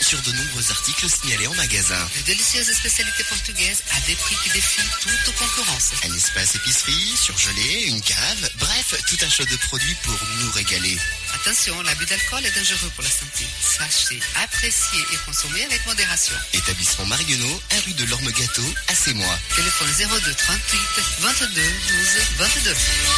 sur de nombreux articles signalés en magasin. De délicieuses spécialités portugaises à des prix qui défient toute concurrence. Un espace épicerie, surgelé, une cave, bref, tout un choix de produits pour nous régaler. Attention, l'abus d'alcool est dangereux pour la santé. Sachez, apprécier et consommer avec modération. Établissement Marionneau, 1 rue de l'Orme-Gâteau, à Sémois. Téléphone 02 38 22 12 22.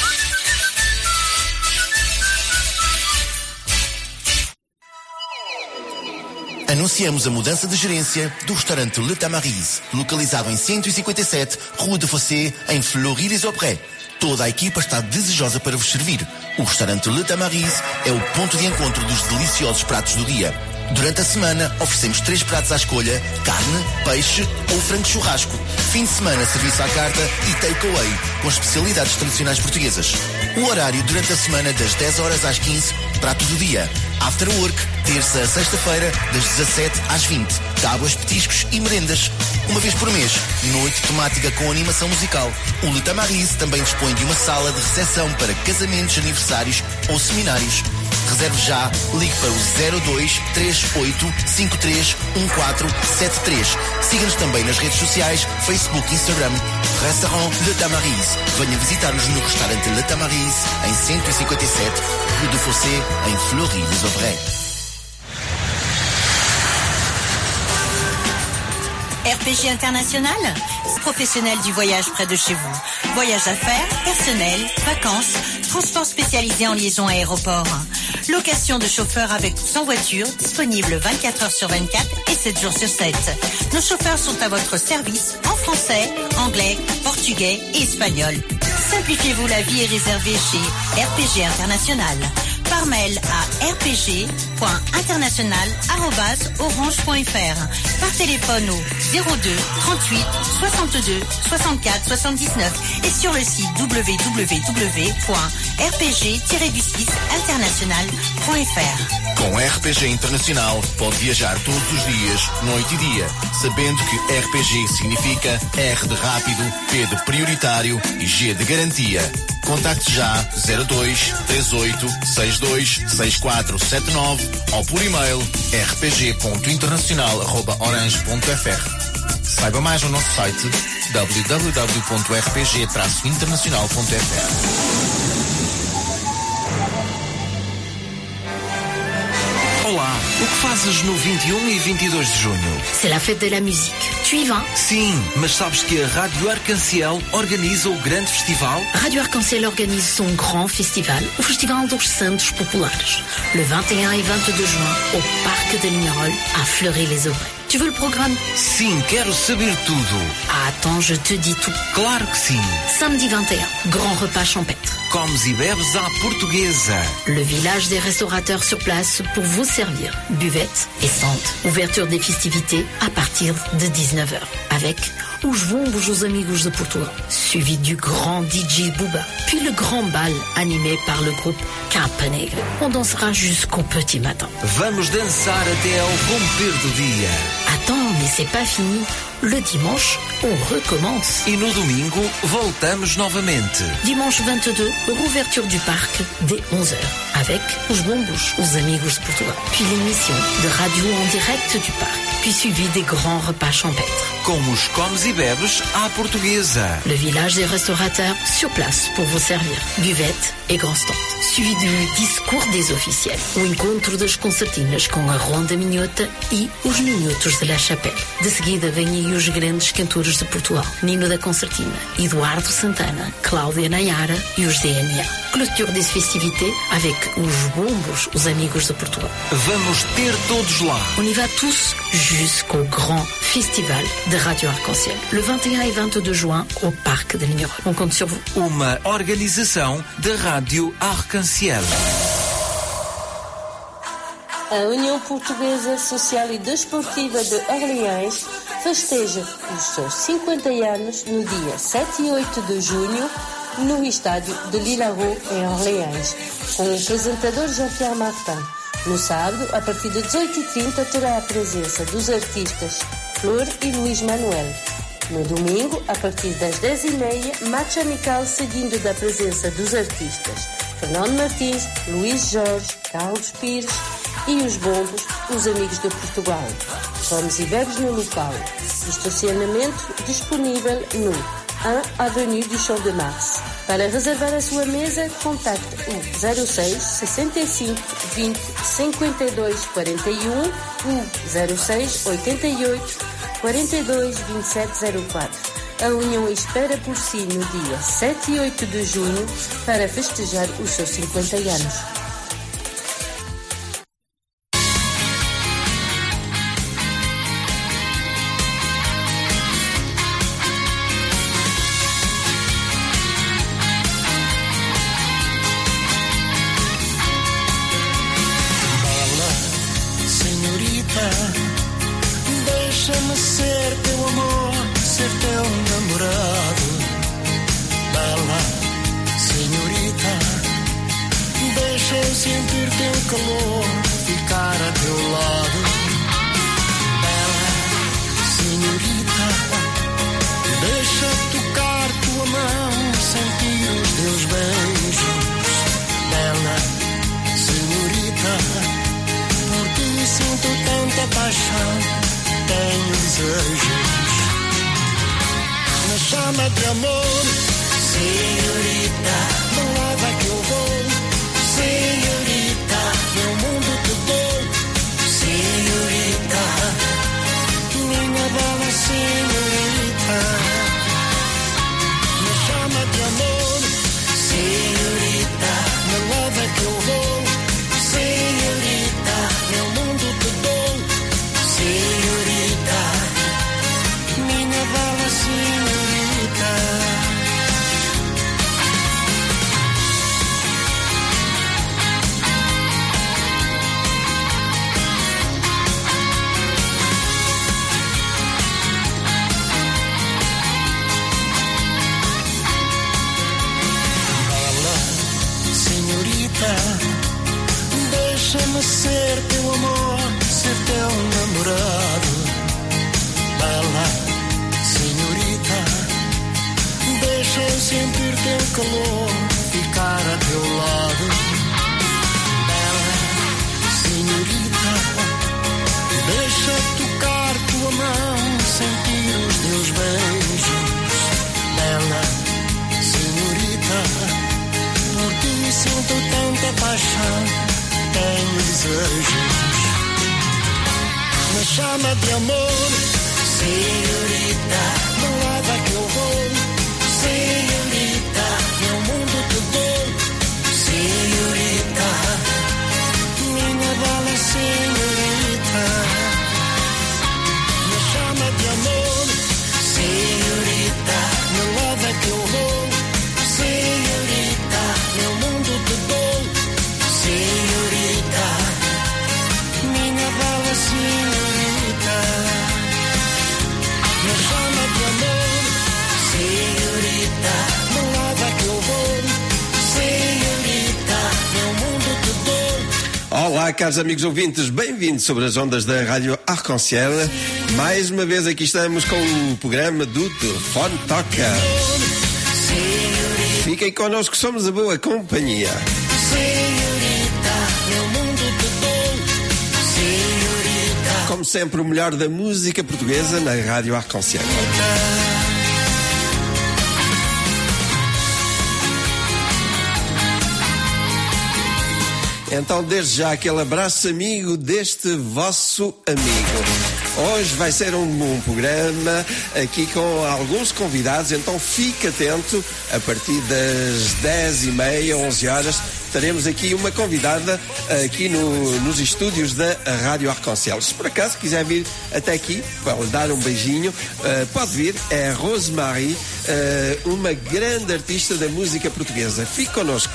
Anunciamos a mudança de gerência do restaurante Le Tamariz, localizado em 157 Rua de Fossé, em Fleury-les-Aubrais. Toda a equipa está desejosa para vos servir. O restaurante Le Tamariz é o ponto de encontro dos deliciosos pratos do dia. Durante a semana, oferecemos 3 pratos à escolha: carne, peixe ou frango churrasco. Fim de semana, serviço à carta e take-away, com especialidades tradicionais portuguesas. O horário durante a semana, das 10 horas às 15, prato do dia. After work, terça a sexta-feira, das 17 às 20. Tábuas, petiscos e merendas. Uma vez por mês, noite temática com animação musical. O Le Tamariz também dispõe de uma sala de recepção para casamentos, aniversários ou seminários. Reserve já, ligue para o 02 38 53 1473. Siga-nos também nas redes sociais, Facebook e Instagram. Restaurant Le Tamariz. Venha visitar-nos no restaurante Le Tamariz, em 157 Rue de Fossé, em Fleury-les-Aubrais. RPG International, professionnel du voyage près de chez vous. Voyage d'affaires, personnel, vacances, transport spécialisé en liaison aéroport. Location de chauffeurs avec ou sans voiture, disponible 24 heures sur 24 et 7 jours sur 7. Nos chauffeurs sont à votre service en français, anglais, portugais et espagnol. Simplifiez-vous la vie et réservez chez RPG International. Par mail à rpg.international@orange.fr. Par téléphone au 02 38 62 64 79 et sur le site www.rpg-international.fr. Com RPG Internacional pode viajar todos os dias, noite e dia, sabendo que RPG significa R de rápido, P de prioritário e G de garantia. Contacte já 02 38 62 6479 ou por e-mail rpg.internacional@orange.fr. Saiba mais no nosso site www.rpg-internacional.fr. Olá, o que fazes no 21 e 22 de junho? C'est la fête de la musique. Tu y vas? Sim, mas sabes que a Rádio Arc-en-Ciel organiza o grande festival? Radio Arc-en-Ciel organise son grand festival, o Festival dos Santos Populares, le 21 et 22 juin, au Parc de Lignerolles, à Fleury-les-Aubrais. Tu veux le programme? Sim, quero saber tudo. Ah, attends, je te dis tout. Claro que sim. Samedi 21, grand repas champêtre. Comes e bebes à portuguesa. Le village des restaurateurs sur place pour vous servir. Buvette et stand. Ouverture des festivités à partir de 19h. Avec Os Bombos os Amigos de Portugal, suivi du grand DJ Booba, puis le grand bal animé par le groupe Capa Negra. On dansera jusqu'au petit matin. Vamos dançar até ao romper do dia. Attends, mais c'est pas fini. Le dimanche, on recommence. E no domingo, voltamos novamente. Dimanche 22, rouverture du parc dès 11h avec Os Bombos os Amigos de Portugal. Puis l'émission de radio en direct du parc. Puis suivi des grands repas champêtres. Com os comes e bebes à portuguesa. Le village des restaurateurs sur place pour vous servir. Buvette et grand stand. Suivi du discours des officiels. O encontro das concertinas com a Ronda Minhota e os Minhotos de La Chapelle. De seguida vêm aí os grandes cantores de Portugal. Nino da Concertina, Eduardo Santana, Cláudia Nayara e os DNA. Clôture des festivités avec os Bombos os Amigos de Portugal. Vamos ter todos lá. On y va tous jusqu'au grand festival de Radio Arc-en-Ciel. Le 21 et 22 juin au Parc de Lignerolles. On compte sur vous. Uma organização da Rádio Arc-en-Ciel. A União Portuguesa Social e Desportiva de Orleans festeja os seus 50 anos no dia 7 e 8 de junho no estádio de Lillarot, em Orleans, com o apresentador Jean-Pierre Martin. No sábado, a partir de 18h30, terá a presença dos artistas Flor e Luís Manuel. No domingo, a partir das 10h30, match amical seguindo da presença dos artistas Fernando Martins, Luís Jorge, Carlos Pires E os bombos, os amigos de Portugal. Comes e bebes no local. Estacionamento disponível no 1 Avenue du Champ de Mars. Para reservar a sua mesa, contacte o 06 65 20 52 41, o 06 88 42 27 04. A União espera por si no dia 7 e 8 de junho para festejar os seus 50 anos. Deixa-me ser teu amor, ser teu namorado. Bela senhorita, deixa eu sentir teu calor, ficar a teu lado. Bela senhorita, deixa tocar tua mão, sentir os teus beijos. Bela senhorita, por ti sinto tanta paixão, tenho desejos. Me chama de amor, senhorita, não leva que eu vou. Senhorita, meu mundo te dou. Senhorita, minha bela senhorita. Me chama de amor, senhorita, não leva que eu vou. Senhorita, meu mundo te dou. Senhorita, minha bela senhorita. Bela senhorita, deixa-me ser teu amor, ser teu namorado. Bela senhorita, deixa eu sentir teu calor, ficar a teu lado. Bela senhorita, deixa tocar tua mão, sentir os teus beijos. Bela senhorita, por ti sinto tanta paixão, tenho desejos. Me chama de amor, senhorita, não leva que eu vou. Senhorita, meu mundo te dou. Senhorita, minha bela senhorita. Me chama de amor, senhorita, não leva que eu vou. Senhorita, meu mundo te dou. Senhorita, minha bela senhorita. Me chama de amor, senhorita, não leva que eu vou. Senhorita, meu mundo te dou. Olá, caros amigos ouvintes, bem-vindos sobre as ondas da Rádio Arc-en-Ciel. Mais uma vez aqui estamos com o programa do Telefone Toca. Fiquem connosco, somos a boa companhia. Senhorita, meu mundo te dou. Senhorita, Como sempre, o melhor da música portuguesa na Rádio Arc-en-Ciel. Então, desde já, aquele abraço amigo deste vosso amigo. Hoje vai ser um programa aqui com alguns convidados, então fique atento. A partir das 10h30, 11 horas, teremos aqui uma convidada aqui nos estúdios da Rádio Arc-en-Ciel. Se por acaso quiser vir até aqui para lhe dar um beijinho, pode vir. É a Rosemarie, uma grande artista da música portuguesa. Fique connosco.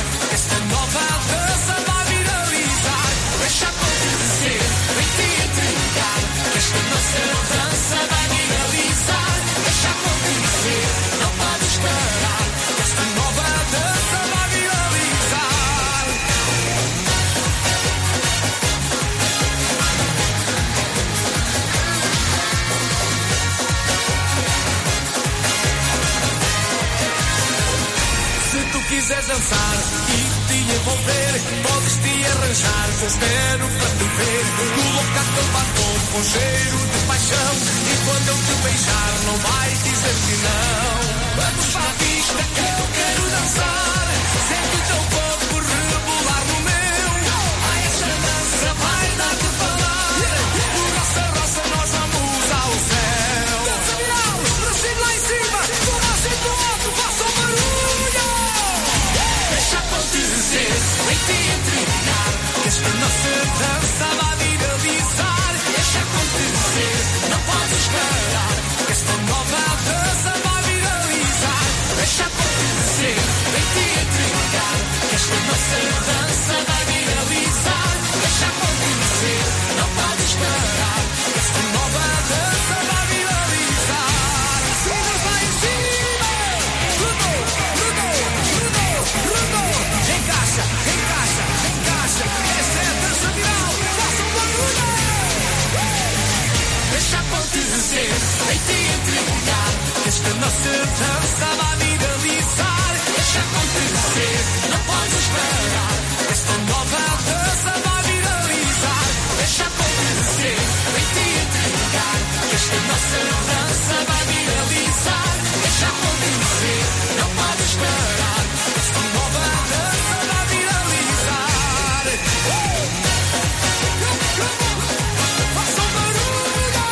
Esta nova dança vai viralizar. Deixa acontecer, vem te entregar. quiseres dançar e te envolver, podes te arranjar, que eu espero para te ver. Colocar teu batom com cheiro de paixão, e quando eu te beijar não vai dizer que não. Vamos para a pista que eu quero dançar, sente o teu corpo rebolar no meu. Ai, esta dança vai dar de falar, por roça, roça nós vamos ao céu. Dança viral, bracinho lá em cima, fumaça pro alto, faça um barulho. Deixa acontecer, vem te entregar, que esta nossa dança vai viralizar. Deixa acontecer, não podes parar, que esta nova dança vai viralizar. Deixa acontecer, vem te entregar, que esta nossa dança vai viralizar. Deixa acontecer, não podes parar, que esta nova dança vai viralizar. Sinas lá em cima, rodou, rodou, rodou, rodou. Encaixa, encaixa, encaixa, essa é a dança viral, faça um barulho. Deixa acontecer, vem te entregar, que esta nossa dança vai viralizar. Deixa acontecer, não podes parar, que esta nova dança vai viralizar. Deixa acontecer, vem te entregar, que esta nossa dança vai viralizar. Deixa acontecer, não podes parar, que esta nova dança vai viralizar. Faça um barulho!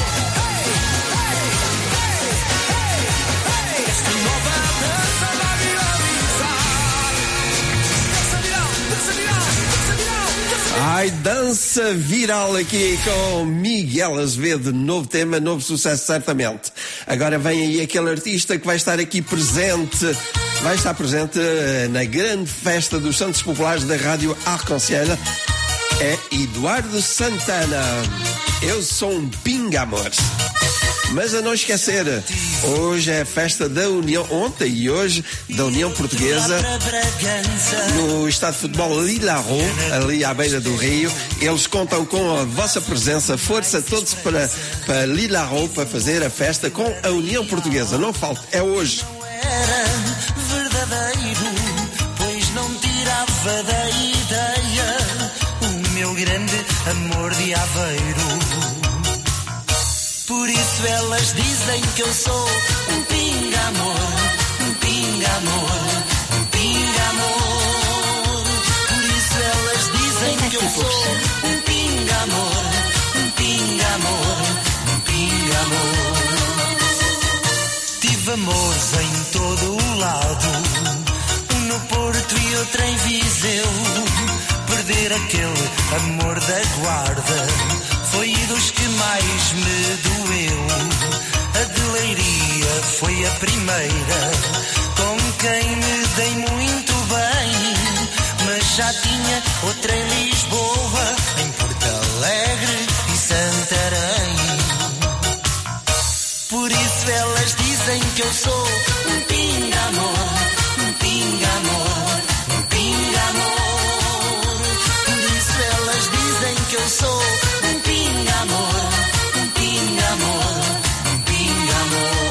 Esta nova dança vai viralizar. Dança viral, dança viral, dança viral, dança viral. Ai, dança viral aqui com Miguel Azevedo, novo tema, novo sucesso certamente. Agora vem aí aquele artista que vai estar aqui presente, vai estar presente na grande festa dos Santos Populares da Rádio Arc-en-Ciel. É Eduardo Santana. Eu sou um pinga-amor. Mas a não esquecer, hoje é a festa da União, ontem e hoje, da União Portuguesa, no estádio de futebol Lilarot, ali à beira do Rio. Eles contam com a vossa presença, força todos para Lilarot, para fazer a festa com a União Portuguesa. Não falte, é hoje. Era verdadeiro, pois não tirava da ideia o meu grande amor de Aveiro. Por isso elas dizem que eu sou um pinga-amor, um pinga-amor, um pinga-amor. Por isso elas dizem que eu sou um pinga-amor, um pinga-amor, um pinga-amor. Tive amores em todo o lado, um no Porto e outro em Viseu. Perder aquele amor da guarda foi dos que mais me doeu. A de Leiria foi a primeira com quem me dei muito bem, mas já tinha outra em Lisboa, em Porto Alegre e Santarém. Por isso elas dizem que eu sou um pinga-amor, um pinga-amor, um pinga-amor. Por isso elas dizem que eu sou um pinga-amor, um pinga-amor, um pinga-amor.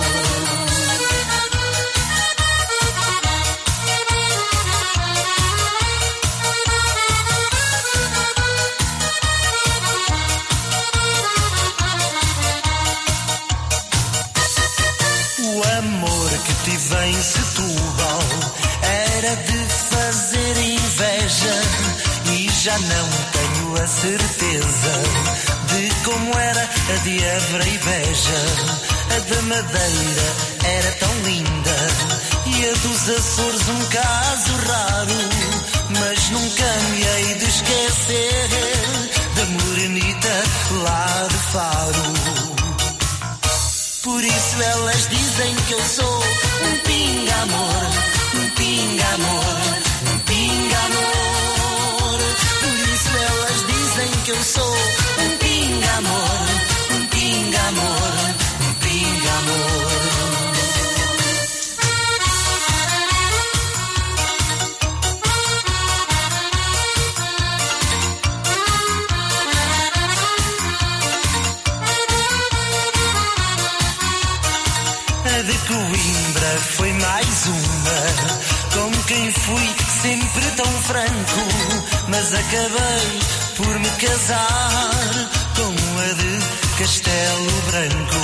O amor que tive em Setúbal era de fazer inveja, e já não tenho a certeza de como era a de Évora e Beja. A da Madeira era tão linda e a dos Açores um caso raro, mas nunca me hei de esquecer da morenita lá de Faro. Por isso elas dizem que eu sou um pinga-amor, um pinga-amor, um pinga-amor. Por isso elas dizem que eu sou um pinga-amor, um pinga-amor, um pinga-amor. A de Coimbra foi mais uma com quem fui sempre tão franco, mas acabei por me casar com a de Castelo Branco.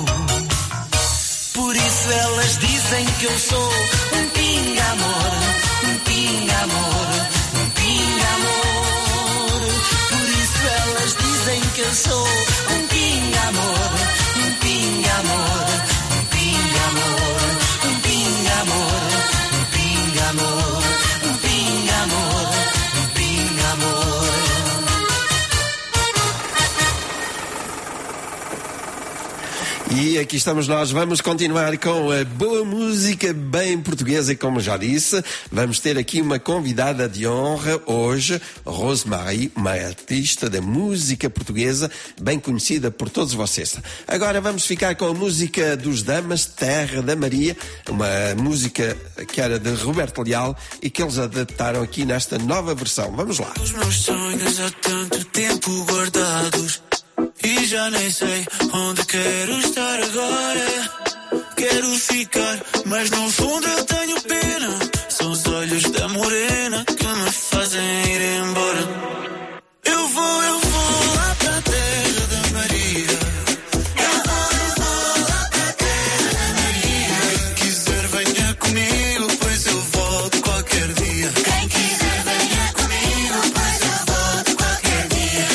Por isso elas dizem que eu sou um pinga-amor, um pinga-amor, um pinga-amor. Por isso elas dizem que eu sou um pinga-amor, um pinga-amor, um pinga-amor, um pinga-amor, um pinga-amor, um pinga-amor, um pinga-amor. E aqui estamos nós, vamos continuar com a boa música bem portuguesa e como já disse, vamos ter aqui uma convidada de honra hoje, Rosemarie, uma artista da música portuguesa bem conhecida por todos vocês. Agora vamos ficar com a música dos Damas, Terra da Maria, uma música que era de Roberto Leal e que eles adaptaram aqui nesta nova versão. Vamos lá. Os meus sonhos há tanto tempo guardados e já nem sei onde quero estar agora. Quero ficar, mas no fundo eu tenho pena. São os olhos da morena que me fazem ir embora. Eu vou lá para a terra da Maria. Eu vou lá para a terra da Maria. Quem quiser venha comigo, pois eu volto qualquer dia. Quem quiser venha comigo, pois eu volto qualquer dia.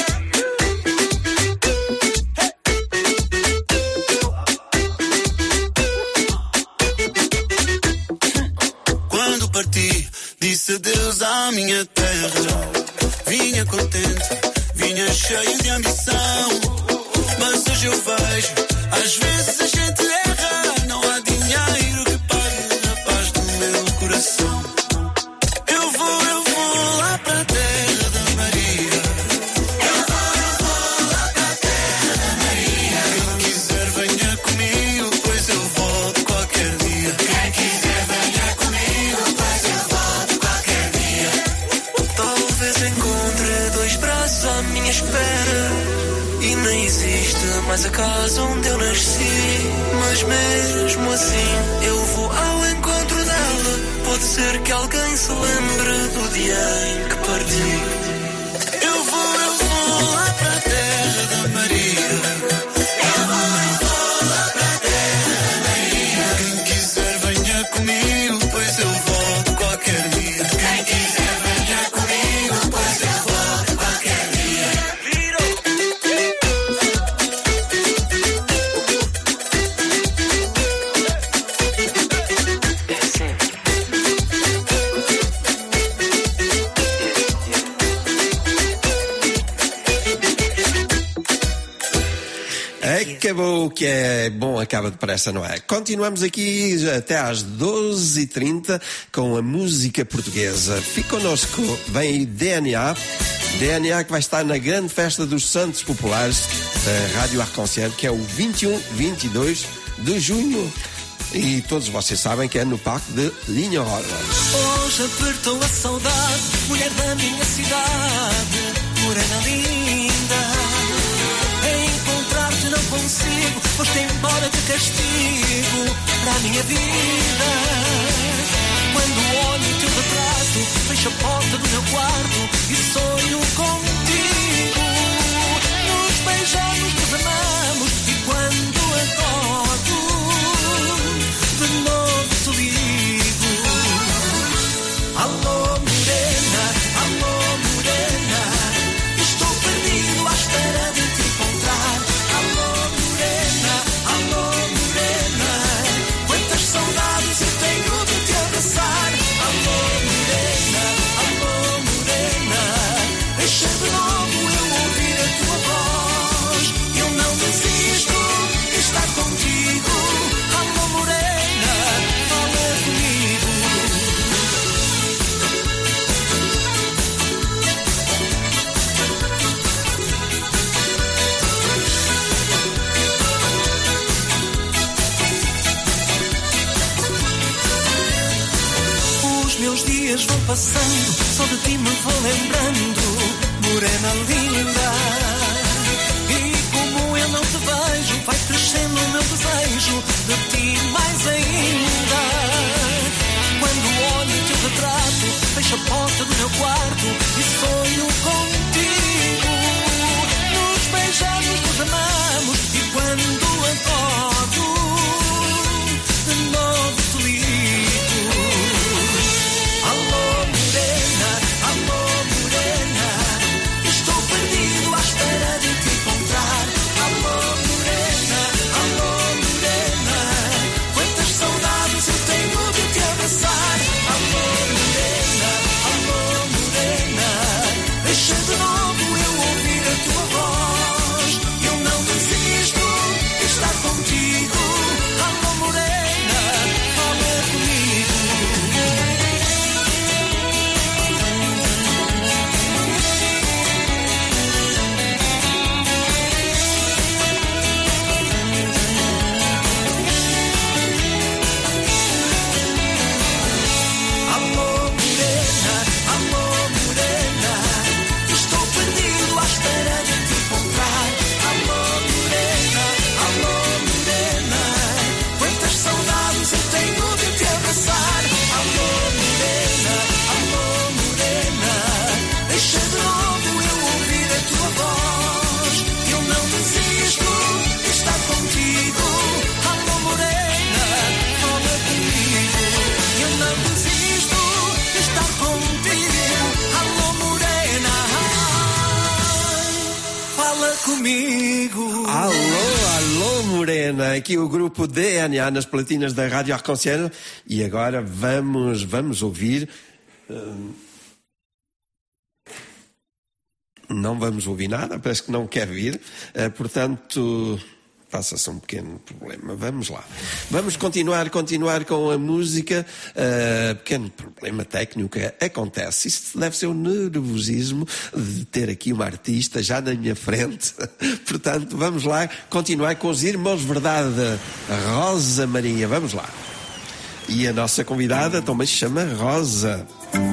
Quando parti, disse adeus à minha terra. Vinha contente, vinha cheio de ambição. Mas hoje eu vejo, às vezes a gente erra. Não há dinheiro que pague a paz do meu coração. Eu vou lá para a terra da Maria. Eu vou lá para a terra da Maria. Quem quiser venha comigo, pois eu volto qualquer dia. Quem quiser venha comigo, pois eu volto qualquer dia. Talvez encontre dois braços à minha espera e nem existe mais a casa onde eu nasci. Mas mesmo assim eu vou ao encontro dela. Pode ser que alguém se lembre do dia em que parti. Eu vou lá para a terra da Maria. Eu vou lá para a terra da Maria. Quem quiser venha comigo, pois eu volto qualquer dia. Quem quiser venha comigo, pois eu volto qualquer dia. Acabou, que é bom, acaba depressa, não é? Continuamos aqui até às 12h30 com a música portuguesa. Fique connosco, vem aí DNA que vai estar na grande festa dos Santos Populares da Rádio Arc-en-Ciel, que é o 21, 22 de junho. E todos vocês sabem que é no Parque de Linha Rosa. Hoje apertou a saudade, mulher da minha cidade, morena linda. Encontrar-te não consigo, foste embora de castigo para a minha vida. Quando olho o teu retrato, fecho a porta do meu quarto e sonho contigo. Nos beijamos, nos amamos e quando acordo de novo te ligo. Alô morena, estou perdido à espera de te encontrar. Alô morena, quantas saudades eu tenho de te abraçar. Alô morena, deixa de novo eu ouvir a tua voz. Eu não desisto de estar contigo. Alô morena, fala comigo. Os meus dias vão passando, só de ti me vou lembrando, morena linda. E como eu não te vejo, vai crescendo o meu desejo de ti mais ainda. Quando olho o teu retrato, Alô, Morena, aqui o grupo DNA nas platinas da Rádio Arc-en-Ciel e agora vamos ouvir... Não vamos ouvir nada, parece que não quer vir, portanto... Passa-se um pequeno problema. Vamos lá. Vamos continuar com a música. Pequeno problema técnico acontece. Isso deve ser o nervosismo de ter aqui uma artista já na minha frente. Portanto, vamos lá continuar com os Irmãos Verdade. Rosa Maria, vamos lá. E a nossa convidada também se chama Rosa.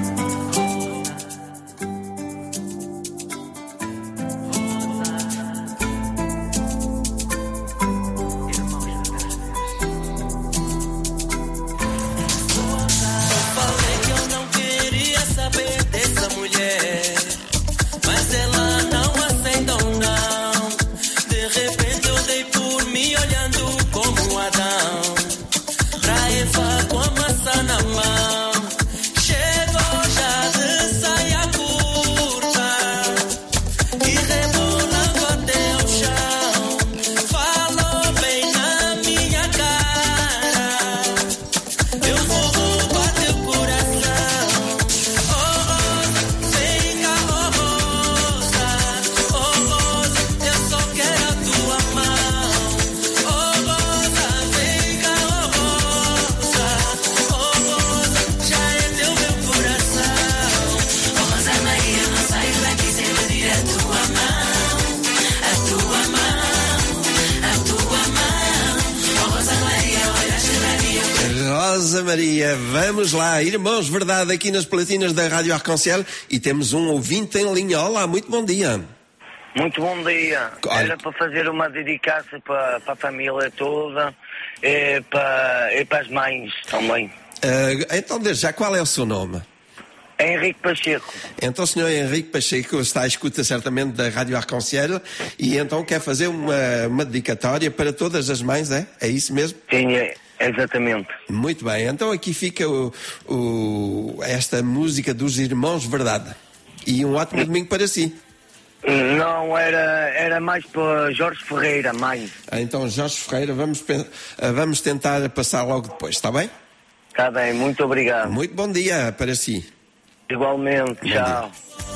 Maria, vamos lá, Irmãos Verdade aqui nas platinas da Rádio Arc-en-Ciel e temos um ouvinte em linha. Olá, muito bom dia. Muito bom dia. Olha. Era para fazer uma dedicação para a família toda e para as mães também. Então, desde já, qual é o seu nome? Henrique Pacheco. Então o senhor Henrique Pacheco está à escuta certamente da Rádio Arc-en-Ciel e então quer fazer uma dedicatória para todas as mães, é? É isso mesmo? Sim, exatamente. Muito bem, então aqui fica esta música dos Irmãos Verdade. E um ótimo domingo para si. Não, era mais para Jorge Ferreira, mãe. Então Jorge Ferreira, vamos tentar passar logo depois, está bem? Está bem, muito obrigado. Muito bom dia para si. Igualmente, bom tchau.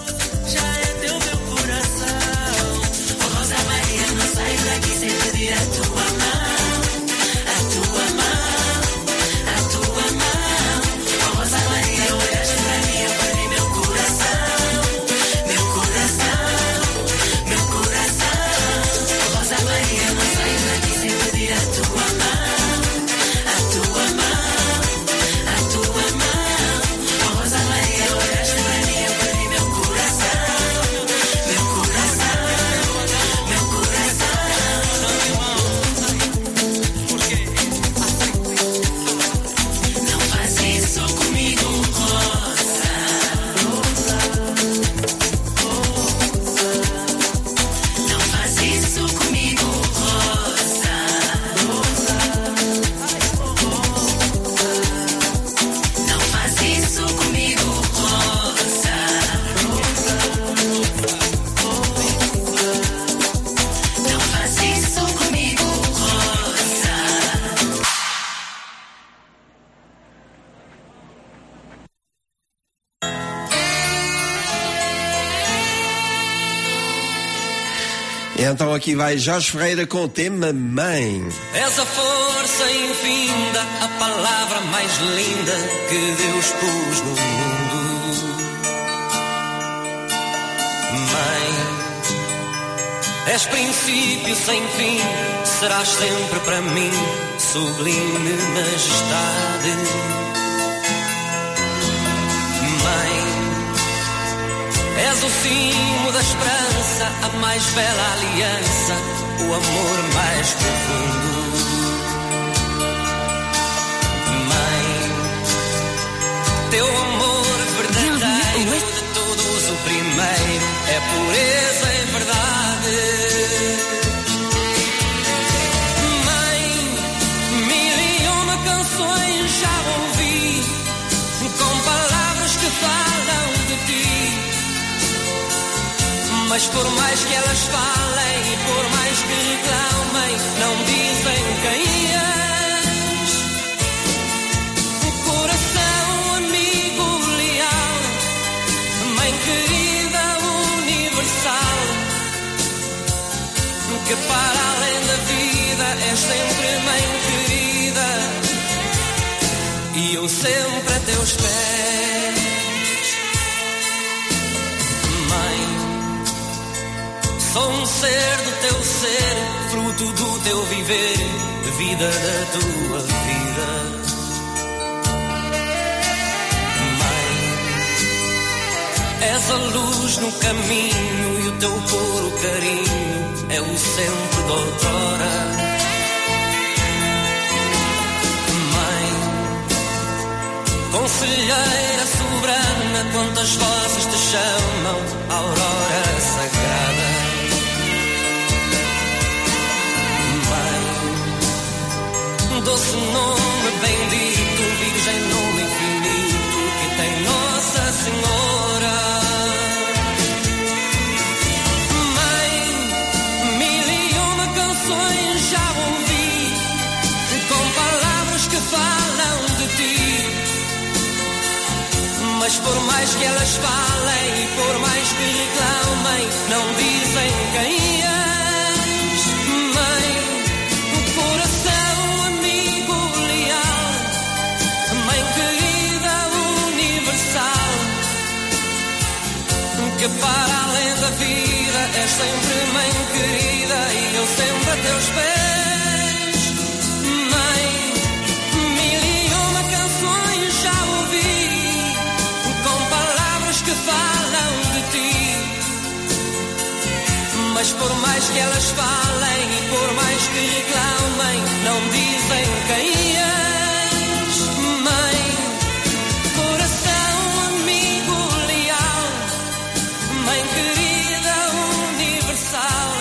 Então aqui vai Jorge Ferreira com o tema Mãe. És a força infinda, a palavra mais linda que Deus pôs no mundo. Mãe, és princípio sem fim, serás sempre para mim sublime majestade. Mãe, és o cimo da esperança, a mais bela aliança, o amor mais profundo. Mãe, teu amor verdadeiro, de todos o primeiro, é pureza e verdade. Mãe, mil e uma canções já ouvi, com palavras que falam de ti. Mas por mais que elas falem e por mais que reclamem, não dizem quem és. O coração amigo leal, mãe querida universal, que para além da vida és sempre mãe querida, e eu sempre a teus pés. Sou um ser do teu ser, fruto do teu viver, vida da tua vida. Mãe, és a luz no caminho e o teu puro carinho é o sempre de outrora. Mãe, conselheira soberana, quantas vozes te chamam, aurora sagrada. Doce nome bendito, virgem nome infinito, que tem Nossa Senhora. Mãe, mil e uma canções já ouvi, com palavras que falam de ti. Mas por mais que elas falem e por mais que reclamem, não dizem quem és. Mãe, o coração que para além da vida és sempre mãe querida, e eu sempre a teus pés. Mãe, mil e uma canções já ouvi, com palavras que falam de ti. Mas por mais que elas falem e por mais que reclamem, não dizem quem és. Mãe, coração amigo leal, mãe querida universal.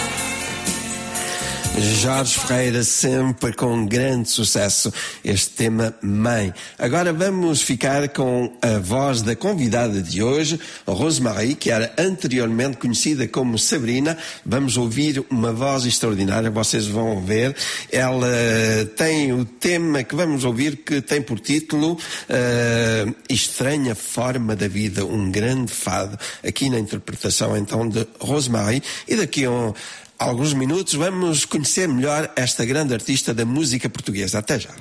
Jorge Ferreira, sempre com grande sucesso, este tema Mãe. Agora vamos ficar com a voz da convidada de hoje, Rosemarie, que era anteriormente conhecida como Sabrina. Vamos ouvir uma voz extraordinária, vocês vão ver. Ela tem o tema que vamos ouvir, que tem por título Estranha Forma da Vida, um grande fado, aqui na interpretação então de Rosemarie. E daqui a alguns minutos vamos conhecer melhor esta grande artista da música portuguesa. Até já.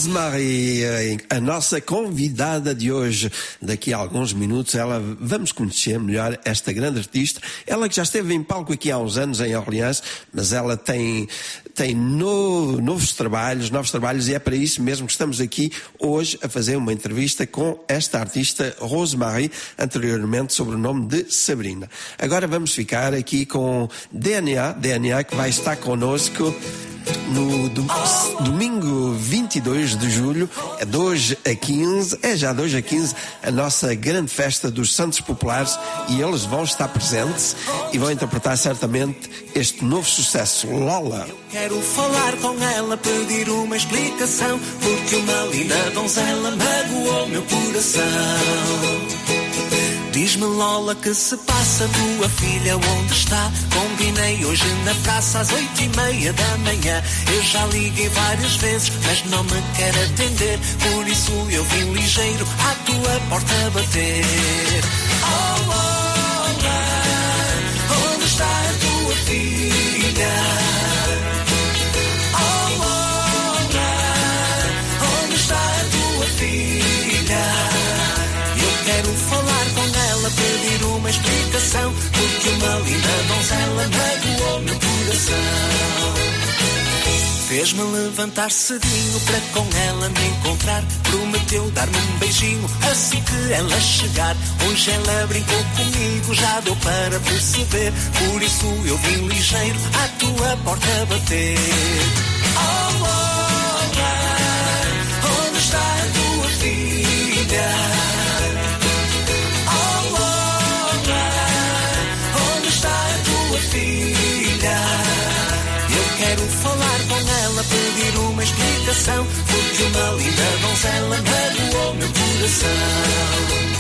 Rosemarie, a nossa convidada de hoje. Daqui a alguns minutos vamos conhecer melhor esta grande artista. Ela que já esteve em palco aqui há uns anos em Orleans, mas ela tem novos trabalhos, e é para isso mesmo que estamos aqui hoje a fazer uma entrevista com esta artista Rosemarie, anteriormente sob o nome de Sabrina. Agora vamos ficar aqui com DNA que vai estar connosco no domingo 22 de julho, é 2 a 15, a nossa grande festa dos Santos Populares, e eles vão estar presentes e vão interpretar certamente este novo sucesso, Lola. Quero falar com ela, pedir uma explicação, porque uma linda donzela magoou meu coração. Diz-me, Lola, que se passa, tua filha onde está? Combinei hoje na praça às 8:30 da manhã. Eu já liguei várias vezes, mas não me quer atender. Por isso eu vim ligeiro à tua porta bater. Oh, Lola, onde está a tua filha? Oh, Lola, onde está a tua filha? Eu quero falar com ela, pedir uma explicação, porque uma linda donzela magoou meu coração. Fez-me levantar cedinho para com ela me encontrar. Prometeu dar-me um beijinho assim que ela chegar. Hoje ela brincou comigo, já deu para perceber. Por isso eu vim ligeiro à tua porta bater. Oh, Lola, onde está a tua filha? Quero falar com ela, pedir uma explicação, porque uma linda donzela magoou meu coração.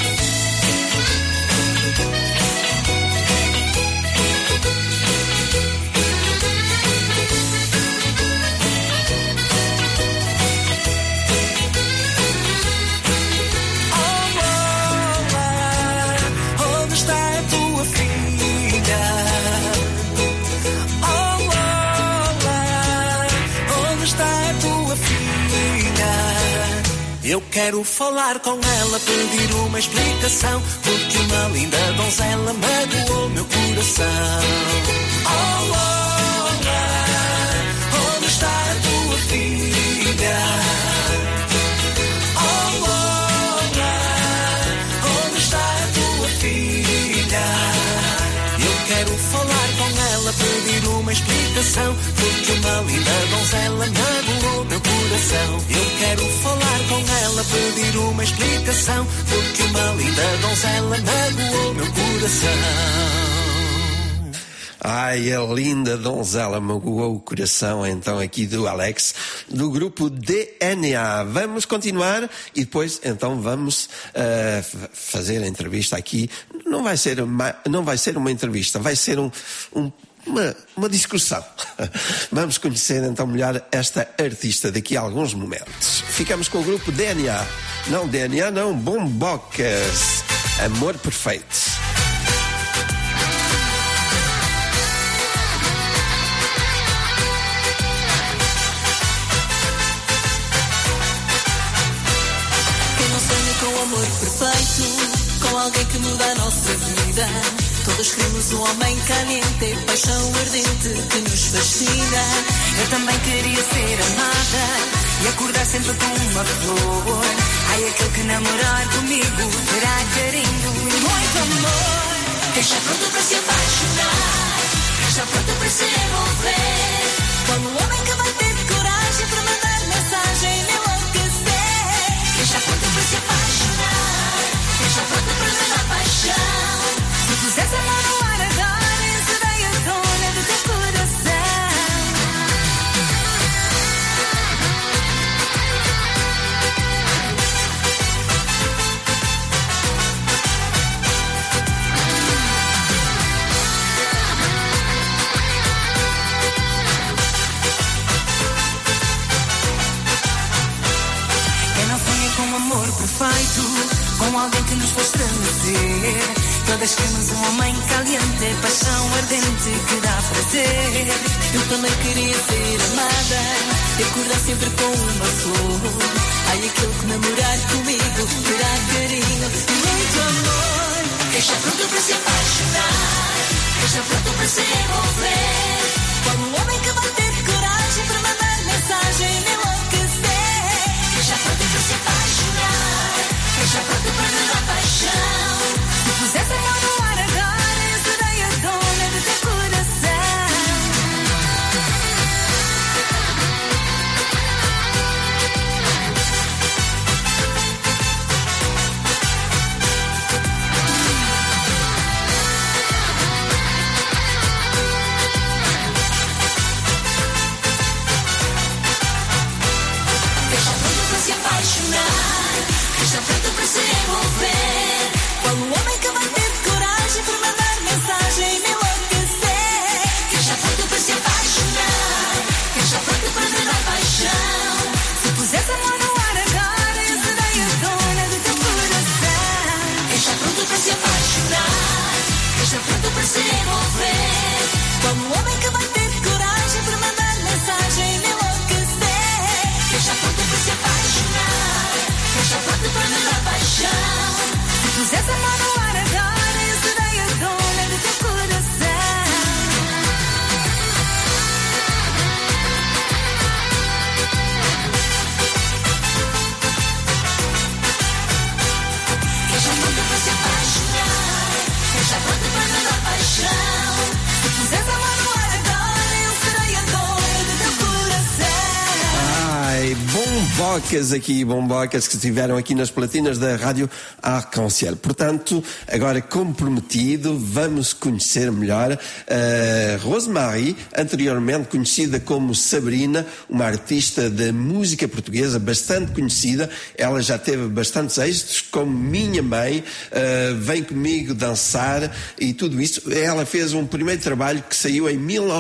Eu quero falar com ela, pedir uma explicação, porque uma linda donzela magoou meu coração. Oh, Lola, onde está a tua filha? Oh, Lola, onde está a tua filha? Eu quero falar com ela, pedir uma explicação, porque uma linda donzela magoou meu coração. Eu quero falar com ela, pedir uma explicação, porque uma linda donzela magoou meu coração. Ai, a linda donzela magoou o coração, então, aqui do Alex, do grupo DNA. Vamos continuar e depois, então, vamos fazer a entrevista aqui. Não vai ser uma entrevista, vai ser uma discussão. Vamos conhecer, então, melhor esta artista daqui a alguns momentos. Ficamos com o grupo DNA. Não, DNA não, Bombocas. Amor Perfeito. Perfeito, com alguém que muda a nossa vida. Todos queremos um homem caliente, paixão ardente que nos fascina. Eu também queria ser amada e acordar sempre com uma flor. Ai, aquele que namorar comigo terá carinho e muito amor. Quem está pronto para se apaixonar, está pronto para se envolver. Como um homem que vai ter coragem para mandar mensagem e enlouquecer. Quem está pronto para se apaixonar, está pronto para dar paixão. Se pusesse a mão no ar agora, isso daí a dona do teu coração. Quem não sonha com um amor perfeito, com alguém que nos faz estremecer. Todas queremos um homem caliente, paixão ardente que dá prazer. Eu também queria ser amada e acordar sempre com uma flor. Ai, aquele que namorar comigo terá carinho e muito amor. Quem está pronto para se apaixonar, quem está pronto para se envolver, como um homem que vai ter coragem para mandar mensagem e enlouquecer. Quem está pronto para se apaixonar, quem está pronto para me dar paixão. Se pusesse a mão no ar agora, eu serei a dona do teu coração. Está pronto para se envolver, como um homem que vai ter coragem para mandar mensagem e me enlouquecer. Quem está pronto para se apaixonar, quem está pronto para me dar paixão. Se pusesse a mão no ar agora, eu serei a dona do teu coração. Quem está pronto para se apaixonar, quem está pronto para se envolver, como um homem que vai ter coragem para mandar mensagem e me enlouquecer. Quem está pronto para se apaixonar, está pronto para me dar paixão. Se pusesse a mão no ar agora, eu serei a dona do teu coração. Quem está pronto para se apaixonar, quem está pronto para me dar paixão. Se pusesse a mão no ar agora, eu serei a dona do teu coração. Ai, bombocas aqui, bombocas que estiveram aqui nas platinas da Rádio Arc-en-Ciel. Portanto, agora como prometido, vamos conhecer melhor a Rosemarie, anteriormente conhecida como Sabrina, uma artista de música portuguesa bastante conhecida. Ela já teve bastantes êxitos, como Minha Mãe, Vem Comigo Dançar e tudo isso. Ela fez um primeiro trabalho que saiu em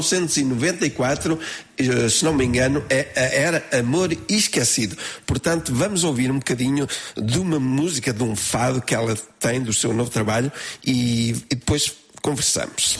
1994, se não me engano, era Amor Esquecido. Portanto, vamos ouvir um bocadinho de uma música, de um fado que ela tem do seu novo trabalho e depois conversamos.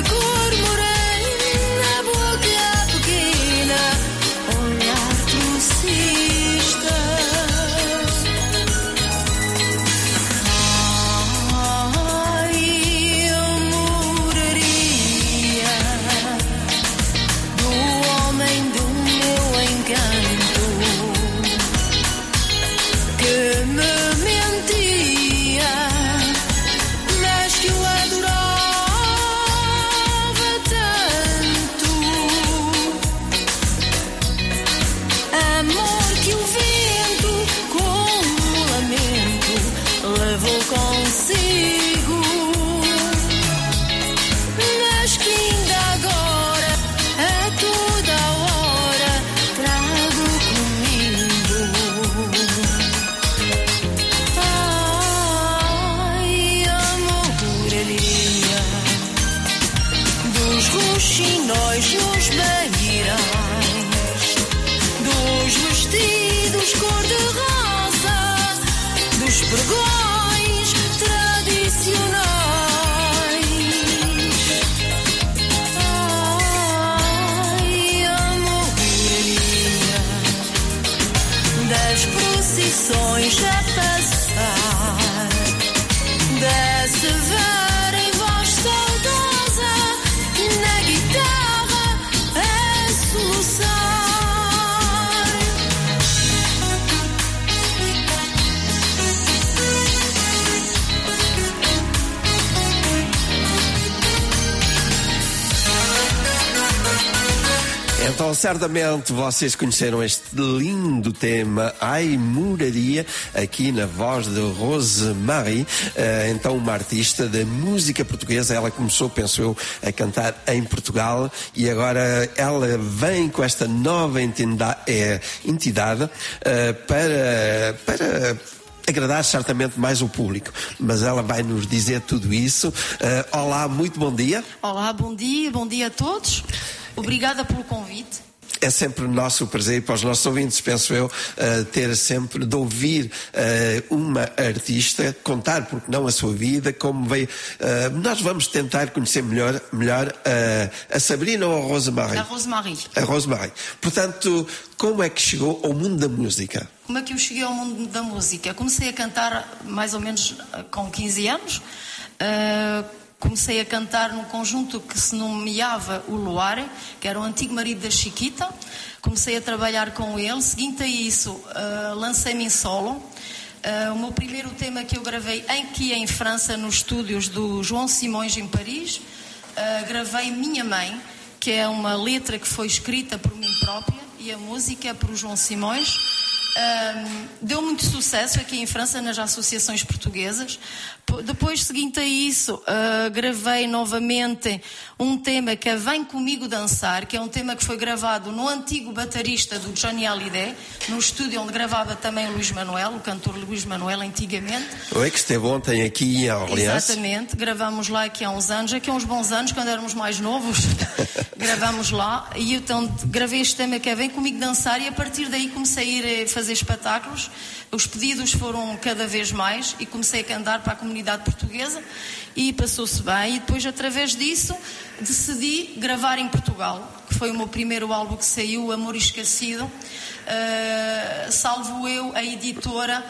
Olhar Então, certamente vocês conheceram este lindo tema, Ai Moraria, aqui na voz de Rosemarie, então uma artista da música portuguesa. Ela começou, penso eu, a cantar em Portugal e agora ela vem com esta nova entidade para agradar certamente mais o público, mas ela vai nos dizer tudo isso. Olá, muito bom dia. Olá, bom dia a todos. Obrigada pelo convite. É sempre nosso prazer e para os nossos ouvintes, penso eu, ter sempre de ouvir uma artista contar, porque não a sua vida, como veio. Nós vamos tentar conhecer melhor a Sabrina ou a Rosemarie? A Rosemarie. A Rosemarie. Portanto, como é que chegou ao mundo da música? Como é que eu cheguei ao mundo da música? Comecei a cantar mais ou menos com 15 anos. Comecei a cantar num conjunto que se nomeava o Luar, que era o antigo marido da Chiquita. Comecei a trabalhar com ele. Seguinte a isso, lancei-me em solo. O meu primeiro tema que eu gravei aqui em França, nos estúdios do João Simões, em Paris, gravei Minha Mãe, que é uma letra que foi escrita por mim própria, e a música é por João Simões. Deu muito sucesso aqui em França nas associações portuguesas. Depois, seguinte a isso, gravei novamente um tema que é Vem Comigo Dançar, que é um tema que foi gravado no antigo baterista do Johnny Hallyday, no estúdio onde gravava também o Luís Manuel, o cantor Luís Manuel, antigamente. Oi, que esteve ontem aqui em Orleans. Exatamente, gravamos lá aqui há uns anos, aqui há uns bons anos, quando éramos mais novos, gravamos lá, e então gravei este tema que é Vem Comigo Dançar, e a partir daí comecei a ir fazer espetáculos. Os pedidos foram cada vez mais e comecei a cantar para a comunidade portuguesa e passou-se bem. E depois, através disso, decidi gravar em Portugal, que foi o meu primeiro álbum que saiu, Amor Esquecido. Salvo eu, a editora,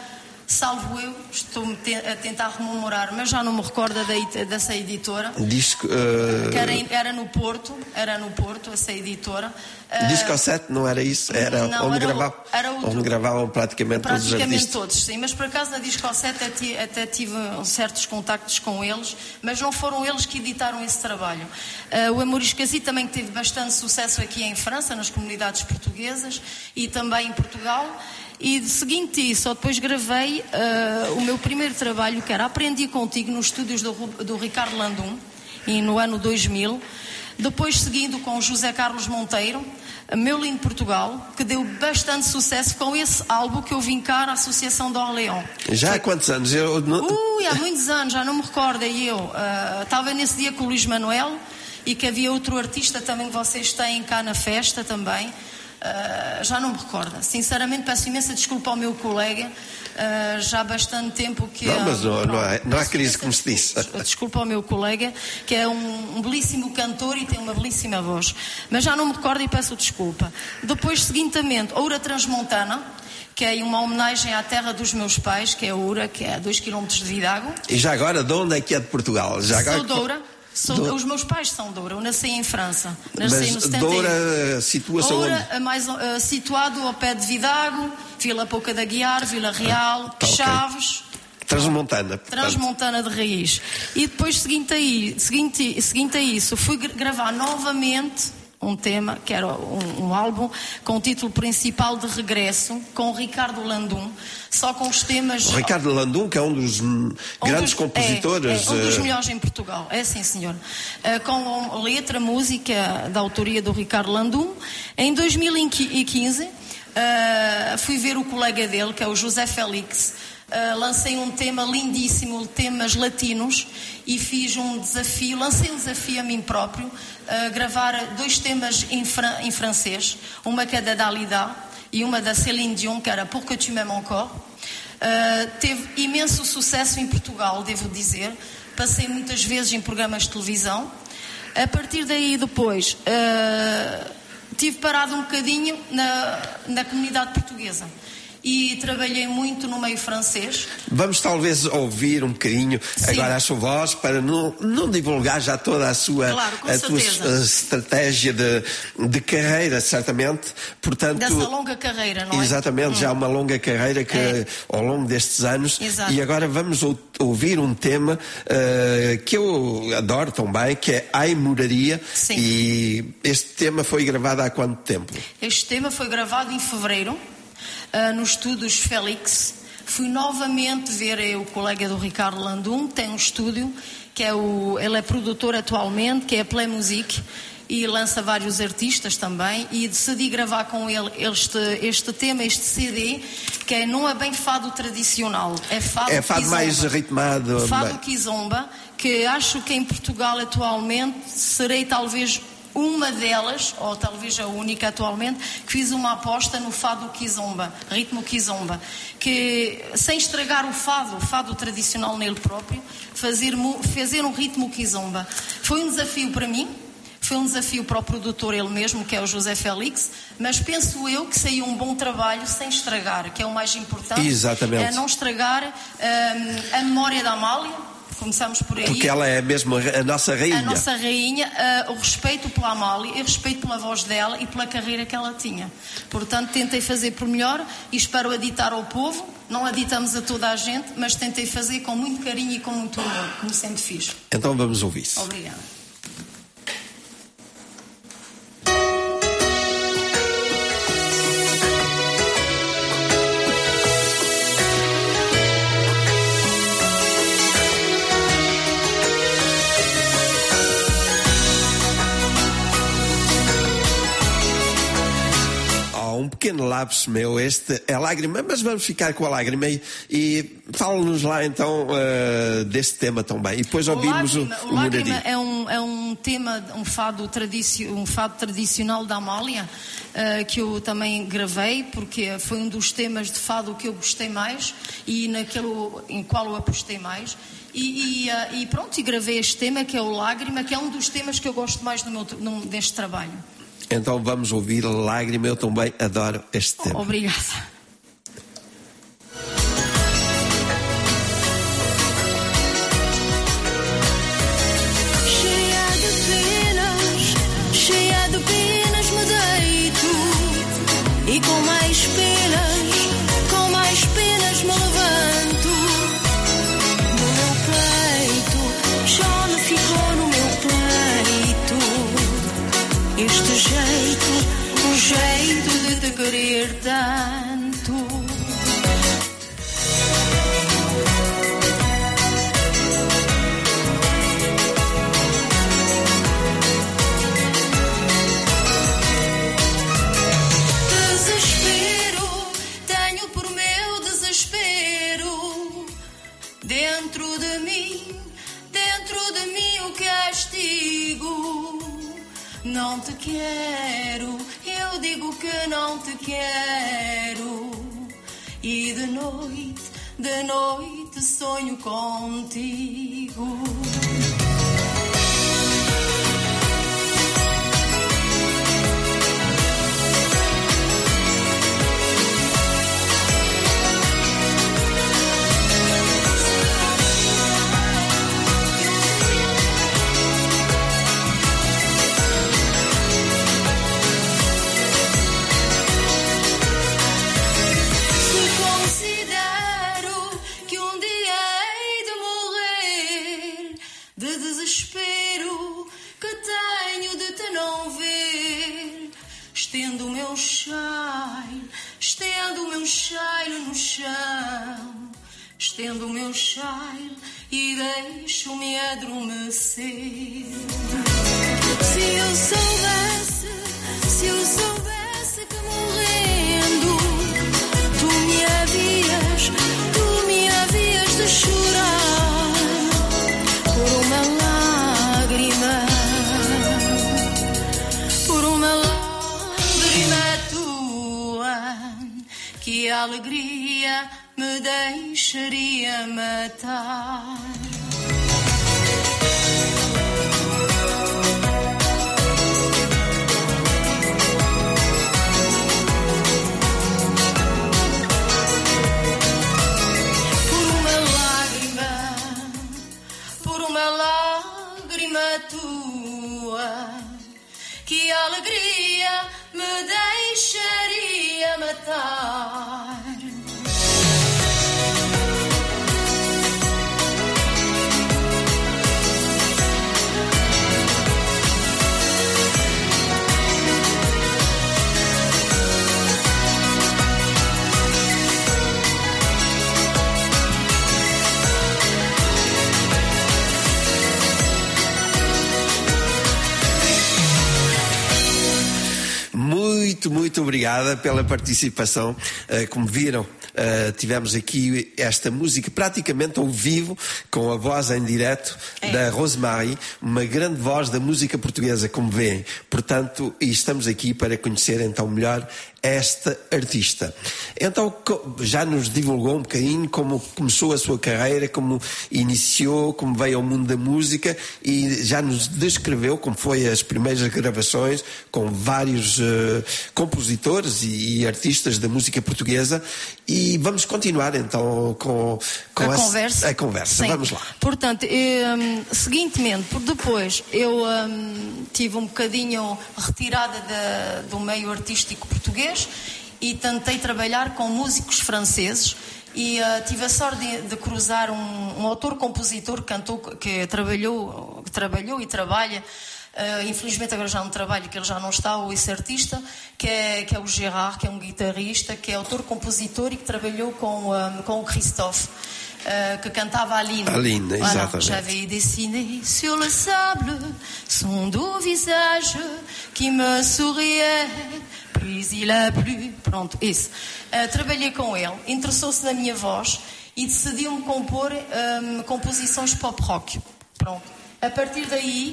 estou a tentar rememorar, mas já não me recordo dessa editora. Disco, que era no Porto, essa editora. Disco 7, não era isso? Era não, onde gravavam praticamente todos os artistas. Todos, sim, mas por acaso na Disco 7 até tive certos contactos com eles, mas não foram eles que editaram esse trabalho. O Amor Esquecido também teve bastante sucesso aqui em França, nas comunidades portuguesas e também em Portugal. E de seguinte isso, só depois gravei o meu primeiro trabalho, que era Aprendi Contigo, nos estúdios do Ricardo Landum, e no ano 2000. Depois seguindo com o José Carlos Monteiro, Meu Lindo Portugal, que deu bastante sucesso com esse álbum que eu vim cá à Associação de Orleans. Já há quantos anos? Há muitos anos, já não me recordo. E eu estava nesse dia com o Luís Manuel, e que havia outro artista também que vocês têm cá na festa também. Já não me recordo. Sinceramente, peço imensa desculpa ao meu colega. Já há bastante tempo que... Não, mas não há crise, como se disse. Desculpa ao meu colega, que é um belíssimo cantor e tem uma belíssima voz. Mas já não me recordo e peço desculpa. Depois, seguintamente, Oura Transmontana, que é uma homenagem à terra dos meus pais, que é Oura, que é a 2 km de Vidago. E já agora, de onde é que é de Portugal? Sou de Oura. Os meus pais são de Oura, eu nasci em França. Nasci no 71. Oura situa-se Oura, situado ao pé de Vidago, Vila Pouca da Guiar, Vila Real, Chaves. Transmontana. Transmontana de raiz. E depois, seguinte a isso, fui gravar novamente um tema, que era um álbum com o título principal de Regresso, com o Ricardo Landum, só com os temas... O Ricardo Landum, que é um dos grandes compositores... É um dos melhores em Portugal, é sim, senhor. Com letra, música da autoria do Ricardo Landum. Em 2015, fui ver o colega dele, que é o José Félix. Lancei um tema lindíssimo, temas latinos, e fiz um desafio, lancei um desafio a mim próprio, gravar 2 temas em francês, uma que é da Dalida e uma da Céline Dion, que era Pourquoi tu m'aimes encore. Teve imenso sucesso em Portugal, devo dizer. Passei muitas vezes em programas de televisão. A partir daí, depois, tive parado um bocadinho na comunidade portuguesa. e trabalhei muito no meio francês. Vamos talvez ouvir um bocadinho agora a sua voz para não divulgar já toda a sua tua estratégia de carreira, certamente. Portanto, dessa longa carreira, não é? Exatamente, já uma longa carreira que ao longo destes anos. Exato. E agora vamos ouvir um tema que eu adoro também, que é Ai Moraria. Sim. E este tema foi gravado há quanto tempo? Este tema foi gravado em fevereiro, nos estúdios Félix. Fui novamente ver o colega do Ricardo Landum, que tem um estúdio, ele é produtor atualmente, que é a Play Music, e lança vários artistas também, e decidi gravar com ele este tema, este CD, que não é bem fado tradicional, é fado mais ritmado. Fado kizomba, que acho que em Portugal atualmente serei talvez uma delas, ou talvez a única atualmente, que fiz uma aposta no fado kizomba, ritmo kizomba, que sem estragar o fado tradicional nele próprio, fazer um ritmo kizomba. Foi um desafio para mim, foi um desafio para o produtor ele mesmo, que é o José Félix, mas penso eu que saiu um bom trabalho sem estragar, que é o mais importante. Exatamente. É não estragar a memória da Amália. Começamos por aí. Porque ela é mesmo a nossa rainha. A nossa rainha, o respeito pela Amália, e respeito pela voz dela e pela carreira que ela tinha. Portanto, tentei fazer por melhor e espero aditar ao povo. Não aditamos a toda a gente, mas tentei fazer com muito carinho e com muito amor, como sempre fiz. Então vamos ouvir isso. Obrigada. Um pequeno lapso meu, este é Lágrima, mas vamos ficar com a Lágrima e fala-nos lá então deste tema também. E depois ouvimos o Lágrima é um tema, um fado tradicional da Amália, que eu também gravei, porque foi um dos temas de fado que eu gostei mais e naquele em qual eu apostei mais. E gravei este tema, que é o Lágrima, que é um dos temas que eu gosto mais deste trabalho. Então vamos ouvir Lágrima, eu também adoro este tema. Obrigada. Cheia de penas me deito, e com mais penas me levanto. No meu peito, já me ficou no meu peito este jeito, um jeito de te querer tanto. Desespero, tenho por meu desespero dentro de mim o castigo. Não te quero, eu digo que não te quero. E de noite sonho contigo. Estendo o meu chale no chão, estendo o meu chale e deixo-me adormecer. Se eu soubesse que morrendo tu me havias de chorar por uma lágrima, tua, que a alegria me deixaria matar. alegria me deixaria matar. Muito obrigada pela participação. Como viram, tivemos aqui esta música praticamente ao vivo, com a voz em direto da Rosemarie, uma grande voz da música portuguesa, como veem. Portanto, e estamos aqui para conhecer então melhor esta artista. Então, já nos divulgou um bocadinho como começou a sua carreira, como iniciou, como veio ao mundo da música, e já nos descreveu como foi as primeiras gravações com vários compositores e artistas da música portuguesa. E vamos continuar então com a conversa. Vamos lá. Portanto, seguintemente, depois eu tive um bocadinho retirada do meio artístico português e tentei trabalhar com músicos franceses e tive a sorte de cruzar um autor-compositor que trabalhou e trabalha. Infelizmente agora já não trabalho, que ele já não está, esse artista, que é o Gérard, que é um guitarrista, que é autor-compositor e que trabalhou com o Christophe, que cantava Aline. Aline, exatamente. J'avais dessiné sur le sable son doux visage qui me souriait, puis il a plu. Pronto, isso. Trabalhei com ele, interessou-se na minha voz e decidiu-me compor composições pop-rock. Pronto. A partir daí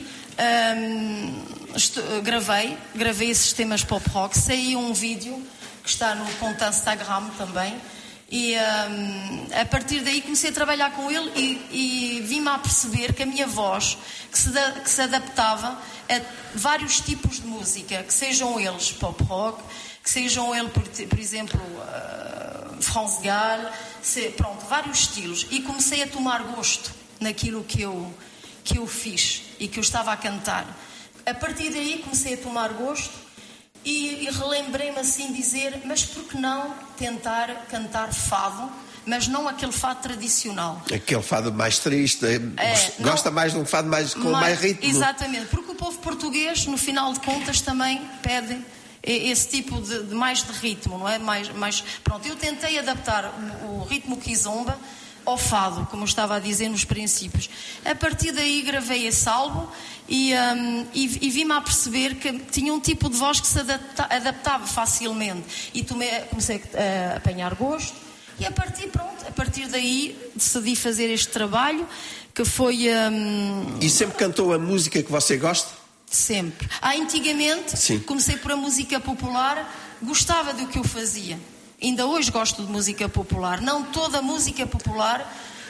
gravei esses temas pop-rock, saiu um vídeo que está no conto Instagram também e a partir daí comecei a trabalhar com ele e vim-me a perceber que a minha voz que se adaptava a vários tipos de música, que sejam eles pop-rock, que sejam eles, por exemplo, France Gall, pronto, vários estilos, e comecei a tomar gosto naquilo que eu fiz e que eu estava a cantar. A partir daí comecei a tomar gosto e relembrei-me assim dizer, mas por que não tentar cantar fado, mas não aquele fado tradicional? Aquele fado mais triste, gosta mais de um fado com mais ritmo. Exatamente, porque o povo português, no final de contas, também pede esse tipo de mais de ritmo, não é? Mais, pronto, eu tentei adaptar o ritmo kizomba ao fado, como eu estava a dizer nos princípios. A partir daí gravei esse álbum e vim-me a perceber que tinha um tipo de voz que se adaptava facilmente e comecei a apanhar gosto e a partir daí decidi fazer este trabalho que foi... E sempre cantou a música que você gosta? Sempre. Antigamente, comecei por a música popular, gostava do que eu fazia. Ainda hoje gosto de música popular. Não toda a música popular.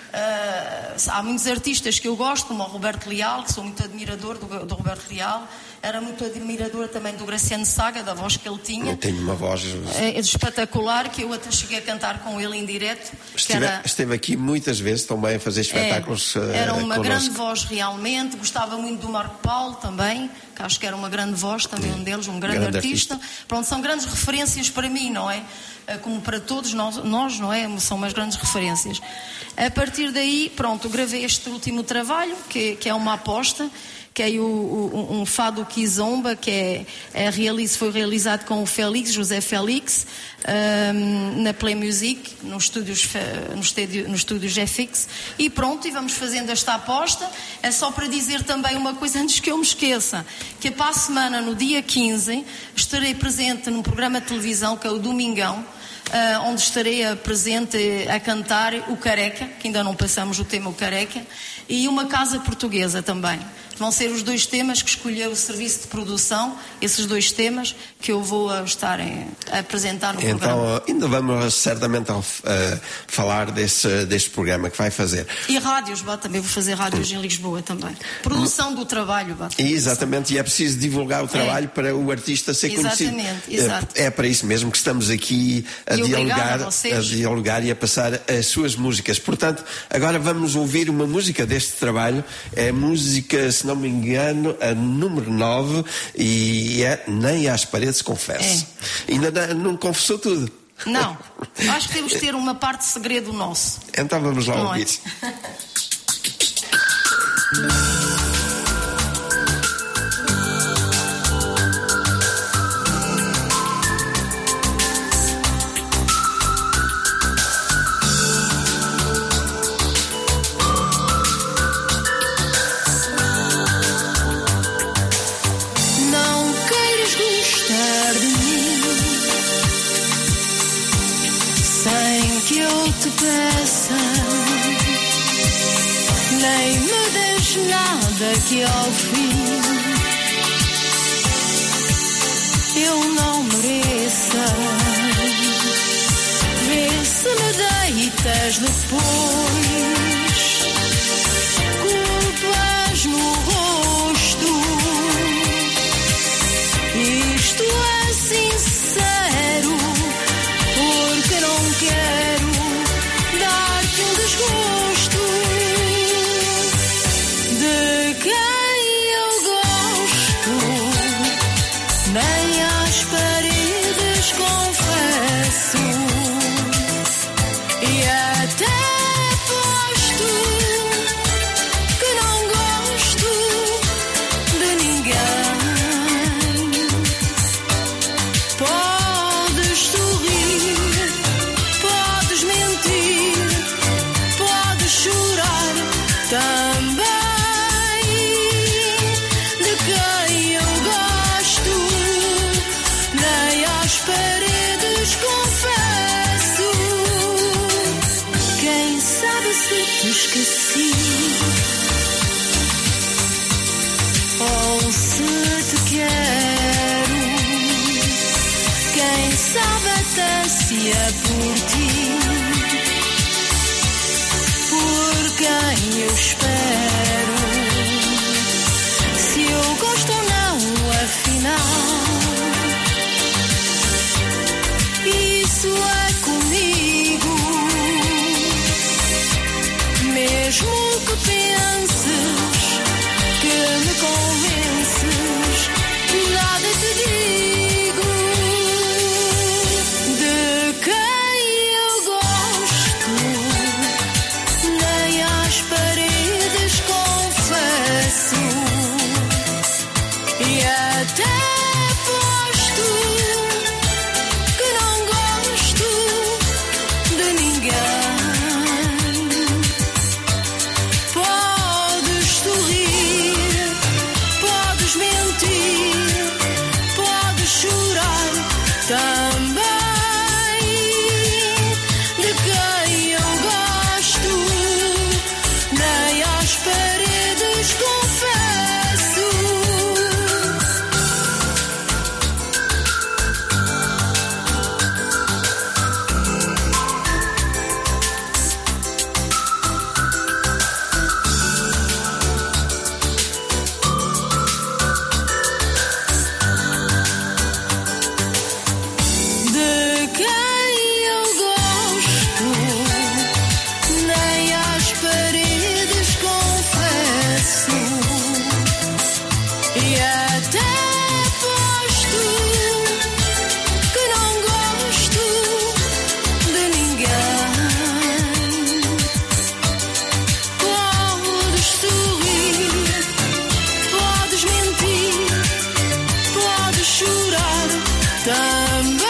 Há muitos artistas que eu gosto, como o Roberto Leal, que sou muito admirador do Roberto Leal. Era muito admiradora também do Graciano Saga, da voz que ele tinha. Eu tenho uma voz espetacular, que eu até cheguei a cantar com ele em direto. Esteve aqui muitas vezes também a fazer espetáculos. Era uma connosco. Grande voz realmente. Gostava muito do Marco Paulo também, que acho que era uma grande voz, também um deles, um grande artista. Pronto, são grandes referências para mim, não é? Como para todos nós, não é? São umas grandes referências. A partir daí, pronto, gravei este último trabalho, que é uma aposta, que é um fado kizomba, que foi realizado com o José Félix, na Play Music, nos estúdios FX, e pronto, e vamos fazendo esta aposta. É só para dizer também uma coisa antes que eu me esqueça, que para a semana, no dia 15, estarei presente num programa de televisão, que é o Domingão, onde estarei presente a cantar o Careca, que ainda não passamos o tema o Careca, e uma casa portuguesa também. Vão ser os dois temas que escolheu o serviço de produção, esses dois temas que eu vou estar a apresentar no programa. Então, ainda vamos certamente falar deste programa que vai fazer. E rádios, também vou fazer rádios em Lisboa também. Produção do trabalho. Exatamente, e é preciso divulgar o trabalho para o artista ser conhecido. Exato. É para isso mesmo que estamos aqui a dialogar e a passar as suas músicas. Portanto, agora vamos ouvir uma música deste trabalho. É música, se se não me engano, a número 9, e é Nem às Paredes Confesso. Ainda não confessou tudo. Não, acho que temos de ter uma parte de segredo nosso. Então vamos lá Não ouvir. Não queiras gostar de mim sem que eu te peça, nem me des nada que ao fim eu não mereça. Vê se me deitas depois culpas no rosto. Isto é sincero, porque não quero dar-te um desgosto de quem eu gosto. Nem às paredes confesso, e até posto que não gosto de ninguém. Podes sorrir, podes mentir, podes chorar também. De quem eu gosto, nem às paredes confesso. Quem sabe se te esqueci, ou se te quero. Quem sabe até se é por ti, por quem eu espero. Se eu gosto ou não, afinal, isso é comigo. Mesmo que penses que me convences, nada te digo. De quem eu gosto, nem às paredes confesso, e até posto que não gosto de ninguém. Podes sorrir, podes mentir, podes chorar também. De quem eu gosto, nem às paredes confesso. De quem eu gosto, nem às paredes confesso, e até posto que não gosto de ninguém. Podes sorrir, podes mentir, podes chorar também.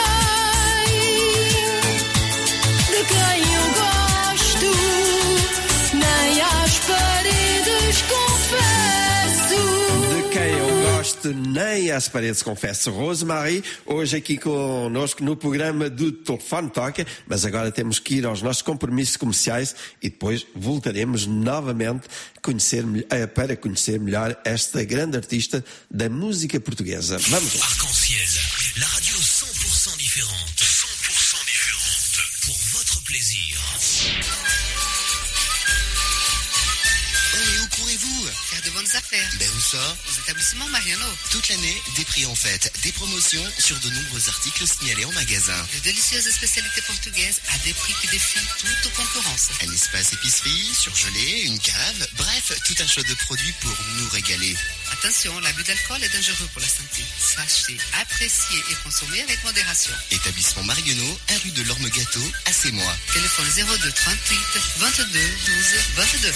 De quem eu gosto, nem às paredes confesso. De quem eu gosto, nem às paredes confesso. Rosemarie, hoje aqui conosco no programa do Telefone Toca, mas agora temos que ir aos nossos compromissos comerciais e depois voltaremos novamente para conhecer melhor esta grande artista da música portuguesa. Vamos lá. Arc-en-ciel, la radio 100% différente. 100% différente. Pour votre plaisir. On est où pourrez-vous? Faire de bonnes affaires. Ben où ça? Aux établissements Mariano. Toute l'année, des prix en fête, des promotions sur de nombreux articles signalés en magasin. De délicieuses spécialités portugaises à des prix qui défient toute concurrence. Un espace épicerie, surgelé, une cave, bref, tout un choix de produits pour nous régaler. Attention, l'abus d'alcool est dangereux pour la santé. Sachez, apprécier et consommer avec modération. Établissement Marionneau, 1 rue de l'Orme-Gâteau, à Sémois. Téléphone 02 38 22 12 22.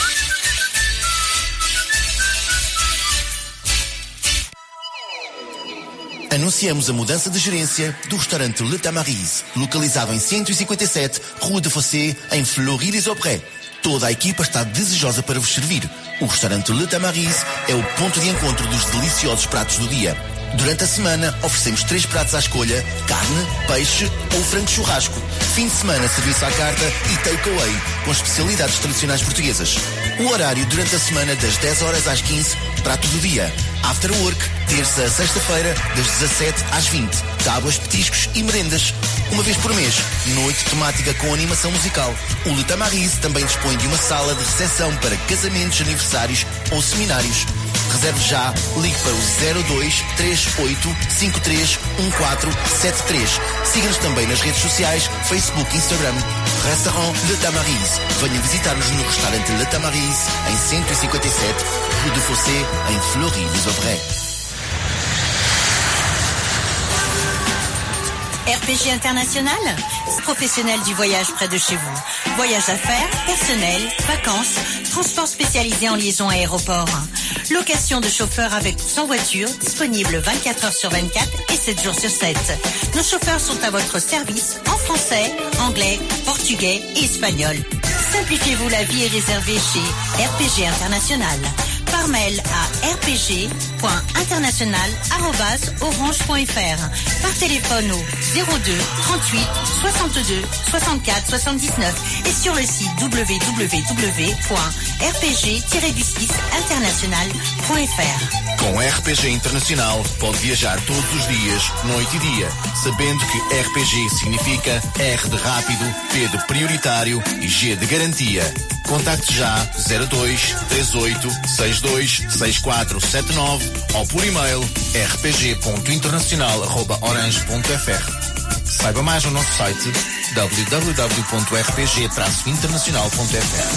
Anunciamos a mudança de gerência do restaurante Le Tamariz, localizado em 157 Rue de Fossé, em Fleury-les-Aubrais. Toda a equipa está desejosa para vos servir. O restaurante Le Tamariz é o ponto de encontro dos deliciosos pratos do dia. Durante a semana, oferecemos 3 pratos à escolha: carne, peixe ou frango churrasco. Fim de semana, serviço à carta e takeaway, com especialidades tradicionais portuguesas. O horário durante a semana, das 10 horas às 15, prato do dia. After work, terça a sexta-feira, das 17 às 20. Tábuas, petiscos e merendas. Uma vez por mês, noite temática com animação musical. O Le Tamariz também dispõe de uma sala de recepção para casamentos, aniversários ou seminários. Reserve já, ligue para o 02 38 53 1473. Siga-nos também nas redes sociais, Facebook e Instagram. Restaurant Le Tamariz. Venha visitar-nos no restaurante Le Tamariz, em 157 Rue de Fossé, em Fleury-les-Aubrais. RPG International, professionnel du voyage près de chez vous. Voyage d'affaires, personnel, vacances, transport spécialisé en liaison aéroport. Location de chauffeurs avec ou sans voiture, disponible 24 heures sur 24 et 7 jours sur 7. Nos chauffeurs sont à votre service en français, anglais, portugais et espagnol. Simplifiez-vous la vie et réservez chez RPG International. Par mail à rpg.international@orange.fr. Par téléphone au 02 38 62 64 79 et sur le site www.rpg-international.fr. Com RPG Internacional pode viajar todos os dias, noite e dia, sabendo que RPG significa R de rápido, P de prioritário e G de garantia. Contacte já 02 38 62 6479 ou por e-mail rpg.internacional@orange.fr. Saiba mais no nosso site www.rpg-internacional.fr.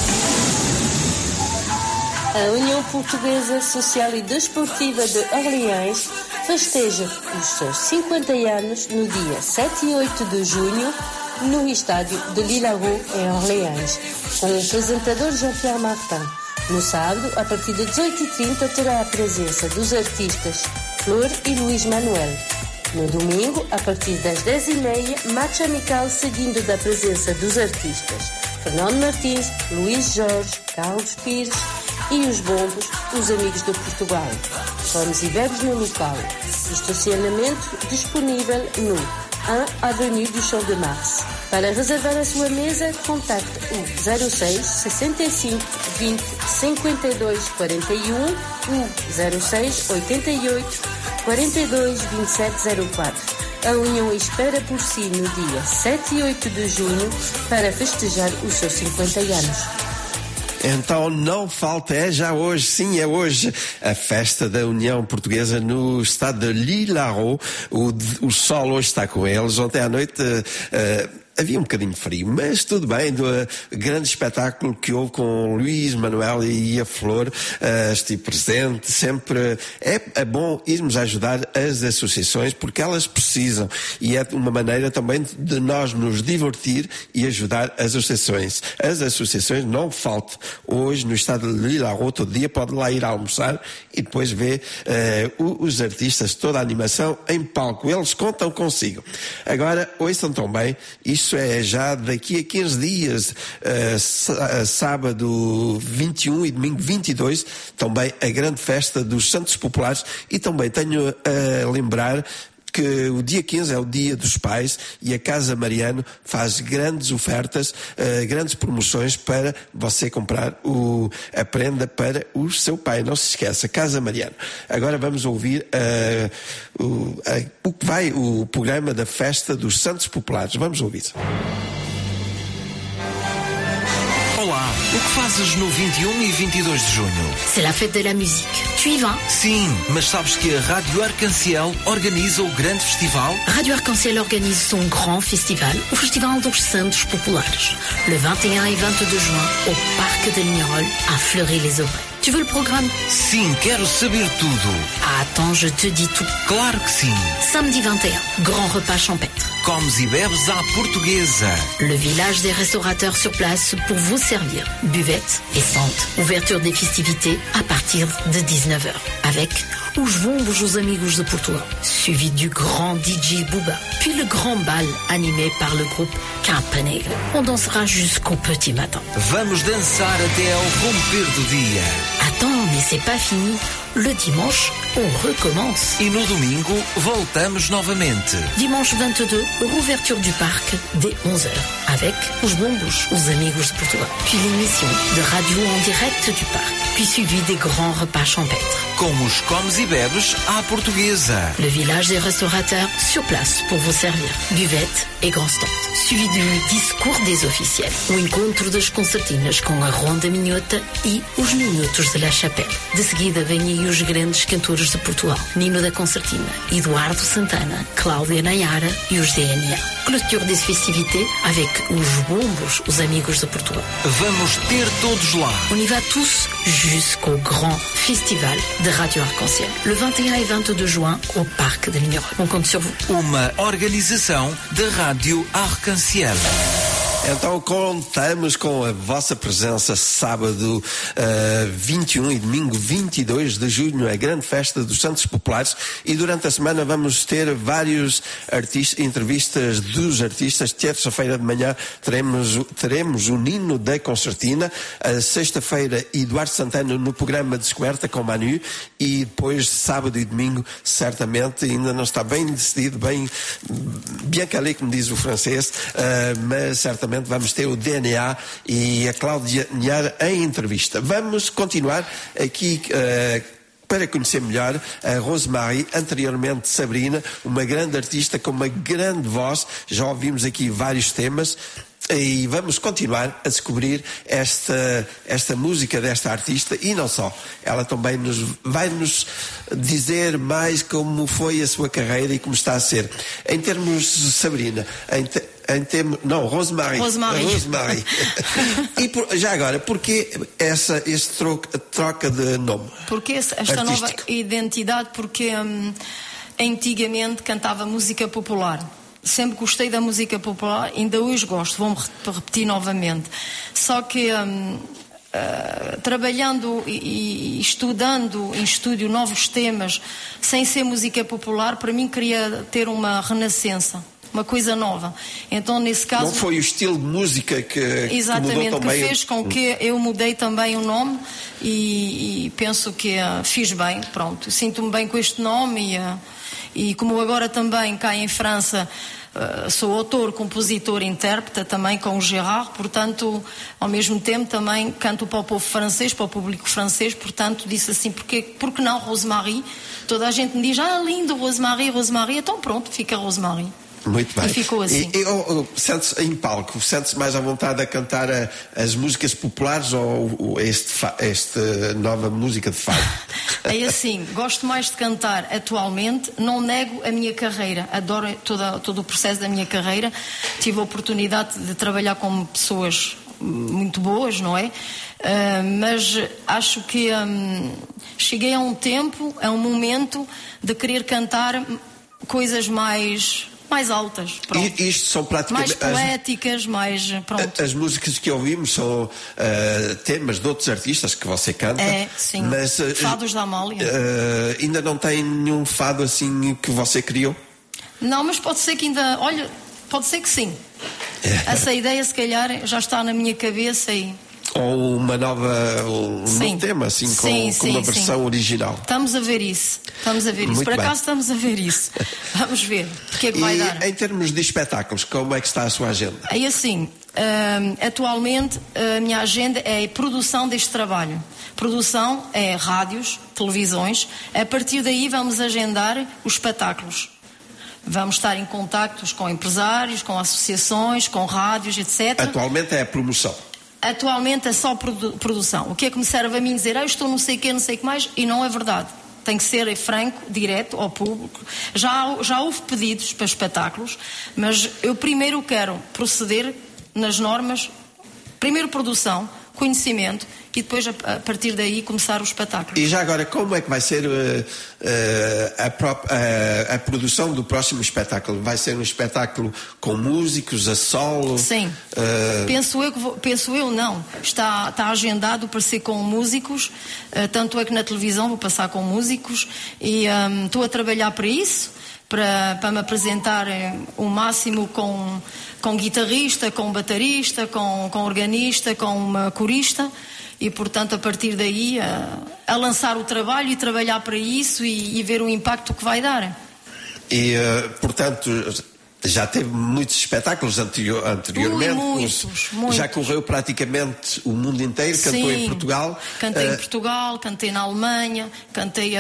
A União Portuguesa Social e Desportiva de Orleans festeja os seus 50 anos no dia 7 e 8 de junho no estádio de Lilarot, em Orleans, com o apresentador Jean-Pierre Martin. No sábado, a partir de 18h30, terá a presença dos artistas Flor e Luís Manuel. No domingo, a partir das 10h30, match amical seguindo da presença dos artistas Fernando Martins, Luís Jorge, Carlos Pires e os bombos, os amigos de Portugal. Comes e bebes no local. Estacionamento disponível no 1 Avenue du Champ de Mars. Para reservar a sua mesa, contacte o 06 65 20 52 41, o 06 88 42 27 04. A União espera por si no dia 7 e 8 de junho para festejar os seus 50 anos. Então não falta, é já hoje, sim, é hoje, a festa da União Portuguesa no estado de Lilarot. O sol hoje está com eles. Ontem à noite havia um bocadinho frio, mas tudo bem, do grande espetáculo que houve com Luís Manuel e a Flor, estive presente, sempre é bom irmos ajudar as associações, porque elas precisam, e é uma maneira também de nós nos divertir e ajudar as associações. As associações não faltam. Hoje no estado de Lilarot, todo dia pode lá ir almoçar e depois ver os artistas, toda a animação em palco, eles contam consigo. Agora, ouçam também, isso é já daqui a 15 dias, sábado 21 e domingo 22, também a grande festa dos Santos Populares, e também tenho a lembrar que o dia 15 é o dia dos pais e a Casa Mariano faz grandes ofertas, grandes promoções para você comprar a prenda para o seu pai. Não se esqueça, Casa Mariano. Agora vamos ouvir o programa da festa dos Santos Populares. Vamos ouvir. Olá, o que fazes no 21 e 22 de junho? C'est la fête de la musique. Tu y vas? Sim, mas sabes que a Rádio Arc-en-Ciel organiza o grande festival? Radio Arc-en-Ciel organise son grand festival, o Festival dos Santos Populares, le 21 et 22 juin, au Parc de Lignerolles, à Fleury-les-Aubrais. Tu veux le programme? Sim, quero saber tudo. Attends, je te dis tout. Claro que sim. Samedi 21, grand repas champêtre. Comes e bebes à portuguesa. Le village des restaurateurs sur place pour vous servir. Buvette et sante. Ouverture des festivités à partir de 19h. Avec Os Bombos, os Amigos de Portugal. Suivi du grand DJ Booba. Puis le grand bal animé par le groupe Campanile. On dansera jusqu'au petit matin. Vamos dançar até ao romper do dia. Attends, mais c'est pas fini. Le dimanche, on recommence. E no domingo, voltamos novamente. Dimanche 22, rouverture du parc dès 11h. Avec Os Bombos, os Amigos de Portugal. Puis l'émission de radio en direct du parc. Puis suivi des grands repas champêtres. Com os comes e bebes à portuguesa. Le village des restaurateurs sur place pour vous servir. Buvette et grand stand. Suivi du discours des officiels. O encontro das concertinas com a Ronda Minhota e os Minutos de la Chapelle. De seguida vêm aí os grandes cantores de Portugal. Nino da Concertina, Eduardo Santana, Cláudia Nayara e os DNA. Clôture des festivités avec Os Bombos, os Amigos de Portugal. Vamos ter todos lá. On y va tous jusqu'au grand festival de Radio Arc-en-Ciel. Le 21 et 22 juin au Parc de Lignerolles. On compte sur vous. Uma organização da Rádio Arc-en-Ciel. Então contamos com a vossa presença sábado 21 e domingo 22 de junho, a grande festa dos Santos Populares, e durante a semana vamos ter vários entrevistas dos artistas. Terça-feira de manhã teremos o Nino da Concertina, a sexta-feira Eduardo Santana no programa Descoberta com Manu, e depois sábado e domingo certamente, ainda não está bem decidido, bien calé, como diz o francês, mas certamente vamos ter o DNA e a Cláudia Nayara em entrevista. Vamos continuar aqui para conhecer melhor a Rosemary, anteriormente Sabrina, uma grande artista com uma grande voz. Já ouvimos aqui vários temas. E vamos continuar a descobrir esta música desta artista, e não só. Ela também vai nos dizer mais como foi a sua carreira e como está a ser. Em termos de Sabrina, Rosemary. E já agora, porquê este troca de nome? Porque esta nova identidade? Porque antigamente cantava música popular. Sempre gostei da música popular, ainda hoje gosto, vou-me repetir novamente. Só que trabalhando e estudando em estúdio novos temas, sem ser música popular, para mim queria ter uma renascença, uma coisa nova. Então, nesse caso... Não foi o estilo de música que exatamente, mudou também? Que fez com que eu mudei também o nome, e penso que fiz bem, pronto. Sinto-me bem com este nome, e como agora também cá em França sou autor, compositor, intérprete também com o Gérard, portanto ao mesmo tempo também canto para o povo francês, para o público francês, portanto disse assim, porque não Rosemary? Toda a gente me diz, lindo, Rosemary, então pronto, fica Rosemary. Muito bem. E ficou assim. Sentes em palco, sentes mais à vontade a cantar as músicas populares ou esta nova música de fado? É assim, gosto mais de cantar atualmente, não nego a minha carreira, adoro todo o processo da minha carreira, tive a oportunidade de trabalhar com pessoas muito boas, não é? Mas acho que cheguei a um tempo, a um momento de querer cantar coisas mais altas, pronto. Isto são praticamente mais poéticas, mais pronto. As músicas que ouvimos são temas de outros artistas que você canta. Sim. Mas fados da Amália. Ainda não tem nenhum fado assim que você criou? Não, mas pode ser que ainda, pode ser que sim. Essa ideia se calhar já está na minha cabeça e... Ou um novo tema, assim, com uma versão original. Estamos a ver isso. Muito Por acaso bem. Estamos a ver isso. Vamos ver o que é que vai dar. Em termos de espetáculos, como é que está a sua agenda? É assim, atualmente a minha agenda é a produção deste trabalho. Produção é rádios, televisões. A partir daí vamos agendar os espetáculos. Vamos estar em contactos com empresários, com associações, com rádios, etc. Atualmente é a promoção. Atualmente é só produção. O que é que me serve a mim dizer, eu estou não sei o que, não sei o que mais, e não é verdade. Tem que ser franco, direto ao público. Já houve pedidos para espetáculos, mas eu primeiro quero proceder nas normas, primeiro produção, conhecimento, e depois a partir daí começar o espetáculo. E já agora, como é que vai ser a produção do próximo espetáculo? Vai ser um espetáculo com músicos, a solo? Sim. Penso eu não. Está agendado para ser com músicos, tanto é que na televisão vou passar com músicos, e estou a trabalhar para isso, para me apresentar o máximo com guitarrista, com baterista, com organista, com uma corista, e portanto a partir daí a lançar o trabalho e trabalhar para isso e ver o impacto que vai dar. E portanto já teve muitos espetáculos anteriormente. Muitos. Já correu praticamente o mundo inteiro, cantou em Portugal. Cantei em Portugal, cantei na Alemanha, cantei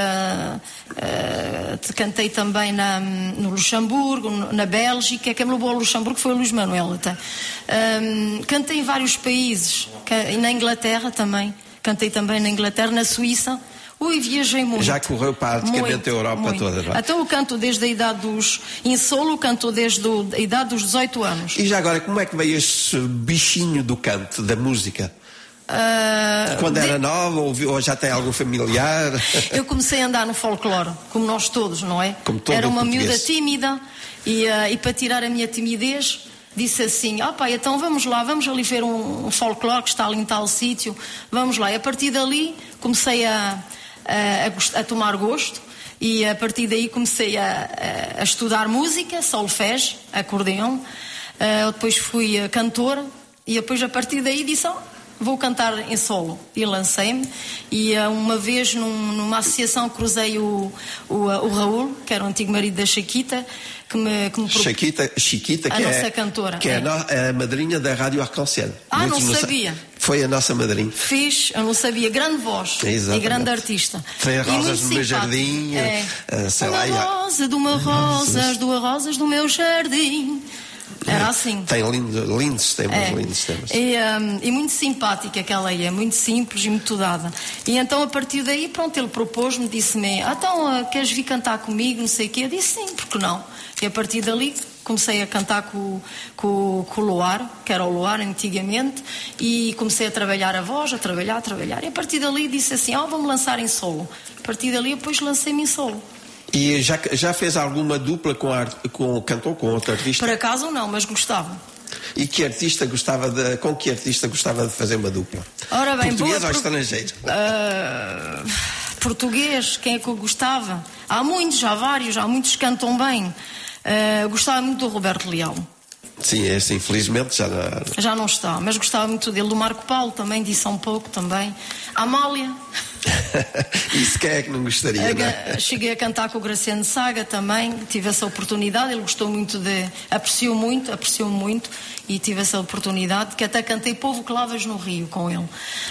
também no Luxemburgo, na Bélgica. Quem me levou ao Luxemburgo foi o Luís Manuel até. Cantei em vários países, e na Inglaterra também. Cantei também na Inglaterra, na Suíça. Viajei muito. Já correu praticamente a Europa toda, não é? Então eu canto desde a idade em solo, canto desde a idade dos 18 anos. E já agora, como é que veio esse bichinho do canto, da música? Quando era nova, ou já tem algo familiar? Eu comecei a andar no folclore, como nós todos, não é? Era uma miúda tímida, e para tirar a minha timidez, disse assim, pai, então vamos ali ver um folclore que está ali em tal sítio, vamos lá. E a partir dali comecei a tomar gosto, e a partir daí comecei a estudar música, solfégio, acordeão, depois fui cantora, e depois a partir daí disse, vou cantar em solo, e lancei-me, e uma vez numa associação cruzei o Raul, que era o antigo marido da Chiquita, que me Chiquita, a nossa cantora, que é a madrinha da Rádio Arc-en-Ciel. Não sabia. Foi a nossa madrinha. Eu não sabia. Grande voz. Exatamente. E grande artista. Tem rosas no meu jardim, sei lá. Duas rosas do meu jardim. Era assim. Tem lindos temas. E muito simpática que ela é, muito simples e muito dada. E então a partir daí, pronto, ele propôs-me, disse-me, então queres vir cantar comigo, não sei o quê? Eu disse sim, porque não? E a partir dali comecei a cantar com o Luar, que era o Luar antigamente, e comecei a trabalhar a voz, a trabalhar. E a partir dali disse assim, vamos lançar em solo. A partir dali depois lancei-me em solo. E já fez alguma dupla cantou com outro artista? Por acaso não, mas gostava. E com que artista gostava de fazer uma dupla? Ora bem, português ou estrangeiro? Português, quem é que eu gostava? Há muitos que cantam bem. Gostava muito do Roberto Leal. Sim, infelizmente já não está, mas gostava muito dele. Do Marco Paulo também, disse um pouco também. A Amália. Isso quem é que não gostaria, não é? Cheguei a cantar com o Graciano Saga também, tive essa oportunidade, ele gostou muito apreciou muito, e tive essa oportunidade, que até cantei Povo que Lavas no Rio com ele.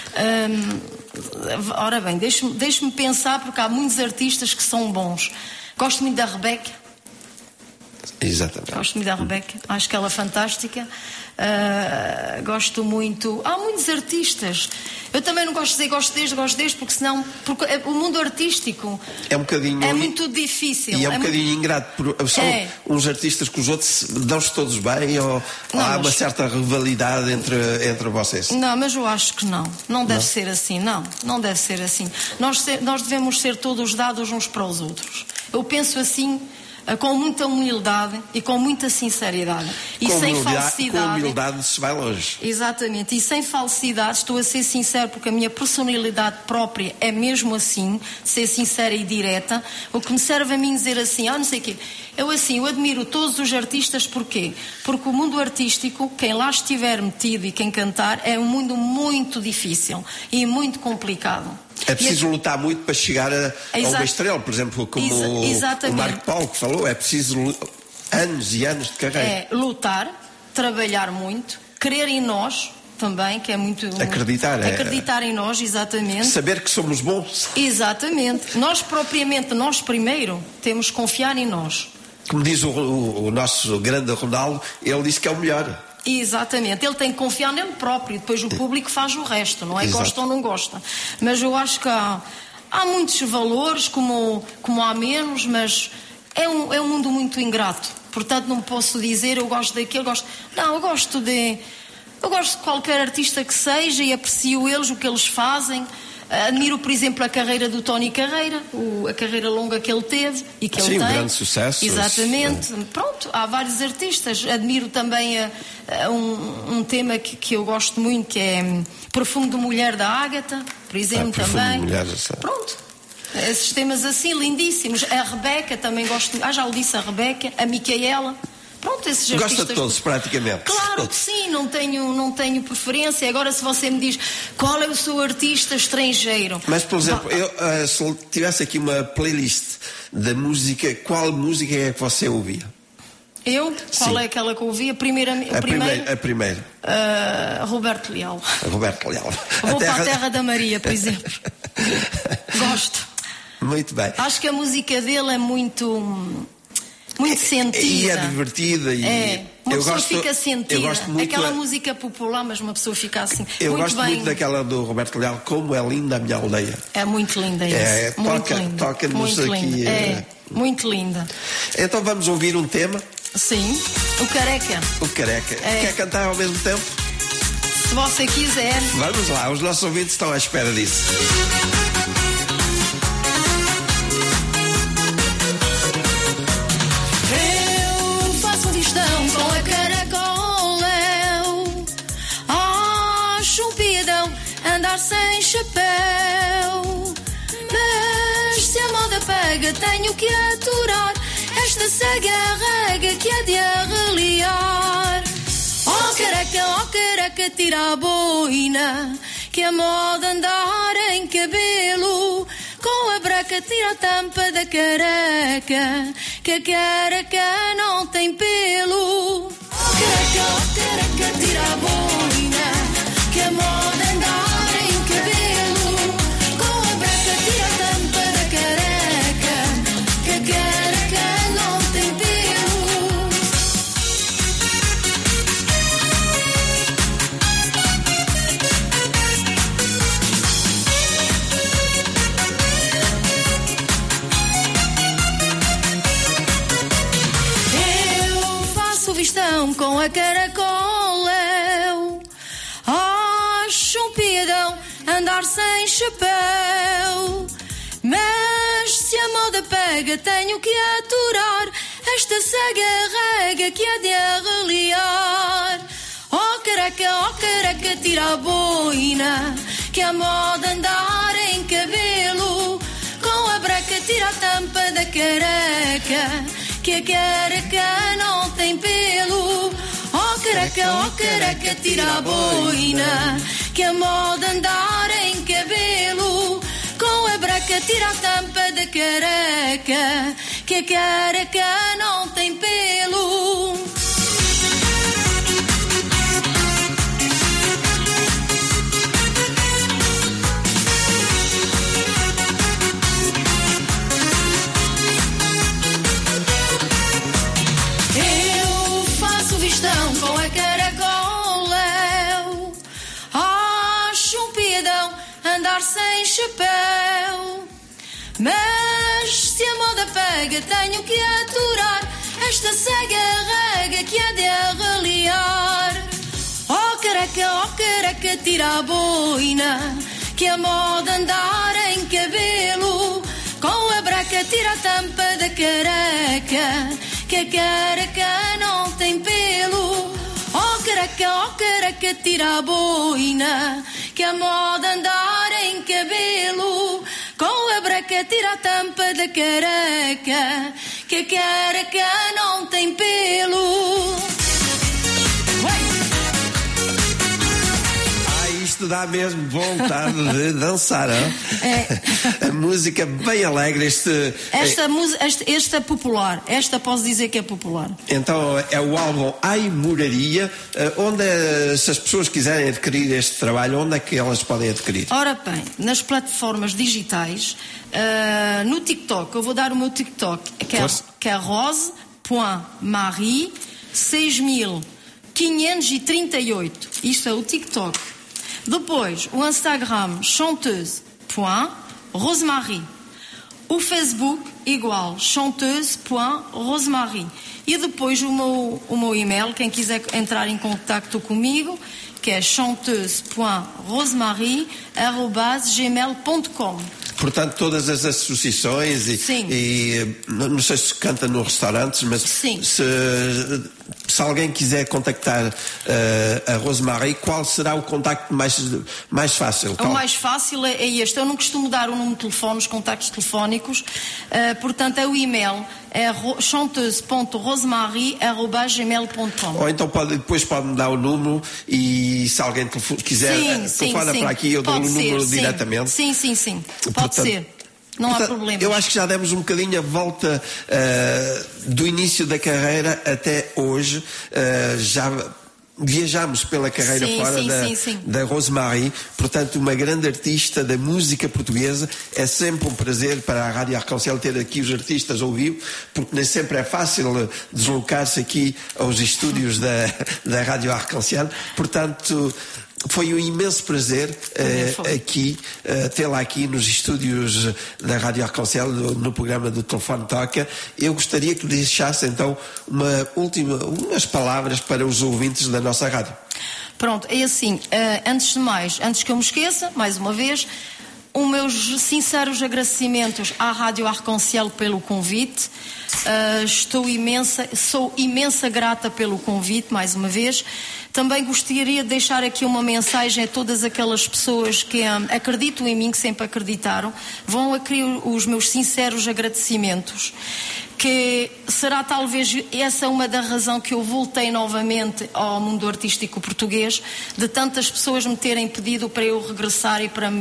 Ora bem, deixe-me pensar, porque há muitos artistas que são bons. Gosto muito da Rebeca. Exatamente. Gosto muito da Rebeca, acho que ela é fantástica. Gosto muito. Há muitos artistas. Eu também não gosto de dizer gosto deste, porque senão. Porque o mundo artístico é um bocadinho. É muito difícil. E é um bocadinho ingrato. São uns artistas que os outros dão-se todos bem, ou há uma certa rivalidade entre vocês? Não, mas eu acho que não. Não deve ser assim, não deve ser assim. Nós devemos ser todos dados uns para os outros. Eu penso assim. Com muita humildade e com muita sinceridade. E sem falsidade. Com humildade se vai longe. Exatamente. E sem falsidade, estou a ser sincero, porque a minha personalidade própria é mesmo assim, ser sincera e direta. O que me serve a mim dizer assim, não sei o quê. Eu admiro todos os artistas, porquê? Porque o mundo artístico, quem lá estiver metido e quem cantar, é um mundo muito difícil e muito complicado. É preciso lutar muito para chegar a uma estrela, por exemplo, como o Marco Paulo que falou, é preciso anos e anos de carreira. É lutar, trabalhar muito, crer em nós também, que é muito... Acreditar em nós, exatamente. Saber que somos bons. Exatamente. Nós primeiro, temos que confiar em nós. Como diz o nosso grande Ronaldo, ele disse que é o melhor. Exatamente, ele tem que confiar nele próprio, depois o público faz o resto, não é? Exato. Gosta ou não gosta. Mas eu acho que há muitos valores, como há menos, mas é um mundo muito ingrato. Portanto, não posso dizer eu gosto daquilo, Não, eu gosto de qualquer artista que seja e aprecio eles, o que eles fazem. Admiro, por exemplo, a carreira do Tony Carreira, a carreira longa que ele teve e que ele tem. Um grande sucesso. Exatamente. Pronto, há vários artistas. Admiro também um tema que eu gosto muito, que é Perfume de Mulher, da Ágata, por exemplo, também. Mulher, pronto. Esses temas assim, lindíssimos. A Rebeca, também gosto. Já o disse, a Rebeca, a Micaela. Pronto, esses artistas... Gosta de todos, praticamente. Claro que sim, não tenho preferência. Agora, se você me diz qual é o seu artista estrangeiro... Mas, por exemplo, se eu tivesse aqui uma playlist da música, qual música é que você ouvia? Eu? Qual é aquela que eu ouvi? A primeira. Roberto Leal. Roberto Leal. Vou para a Terra da Maria, por exemplo. Gosto. Muito bem. Acho que a música dele é muito sentida. E é divertida. Uma pessoa fica sentida. Eu gosto muito aquela música popular, mas uma pessoa fica assim. Eu gosto muito daquela do Roberto Leal, Como é Linda a Minha Aldeia. É muito linda isso. Toca-nos aqui. Muito linda. Então vamos ouvir um tema. Sim, o Careca. O Careca. Quer cantar ao mesmo tempo? Se você quiser. Vamos lá, os nossos ouvintes estão à espera disso. Eu faço vistão com a caracoléu. Acho um piadão andar sem chapéu. Mas se a moda pega, tenho que aturar esta cega rega que há de arreliar. Oh careca, tira a boina, que a moda andar em cabelo. Com a breca tira a tampa da careca, que a careca não tem pelo. Oh careca, tira a boina, que a moda andar em cabelo. Com a breca tira a tampa da careca, que a careca não tem pelo. Vistão com a caracoléu. Acho um piadão andar sem chapéu. Mas se a moda pega, tenho que aturar esta cega rega que há de arreliar. Oh careca, tira a boina, que a moda andar em cabelo. Com a breca tira a tampa da careca, que a careca não tem pelo. Oh careca, tira a boina, que a moda andar em cabelo. Com a breca tira a tampa da careca, que a careca não tem pelo. Com a caracoléu. Acho um piadão andar sem chapéu. Mas se a moda pega, tenho que aturar esta cega rega que há de arreliar. Oh careca, tira a boina, que a moda andar em cabelo. Com a breca tira a tampa da careca, que a careca não tem pelo. Oh careca, tira a boina, que a moda andar em cabelo. Com a breca tira a tampa da careca, que a careca não tem pelo. Isto dá mesmo vontade de dançar, não? A música bem alegre. Esta é popular. Esta posso dizer que é popular. Então é o álbum Ai Moraria. Onde, se as pessoas quiserem adquirir este trabalho, onde é que elas podem adquirir? Ora bem, nas plataformas digitais, no TikTok, eu vou dar o meu TikTok, que é rose.marie 6500 538. Isto é o TikTok. Depois, o Instagram, chanteuse.rosemarie. O Facebook, igual, chanteuse.rosemarie. E depois o meu e-mail, quem quiser entrar em contacto comigo, que é chanteuse.rosemarie@gmail.com. Portanto, todas as associações e não sei se canta nos restaurantes, mas se alguém quiser contactar a Rosemarie, qual será o contacto mais fácil? O mais fácil é este. Eu não costumo dar o número de telefone, os contactos telefónicos, portanto é o e-mail, é chanteuse.rosemarie@gmail.com. Ou então depois pode-me dar o número e se alguém quiser telefona para aqui, eu dou o número diretamente. Sim. Pode ser. Não há problema. Eu acho que já demos um bocadinho a volta do início da carreira até hoje. Já viajamos pela carreira da Rosemarie, portanto uma grande artista da música portuguesa. É sempre um prazer para a Rádio Arc-en-Ciel ter aqui os artistas ao vivo, porque nem sempre é fácil deslocar-se aqui aos estúdios da Rádio Arc-en-Ciel. Portanto, foi um imenso prazer aqui tê-la aqui nos estúdios da Rádio Arc-en-Ciel, no programa do Telefone Toca. Eu gostaria que deixasse então umas palavras para os ouvintes da nossa rádio. Pronto, é assim, antes de mais, antes que eu me esqueça, mais uma vez, os meus sinceros agradecimentos à Rádio Arc-en-Ciel pelo convite. Sou imensa grata pelo convite, mais uma vez. Também gostaria de deixar aqui uma mensagem a todas aquelas pessoas que acreditam em mim, que sempre acreditaram. Vão aqui os meus sinceros agradecimentos, que será talvez essa uma da razão que eu voltei novamente ao mundo artístico português, de tantas pessoas me terem pedido para eu regressar e para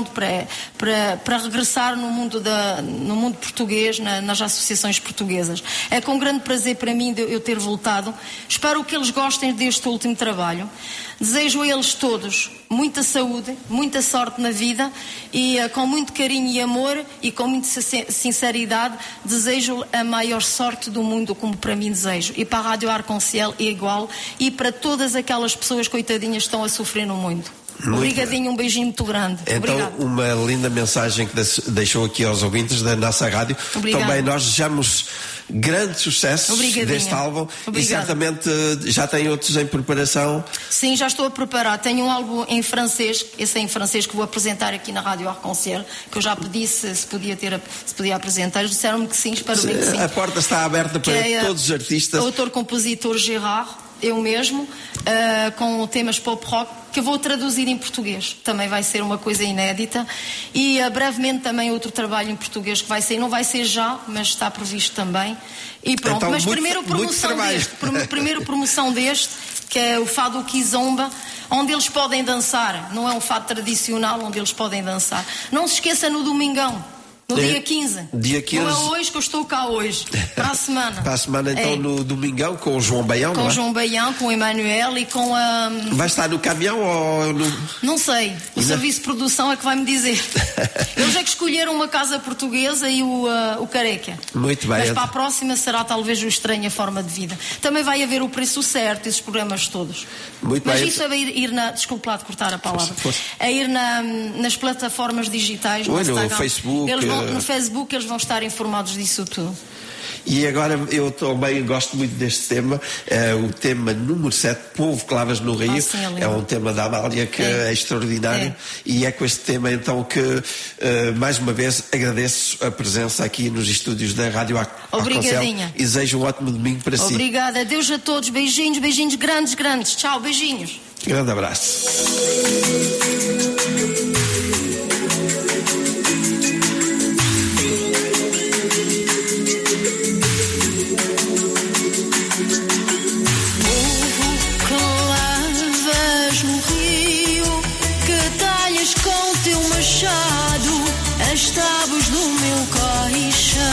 regressar no mundo português, nas associações portuguesas. É com grande prazer para mim eu ter voltado. Espero que eles gostem deste último trabalho. Desejo a eles todos muita saúde, muita sorte na vida e com muito carinho e amor e com muita sinceridade desejo a maior sorte do mundo, como para mim desejo. E para a Rádio Arc-en-Ciel é igual, e para todas aquelas pessoas coitadinhas que estão a sofrer no mundo. Obrigadinho, um beijinho muito grande. Então, obrigado. Uma linda mensagem que deixou aqui aos ouvintes da nossa rádio. Obrigado. Também nós desejamos grande sucesso deste álbum. Obrigado. E certamente já tem outros em preparação. Sim, já estou a preparar. Tenho um álbum em francês, esse é em francês, que vou apresentar aqui na Rádio Arc-en-Ciel, que eu já pedi se podia apresentar. Eles disseram-me que sim, espero bem que sim. A porta está aberta para todos os artistas. Autor-compositor Gerard, eu mesmo, com temas pop-rock, que eu vou traduzir em português. Também vai ser uma coisa inédita. E brevemente também outro trabalho em português que vai ser, não vai ser já, mas está previsto também. E pronto, então, mas primeiro promoção deste, que é o Fado Kizomba, onde eles podem dançar. Não é um fado tradicional, onde eles podem dançar. Não se esqueça, no domingão. No dia 15. Dia 15. Não é hoje que eu estou cá hoje. Para a semana. Para a semana, então, no domingão, com o João Baião, com o João Baião, com o Emanuel e com a... Vai estar no caminhão ou no... Não sei. O serviço de produção é que vai me dizer. Eles é que escolheram uma casa portuguesa e o Careca. Muito bem. Mas para a próxima será talvez o Estranha Forma de Vida. Também vai haver o Preço Certo, esses programas todos. Muito Mas bem. Isso é ir na... Desculpe lá de cortar a palavra. É ir nas plataformas digitais, no Instagram. No Facebook. No Facebook eles vão estar informados disso tudo. E agora eu também gosto muito deste tema, é o tema número 7, Povo que Lavas no Rio. Sim, é um tema da Amália que é extraordinário. E é com este tema então que mais uma vez agradeço a presença aqui nos estúdios da Rádio Arc-en-Ciel e desejo um ótimo domingo para si. Obrigada, adeus a todos, beijinhos grandes. Tchau, beijinhos. Grande abraço. As tábuas do meu caixão,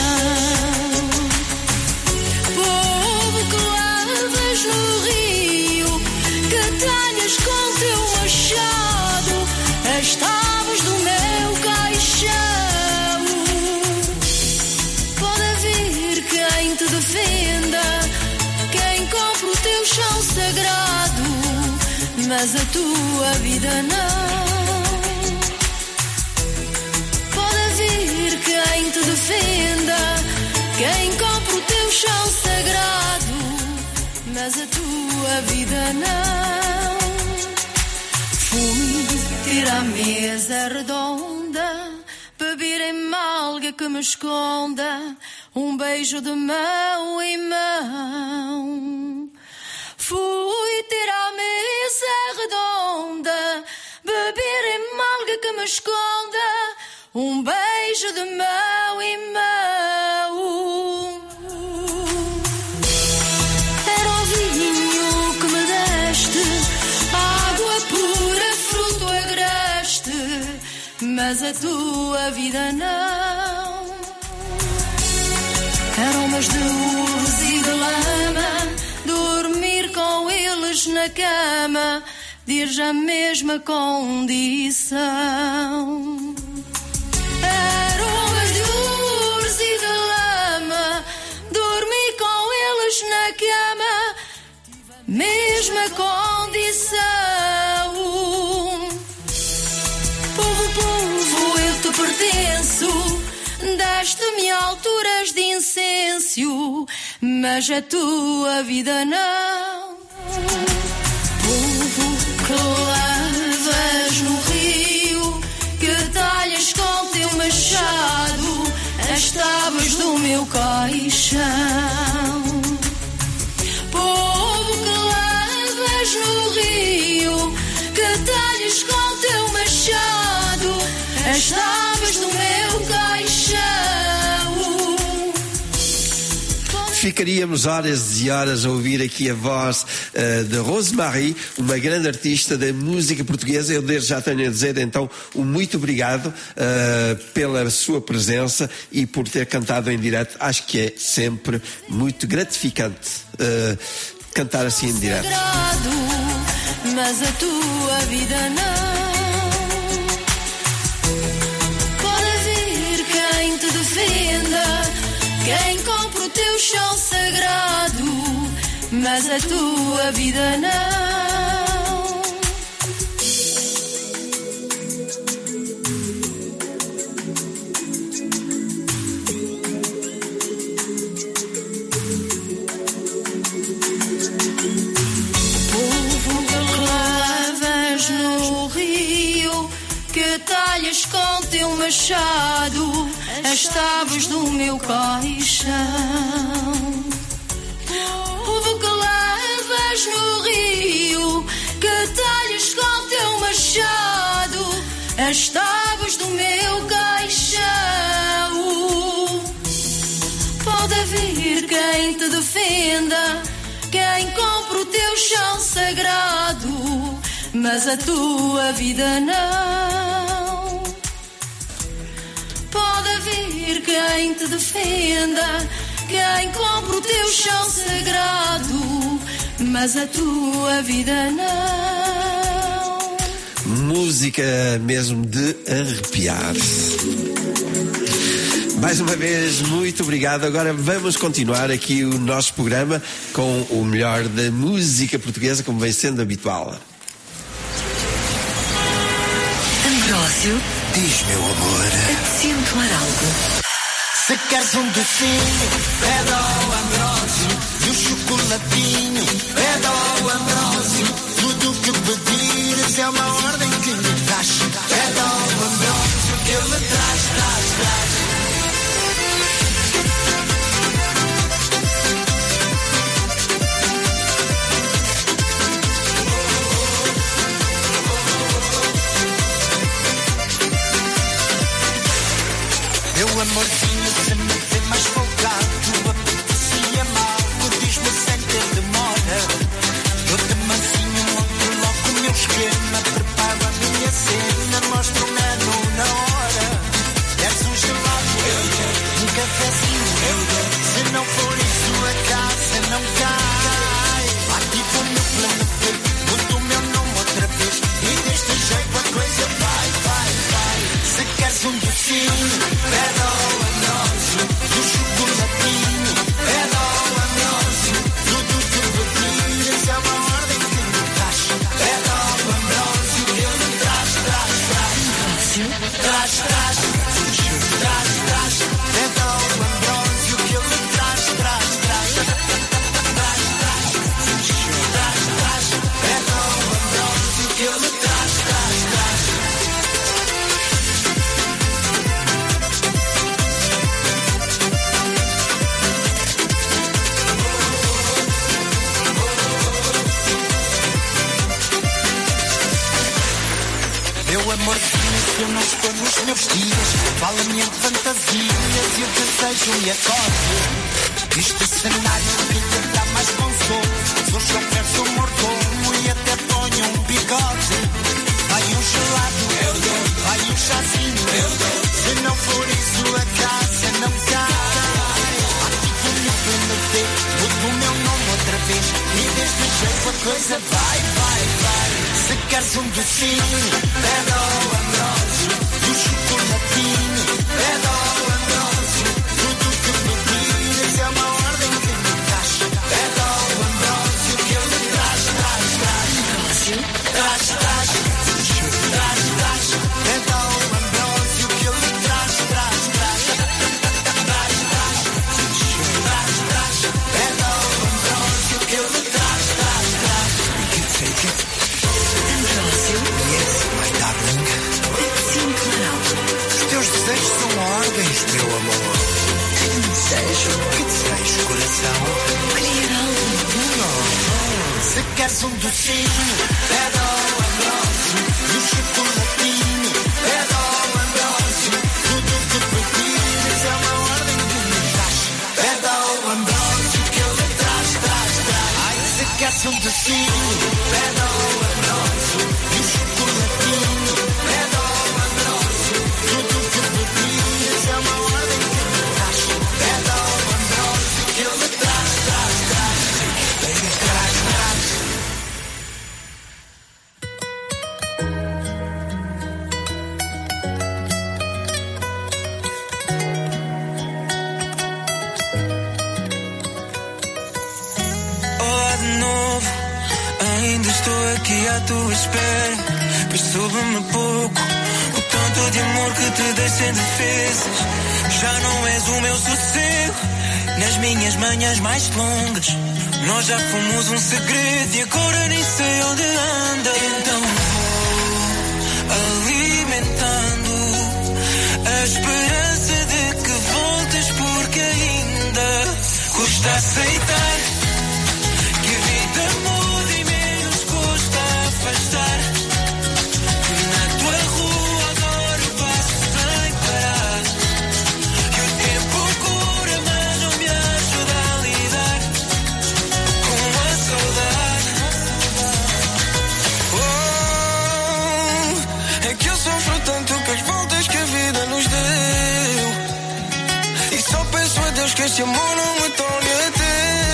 povo que lavas no rio, que talhas com teu machado mas a tua vida não. Pode haver quem te defenda, quem compre o teu chão sagrado, mas a tua vida não. Fui ter à mesa redonda, beber em malga que me esconda, um beijo de mão em mão. Fui ter à mesa redonda, beber em malga que me esconda, um beijo de mão em mão. Era o vinho que me deste, água pura, fruto agreste, mas a tua vida não. Aromas de urze e de lama, dormir com eles na cama, dir a mesma condição. Aromas de urze e de lama, dormir com eles na cama, mesma condição. Povo, povo, eu te pertenço, deste-me alturas de incenso, mas a tua vida não. Povo que lavas no rio, que talhas com teu machado as tábuas do meu caixão. Povo que lavas no rio, que talhas com teu machado as tábuas do meu caixão. Ficaríamos horas e horas a ouvir aqui a voz de Rosemarie, uma grande artista da música portuguesa. Eu desde já tenho a dizer então um muito obrigado pela sua presença e por ter cantado em direto. Acho que é sempre muito gratificante cantar assim em direto. Mas a tua vida não. Pode haver quem te defenda, quem compre o teu chão sagrado, mas a tua vida não. Povo que lavas no rio, que talhas com teu machado as tábuas do meu caixão. Povo que lavas no rio, que talhas com teu machado as tábuas do meu caixão. Pode haver quem te defenda, quem compre o teu chão sagrado, mas a tua vida não. Pode haver quem te defenda, quem compre o teu chão sagrado, mas a tua vida não. Música mesmo de arrepiar. Mais uma vez, muito obrigado. Agora vamos continuar aqui o nosso programa com o melhor da música portuguesa, como vem sendo habitual. Ambrósio, Diz, meu amor. apetecia tomar algo. Se queres um docinho, pede ao Ambrósio. E o chocolatinho, pede ao Ambrósio. Tudo o que pedires é uma ordem que lhe dás. Pede ao Ambrósio que ele traz, traz, traz. Meu amorzinho, se me vê mais folgado, apetecia mal, diz-me sem ter demora. Eu de mansinho monto logo o meu esquema, preparo a minha cena, mostro um menu na hora. Queres um gelado? Eu dou. Um cafezinho? Eu dou. Se não for isso, a casa não cai. Ativo o meu plano B, mudo o meu nome outra vez, e deste jeito a coisa vai, vai, vai. Se queres um docinho, pede ao Ambrósio. E o chocolatinho, pede ao Ambrósio. Tudo que pedires é uma ordem que me dás. Pede ao Eu não estou nos meus dias, vale a minha fantasia e o desejo me acorde. Este cenário que lhe dá mais bom som. Sou chofer, sou mordomo e até ponho um bigode. Vai um gelado, eu dou. Vai um chazinho, eu dou. Se não for isso a casa não cai. Ativo-lhe que me dê, mudo o meu nome outra vez. E deste jeito a coisa vai, vai, vai. Se queres um docinho, pede ao Ambrósio. E o chocolatinho, pede ao Ambrósio. Tudo que pedires é uma ordem que me dás. Pede ao Ambrósio que ele traz, traz, traz. Traz, traz. Traz, traz. Pede ao Ambrósio que ele traz, traz, traz. Traz, traz. Traz, traz. Pede ao Ambrósio que ele traz, traz, traz. We can take it. Ambrósio? Yes, my darling. Sim, claro. Os teus desejos são ordens, meu amor. Tenho um desejo. Que desejo, coração? Querer algo bom. Se queres um docinho, pede ao Ambrósio. E o chocolatinho, pede ao Ambrósio. Tudo que pedires é uma ordem que me dás. Pede ao Ambrósio que ele traz, traz, traz. Ai, se queres um docinho, pede ao Ambrósio. E o chocolatinho, pede ao Ambrósio. Tudo que pedires é uma ordem que me dás. Pede ao Ambrósio que ele traz, traz, traz. Traz, traz. Olá de novo, ainda estou aqui à tua espera. Pois soube-me pouco o tanto de amor que te dei sem defesas. Já não és o meu sossego nas minhas manhãs mais longas. Nós já fomos um segredo e agora nem sei onde anda. Então vou alimentando a esperança de que voltes, porque ainda custa aceitar que a vida muda e menos custa afastar. Que na tua rua agora eu passo sem parar. Que o tempo cura, mas não me ajuda a lidar com a saudade. Oh, é que eu sofro tanto com as voltas que a vida nos deu. E só peço a Deus que este amor não me torne a teu.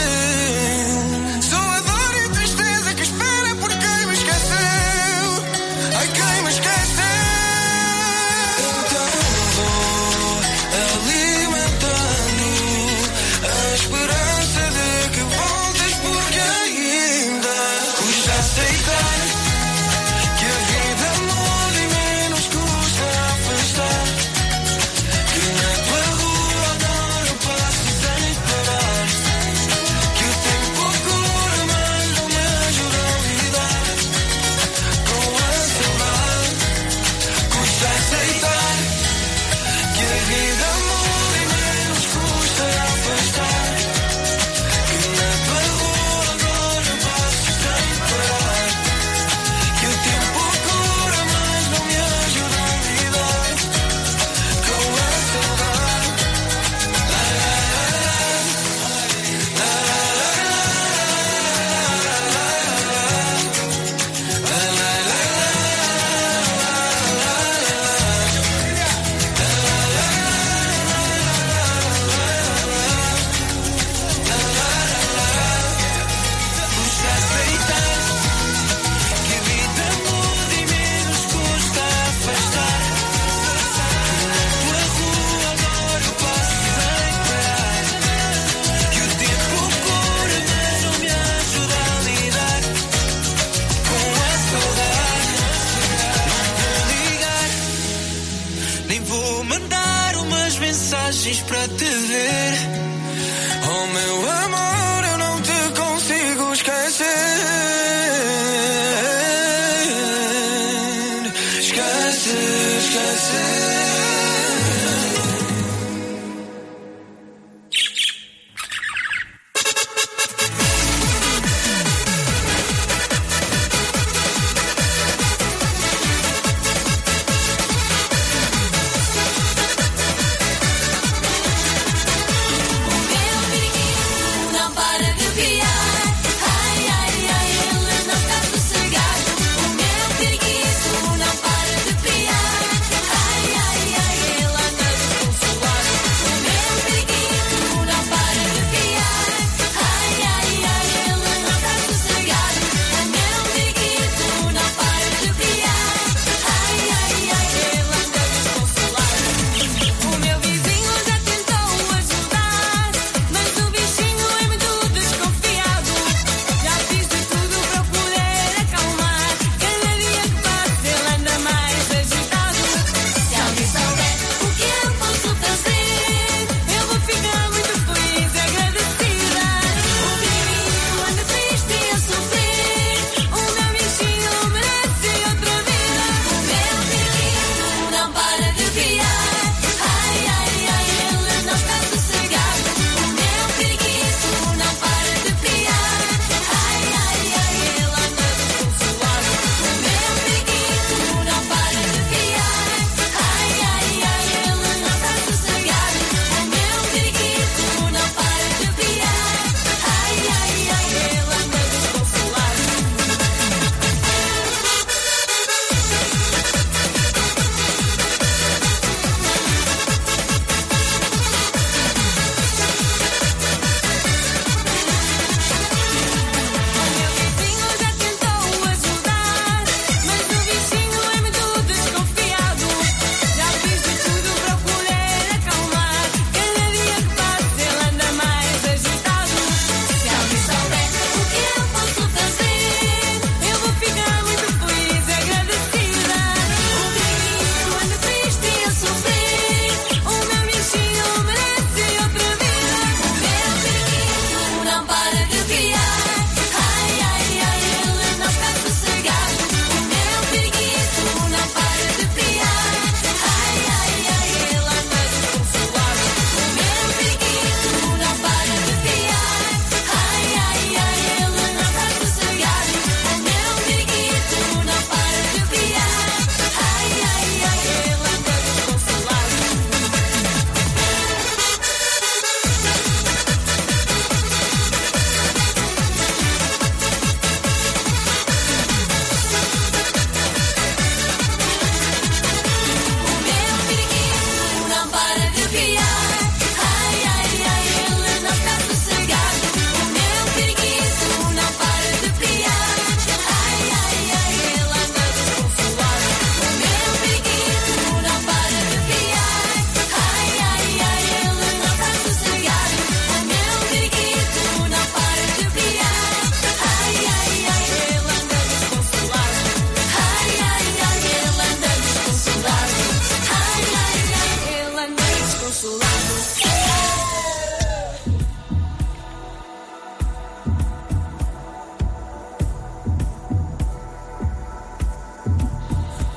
Só a dor e a tristeza que espera por quem me esqueceu. Ai, quem me esqueceu. Então vou alimentando a esperança de que voltes, porque ainda custa aceitar que a vida muda e menos custa afastar. Que na tua rua agora eu passo sem parar. Que o tempo cura, mas não me ajuda a lidar com a saudade. Custa aceitar que a vida muda e menos custa afastar. Que na tua rua agora eu passo sem parar. Que o tempo cura, mas não me ajuda a lidar com a saudade. Custa aceitar que a vida muda e menos custa afastar. Que na tua rua agora eu passo sem parar. Que o tempo cura, mas não me ajuda a lidar com a saudade. Não vou ligar, nem vou mandar umas mensagens para te ver. Oh meu amor, eu não te consigo esquecer. Esquecer, esquecer.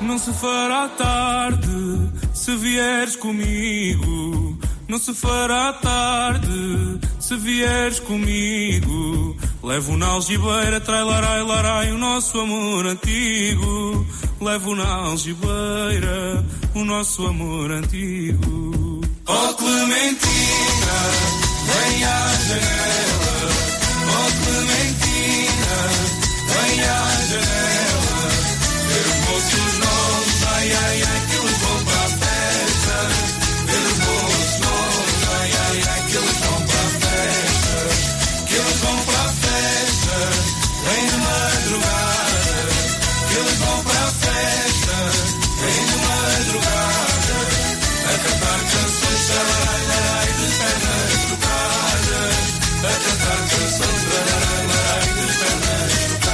Não se fará tarde se vieres comigo. Não se fará tarde se vieres comigo. Levo na algibeira, trailarai, larai, o nosso amor antigo. Levo na algibeira, o nosso amor antigo. Oh Clementina, vem à janela. Oh Clementina, vem à janela. Ver os moços novos, ai, ai, ai, que eles vão para a festa. Ver os moços novos, ai, ai, ai, que eles vão para a festa. Que eles vão para a festa, vem de madrugada. Que eles vão para a festa, vem de madrugada. A cantar canções, larai, larai, de pernas trocadas. A cantar canções, larai, larai, de pernas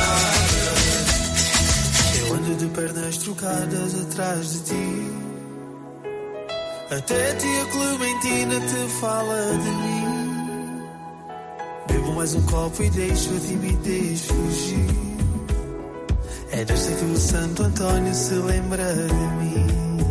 trocadas. Eu ando de pernas trocadas atrás de ti. Até a tia Clementina te fala de mim. Bebo mais um copo e deixo a timidez fugir. É desta que o Santo Antônio se lembra de mim.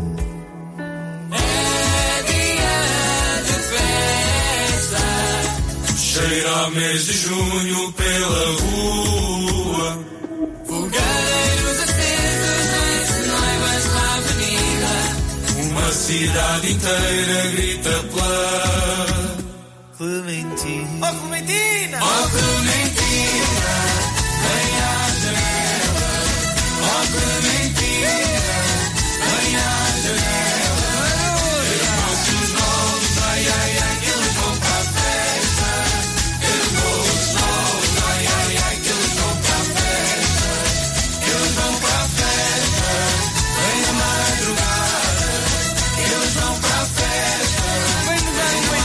É dia de festa, cheira a mês de junho pela rua. Fogueiros acesos nas noivas na avenida. Uma cidade inteira grita pela Clementina. Oh Clementina! Oh Clementina, vem à janela. Oh Clementina, vem à janela. Ver os moços novos, ai, ai, ai, que eles vão para a festa. Ver os moços novos, ai, ai, ai, que eles vão para a festa. Que eles vão para a festa, vem de madrugada. Que eles vão para a festa, vem de madrugada.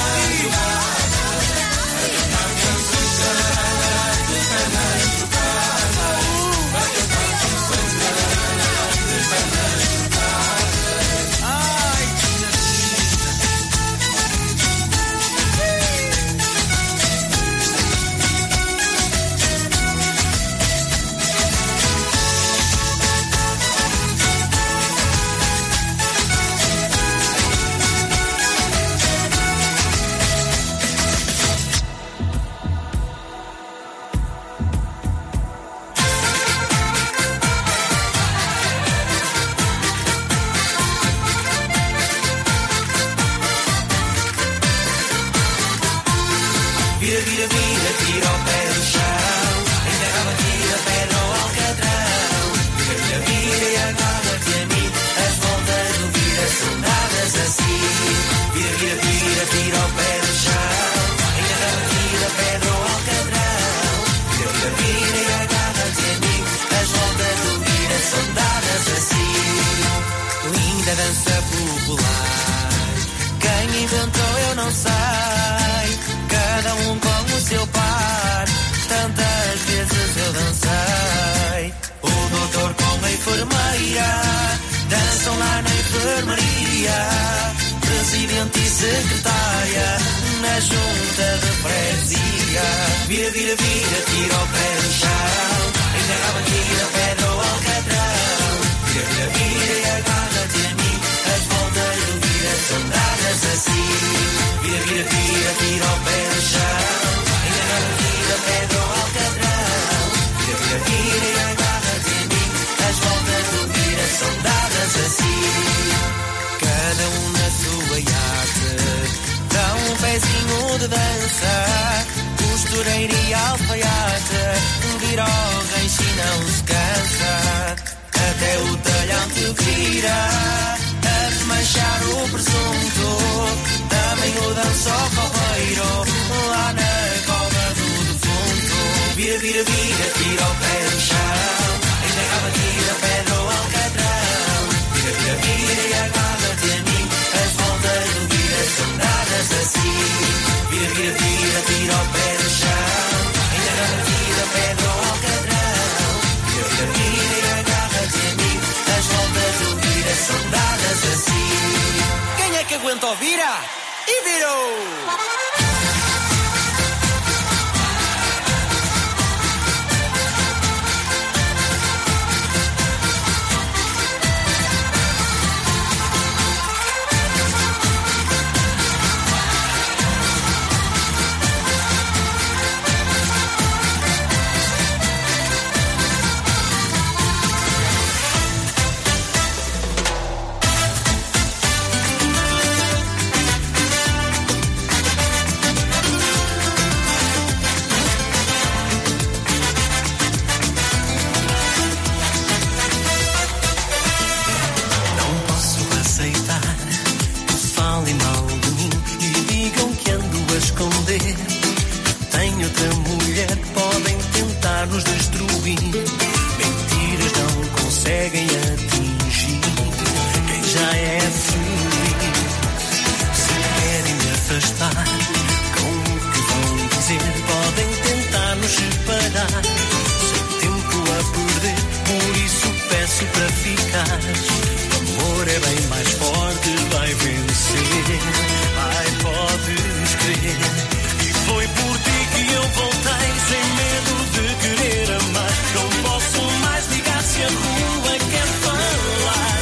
Dança popular, quem inventou eu não sei. Cada um com o seu par, tantas vezes eu dancei. O doutor com a enfermeira dançam lá na enfermaria. Presidente e secretária na junta de freguesia. Vira, vira, vira, tira o pé do chão. Engarrava aqui na pedra ou alcatrão. Vira, vira, vira e agarra-te a mim. As voltas do vira são dadas assim. Vira, vira, vira, tira o pé do chão. Engarrava aqui na pedra ou alcatrão. Vira, vira, vira e agarra-te a mim. As voltas do vira são dadas assim. Cada um na sua arte dá um pezinho de dança. Costureira e alfaiate, vira ao rancho e não se cansa. Até o talhante vira a desmanchar o presunto. Também o dança ao coveiro lá na cova do defunto. Vira, vira, vira, tira o pé do chão. Engarrava aqui na pedra ou alcatrão. Vira, vira, vira e agarra-te a mim. As voltas do vira são dadas assim. Vira, vira, vira, tira o pé do chão. Engarrava aqui na pedra ou alcatrão. Vira, vira, vira e agarra-te a mim. As voltas do vira são dadas assim. Quem é que aguentou vira? E virou! nos destruir. Mentiras não conseguem atingir quem já é feliz. Se querem me afastar com o que vão dizer, podem tentar nos separar. Sem tempo a perder, por isso peço para ficar. O amor é bem mais forte, vai vencer. Ai, podes crer. E foi por ti que eu voltei, sem medo de querer amar. Não posso mais ligar se a rua quer falar.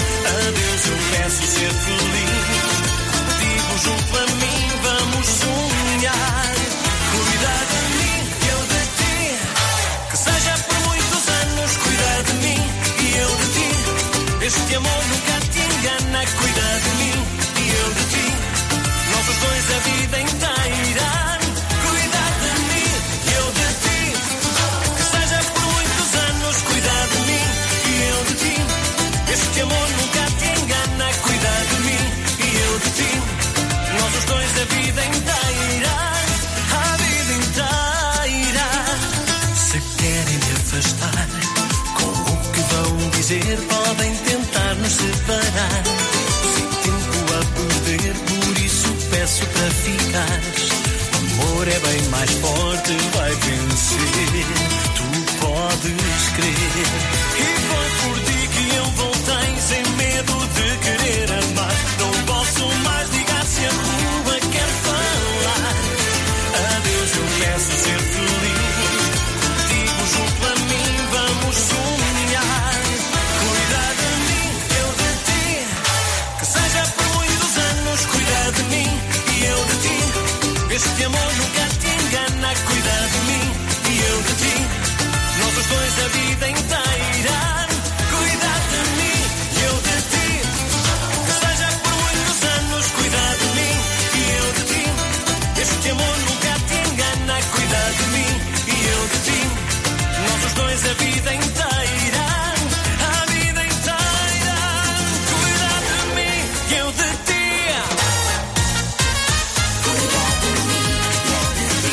Adeus, eu peço ser feliz. Contigo junto a mim, vamos sonhar. Cuidar de mim, eu de ti. Que seja por muitos anos, cuidar de mim e eu de ti. Este amor nunca te engana, cuidar de mim e eu de ti. Nós os dois a vida inteira. Cuidar de mim e eu de ti. Que seja por muitos anos, cuidar de mim e eu de ti. Este amor nunca te engana, cuidar de mim e eu de ti. Nós os dois a vida inteira. A vida inteira. Se querem me afastar com o que vão dizer, podem tentar nos separar. Sem tempo a perder, por isso peço para ficar. O amor é bem mais forte, vai vencer. Tu podes crer. E foi por ti que eu voltei, sem medo de querer amar. Não posso mais ligar se a rua quer falar. Adeus, eu peço ser feliz. Contigo junto a mim, vamos sonhar. Cuidar de mim, eu de ti. Que seja por muitos anos, cuidar de mim e eu de ti. Este amor nunca te engana, cuidar de mim e eu de ti. Nós os dois a vida inteira. Cuidar de mim e eu de ti. Que seja por muitos anos, cuidar de mim e eu de ti. Este amor nunca te engana, cuidar de mim e eu de ti. Nós os dois a vida inteira. A vida inteira. Cuidar de mim e eu de ti. Cuidar de mim e eu de ti.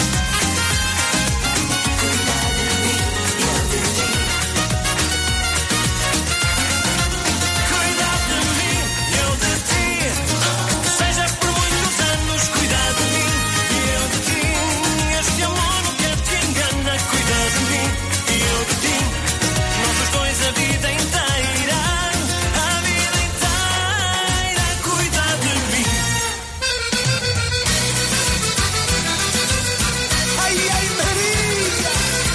Cuidar de mim e eu de ti. Cuidar de mim e eu de ti. Seja por muitos anos, cuidar de mim e eu de ti. Este amor nunca te engana, cuidar de mim e eu de ti. Nós os dois a vida inteira. A vida inteira. Cuidar de mim. Ai, ai, Maria.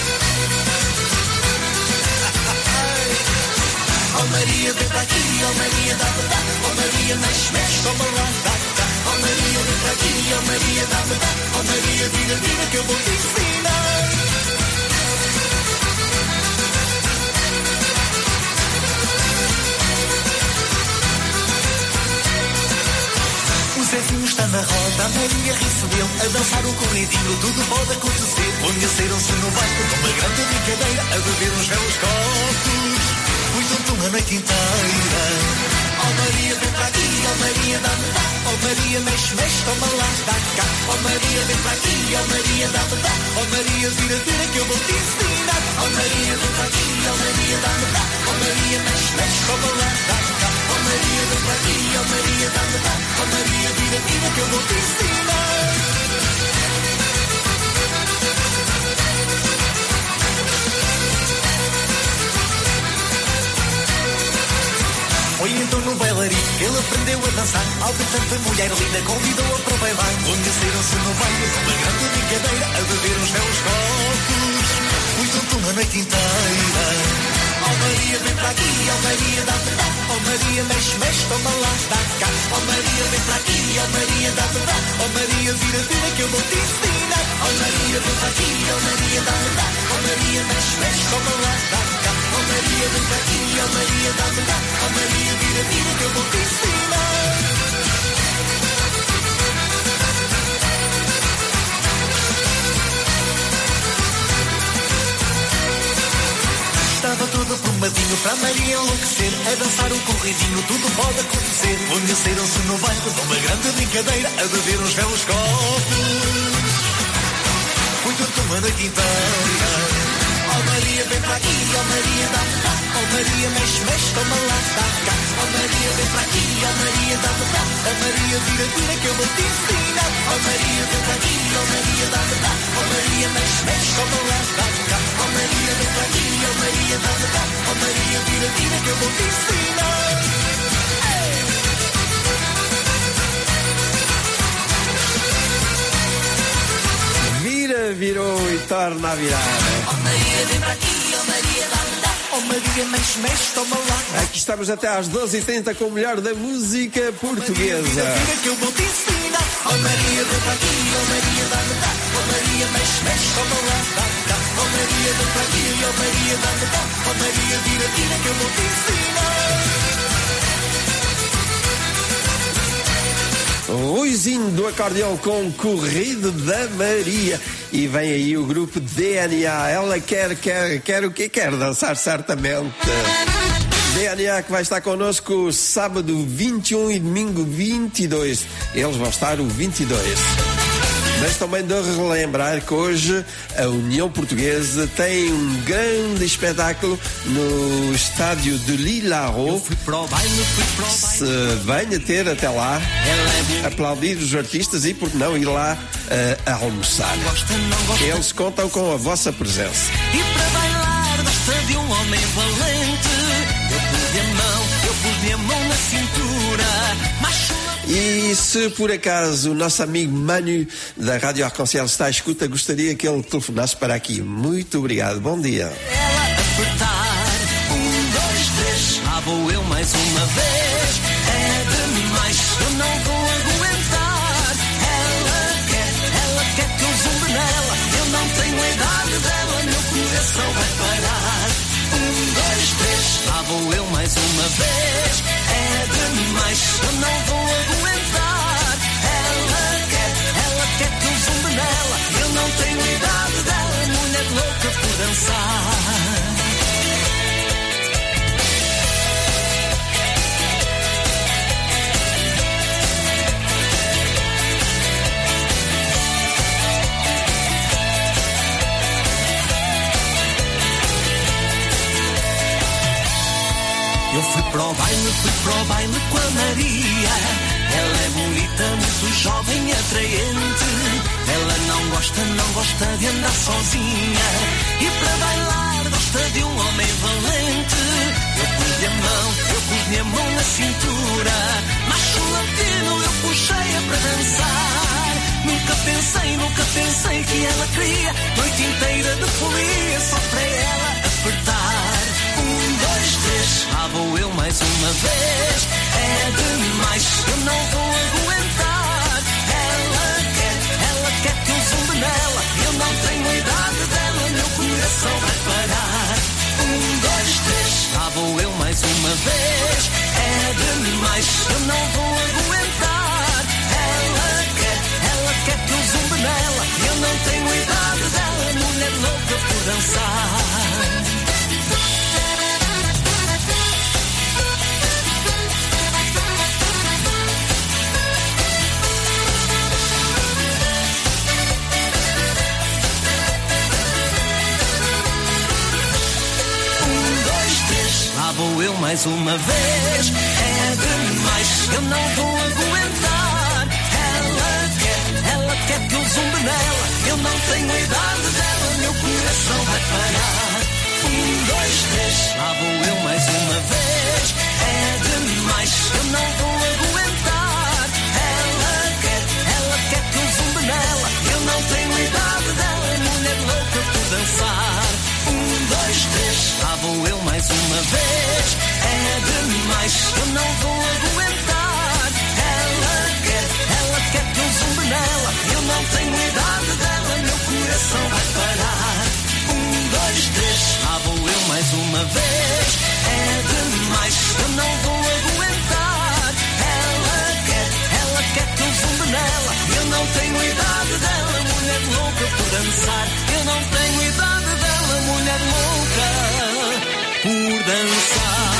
Oh Maria, vem para aqui, oh Maria, dá-me, dá. Oh Maria, mexe, mexe, toma lá, dá, dá. Oh Maria, vem para aqui, oh Maria, dá-me, dá. Oh Maria, vira, vira, que eu vou te ensinar. O Zezinho está na roda, a Maria ri-se dele, a dançar um corridinho, tudo pode acontecer. Conheceram-se no bairro, numa grande brincadeira, a beber uns belos copos. Fui tum-tum a noite inteira. Oh Maria, vem para aqui, oh Maria, dá-me, dá. Oh Maria, mexe, mexe, toma lá, dá cá. Oh Maria, vem para aqui, oh Maria, dá-me, dá. Oh Maria, vira, vira, que eu vou te ensinar. Oh Maria, vem para aqui, oh Maria, dá-me, dá. Oh Maria, mexe, mexe, toma lá, dá cá. Oh Maria, vem para aqui, oh Maria, dá-me, dá. Oh Maria, vira, vira, que eu vou te ensinar. Foi então no bailarinho que ele aprendeu a dançar. Ao ver tanta mulher linda, convidou-a para bailar. Conheceram-se no baile, numa grande brincadeira, a beber uns belos copos. Fui tum-tum a noite inteira. Oh Maria, vem para aqui, oh Maria, dá-me, dá. Oh Maria, mexe, mexe, toma lá, dá cá. Oh Maria, vem para aqui, oh Maria, dá-me, dá. Oh Maria, vira, vira, que eu vou te ensinar. Oh Maria, vem para aqui, oh Maria, dá-me, dá. Oh Maria, mexe, mexe, toma lá, dá cá. Oh Maria, vem para aqui, oh Maria, dá-me, dá. Oh Maria, vira, vira, que eu vou te ensinar. Estava todo arrumadinho para a Maria enlouquecer, a dançar um corridinho, tudo pode acontecer. Conheceram-se no bairro, numa grande brincadeira, a beber uns belos copos. Foi tudo uma noite inteira. oh Maria, dá-me dá. Oh Maria, mexe, mexe, toma lá, dá cá. Oh Maria, vem para aqui, oh Maria, dá-me dá. Oh Maria, vira, vira que eu vou te ensinar. Oh Maria, vem para aqui, oh Maria, dá-me dá. Oh Maria, mexe, mexe, toma lá, dá cá. Oh Maria, vem para aqui, oh Maria, dá-me dá. Oh Maria, vira, vira que eu vou te ensinar. Vira, virou e torna a virar. Oh Maria, vem para aqui, oh Maria, dá-me dá. Oh Maria, mexe, mexe, toma lá. Aqui estamos até às 12h30 com o melhor da música portuguesa. Vira que eu vou te ensinar. Oh Maria, vem para aqui, oh Maria, dá-me dá. Oh Maria, mexe, mexe, toma lá, dá cá. Oh Maria, vem para aqui, oh Maria, dá-me dá. Oh Maria, vira, vira que eu vou te ensinar. Ruizinho do acordeão com Corrido da Maria. E vem aí o grupo DNA. Ela quer o que quer dançar certamente. DNA que vai estar connosco sábado 21 e domingo 22. Eles vão estar o 22. Mas também de relembrar que hoje a União Portuguesa tem um grande espetáculo no estádio de Lilaro. Se venha ter até lá, aplaudir os artistas e, por que não, ir lá a almoçar. Eles contam com a vossa presença. E para bailar gosta de um homem valente. Eu pus minha mão na cintura. E se por acaso o nosso amigo Manu da Rádio Arconcel está à escuta, gostaria que ele telefonasse para aqui. Muito obrigado, bom dia. Ela apertar, 1, 2, 3, lá vou eu mais uma vez. É demais, eu não vou aguentar. Ela quer que eu zumbe nela. Eu não tenho a idade dela, meu coração vai parar. 1, 2, 3, lá vou eu mais uma vez. É demais, eu não vou aguentar. Ela quer que eu zumbe nela. Eu não tenho a idade dela, mulher louca por dançar. Eu fui para o baile com a Maria. Ela é bonita, muito jovem e atraente. Ela não gosta de andar sozinha. E para bailar gosta de um homem valente. Eu pus minha mão na cintura. Macho latino, eu puxei-a para dançar. Nunca pensei que ela queria noite inteira de folia só para ela apertar. 1, 2, 3, lá vou eu mais uma vez. É demais, eu não vou aguentar. Ela quer que eu zumbe nela. Eu não tenho a idade dela, meu coração vai parar. 1, 2, 3, lá vou eu mais uma vez. É demais, eu não vou aguentar. Ela quer que eu zumbe nela. Eu não tenho a idade dela, mulher louca por dançar. Lá vou eu mais uma vez. É demais, eu não vou aguentar. Ela quer que eu zumbe nela. Eu não tenho a idade dela, meu coração vai parar. 1, 2, 3, lá vou eu mais uma vez. É demais, eu não vou aguentar. Ela quer que eu zumbe nela. Eu não tenho a idade dela, mulher louca por dançar. 1, 2, 3, lá vou eu mais uma vez. É demais, eu não vou aguentar. Ela quer que eu zumbe nela. Eu não tenho a idade dela, meu coração vai parar. 1, 2, 3, lá vou eu mais uma vez. É demais, eu não vou aguentar. Ela quer que eu zumbe nela. Eu não tenho a idade dela, mulher louca por dançar. Eu não tenho a idade dela, mulher louca por dançar.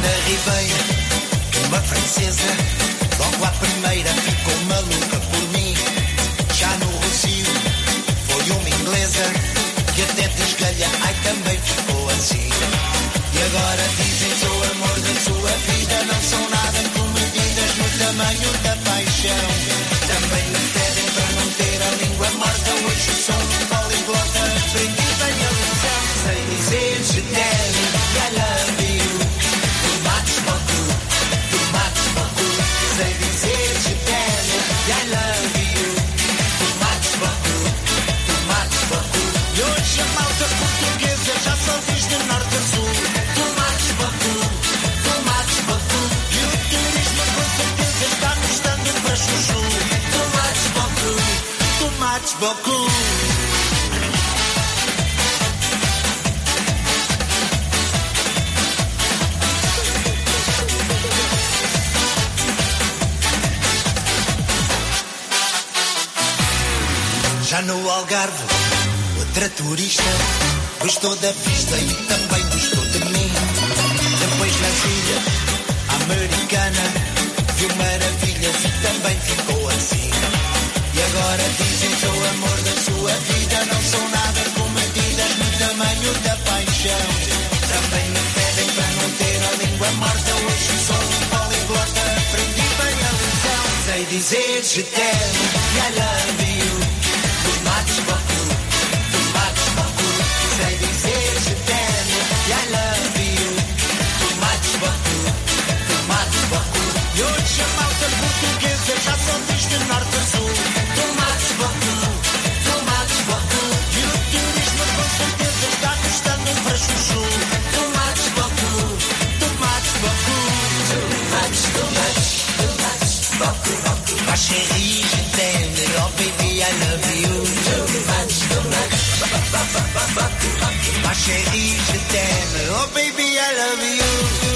na Ribeira, uma francesa, logo à primeira ficou maluca por mim. Já no Rocio foi uma inglesa, que até te esgalha, ai também ficou assim. E agora dizem que o amor da sua vida não são nada com medidas no tamanho da paixão. Também me pedem para não ter a língua morta, hoje sou um poliglota, aprendi bem a lição. Sei dizer je t'aime e I love you, too much beaucoup, sei dizer je t'aime e I love you, too much beaucoup. E hoje a malta portuguesa já só diz de norte a sul, too much beaucoup. E o turismo com certeza está nos dando para chuchu, too much beaucoup. Já no Algarve, outra turista gostou da vista e também gostou de mim. Depois na ilha americana viu maravilhas e também ficou assim. E agora dizem que o amor da sua vida não são nada com medidas no tamanho da paixão. Também me pedem para não ter a língua morta, hoje sou um poliglota, aprendi bem a lição. Sei dizer je t'aime e I love you, too much beaucoup. Sei dizer je t'aime e I love you, too much beaucoup. E hoje a malta portuguesa já só diz de norte a sul, too much beaucoup. E o turismo com certeza está gostando para chuchu, too much beaucoup. Ma chérie, je t'aime, oh baby, I love you, too much. Ma chérie, je t'aime, oh baby, I love you.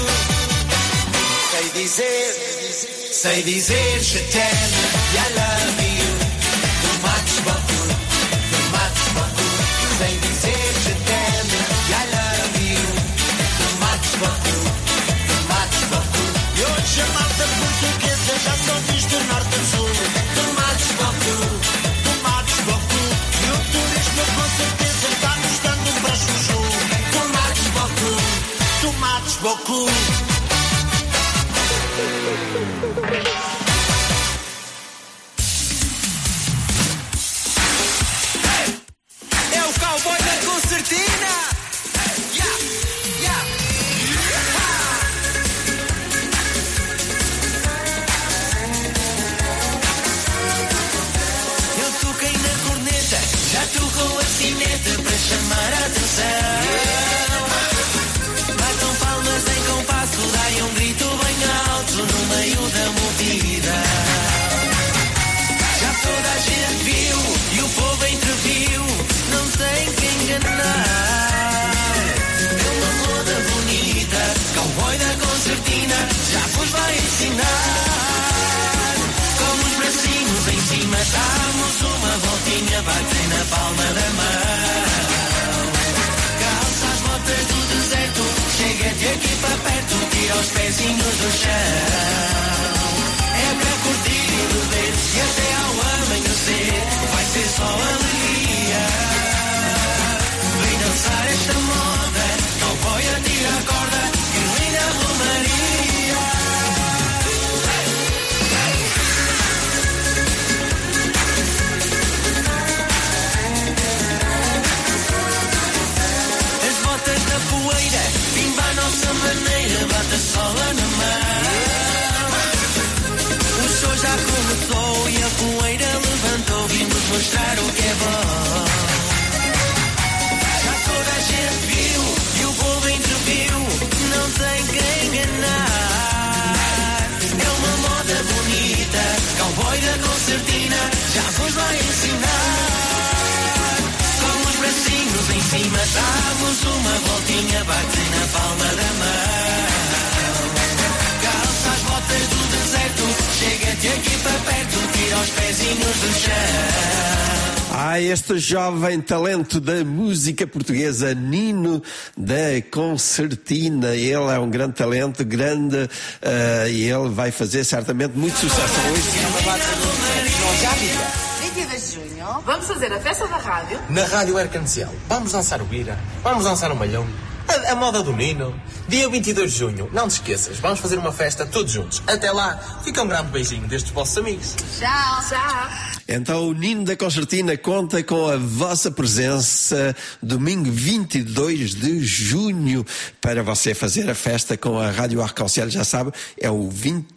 Sei dizer je t'aime e I love you, too much beaucoup. Sei dizer je t'aime e I love you, too much beaucoup. E hoje a malta portuguesa já só diz de norte a sul, too much beaucoup. E o turismo com certeza está nos dando para chuchu, too much beaucoup. É o cowboy da concertina. Eu toquei na corneta, já tocou a sineta para chamar a atenção. Batam palmas em compasso, dai um grito bem alto no meio da multidão. Já toda a gente viu e o povo entreviu, não tem que enganar. É uma moda bonita, cowboy da concertina, já vos vai ensinar. Com os bracinhos em cima, damos uma voltinha, batem na palma da mão. Calça as botas do deserto, chega-te aqui para perto, tira os pezinhos do chão. É para curtir e beber, e até ao amanhecer vai ser só alegria. Vem dançar esta moda, cowboy atira a corda, que linda romaria. As botas na poeira, pimba a nossa maneira, bate a sola na mão. O show já começou e a poeira levantou, vimos mostrar o que é bom. Já toda a gente viu e o povo entreviu, não tem quem enganar. É uma moda bonita, cowboy da concertina, já vos vai ensinar. Com os bracinhos em cima, damos uma voltinha, bate na palma da mão. Calça as botas do deserto, chega-te aqui para perto, tira os pezinhos do chão. Este jovem talento da música portuguesa, Nino da Concertina, ele é um grande talento, e ele vai fazer certamente muito sucesso Dia 22 de junho, vamos fazer a festa da rádio. Na Rádio Arcanciel. Vamos dançar o Bira, vamos dançar o Malhão, a moda do Nino. Dia 22 de junho, não te esqueças, vamos fazer uma festa todos juntos. Até lá, fica um grande beijinho destes vossos amigos. Tchau, tchau. Então o Nino da Concertina conta com a vossa presença domingo 22 de junho para você fazer a festa com a Rádio Arc-en-Ciel, já sabe, é o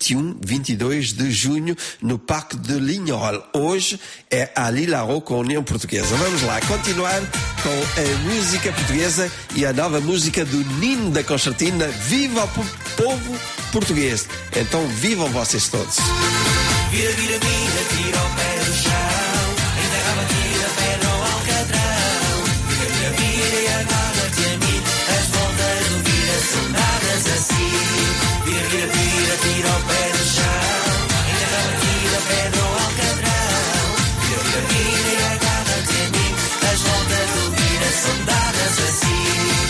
22 de junho no Parque de Lignerolles. Hoje é a Lilaro com a União Portuguesa. Vamos lá, continuar com a música portuguesa e a nova música do Nino da Concertina, Viva o Povo Português. Então vivam vocês todos. Vira, vira, vira, tira o pé do chão, enterra a batida, pé no alcatrão. Vira, vira, vira e agarra-te a mim, as voltas do vira são dadas assim. Vira, vira, vira, tira o pé do chão, enterra a batida, pé no alcatrão. Vira, vira, vira e agarra-te a mim, as voltas do vira são dadas assim.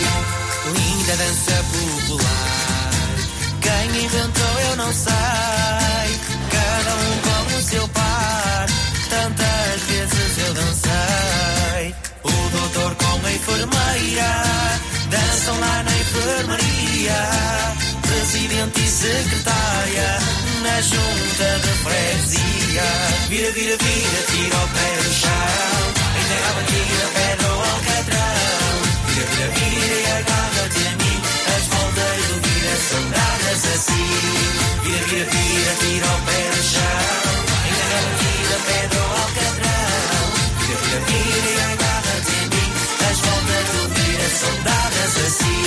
Linda dança popular, quem inventou eu não sei. Cada um com o seu par, tantas vezes eu dancei. O doutor com a enfermeira dançam lá na enfermaria. Presidente e secretária na junta de freguesia. Vira, vira, vira, tira o pé do chão, enterra a batida, pé no alcatrão. Vira, vira, vira e agarra-te a mim, as voltas do vira são dadas assim. Vira, vira, vira, tira o pé do chão, enterra a batida, pé no alcatrão. Vira, vira, vira e agarra-te a mim, as voltas do vira são dadas assim.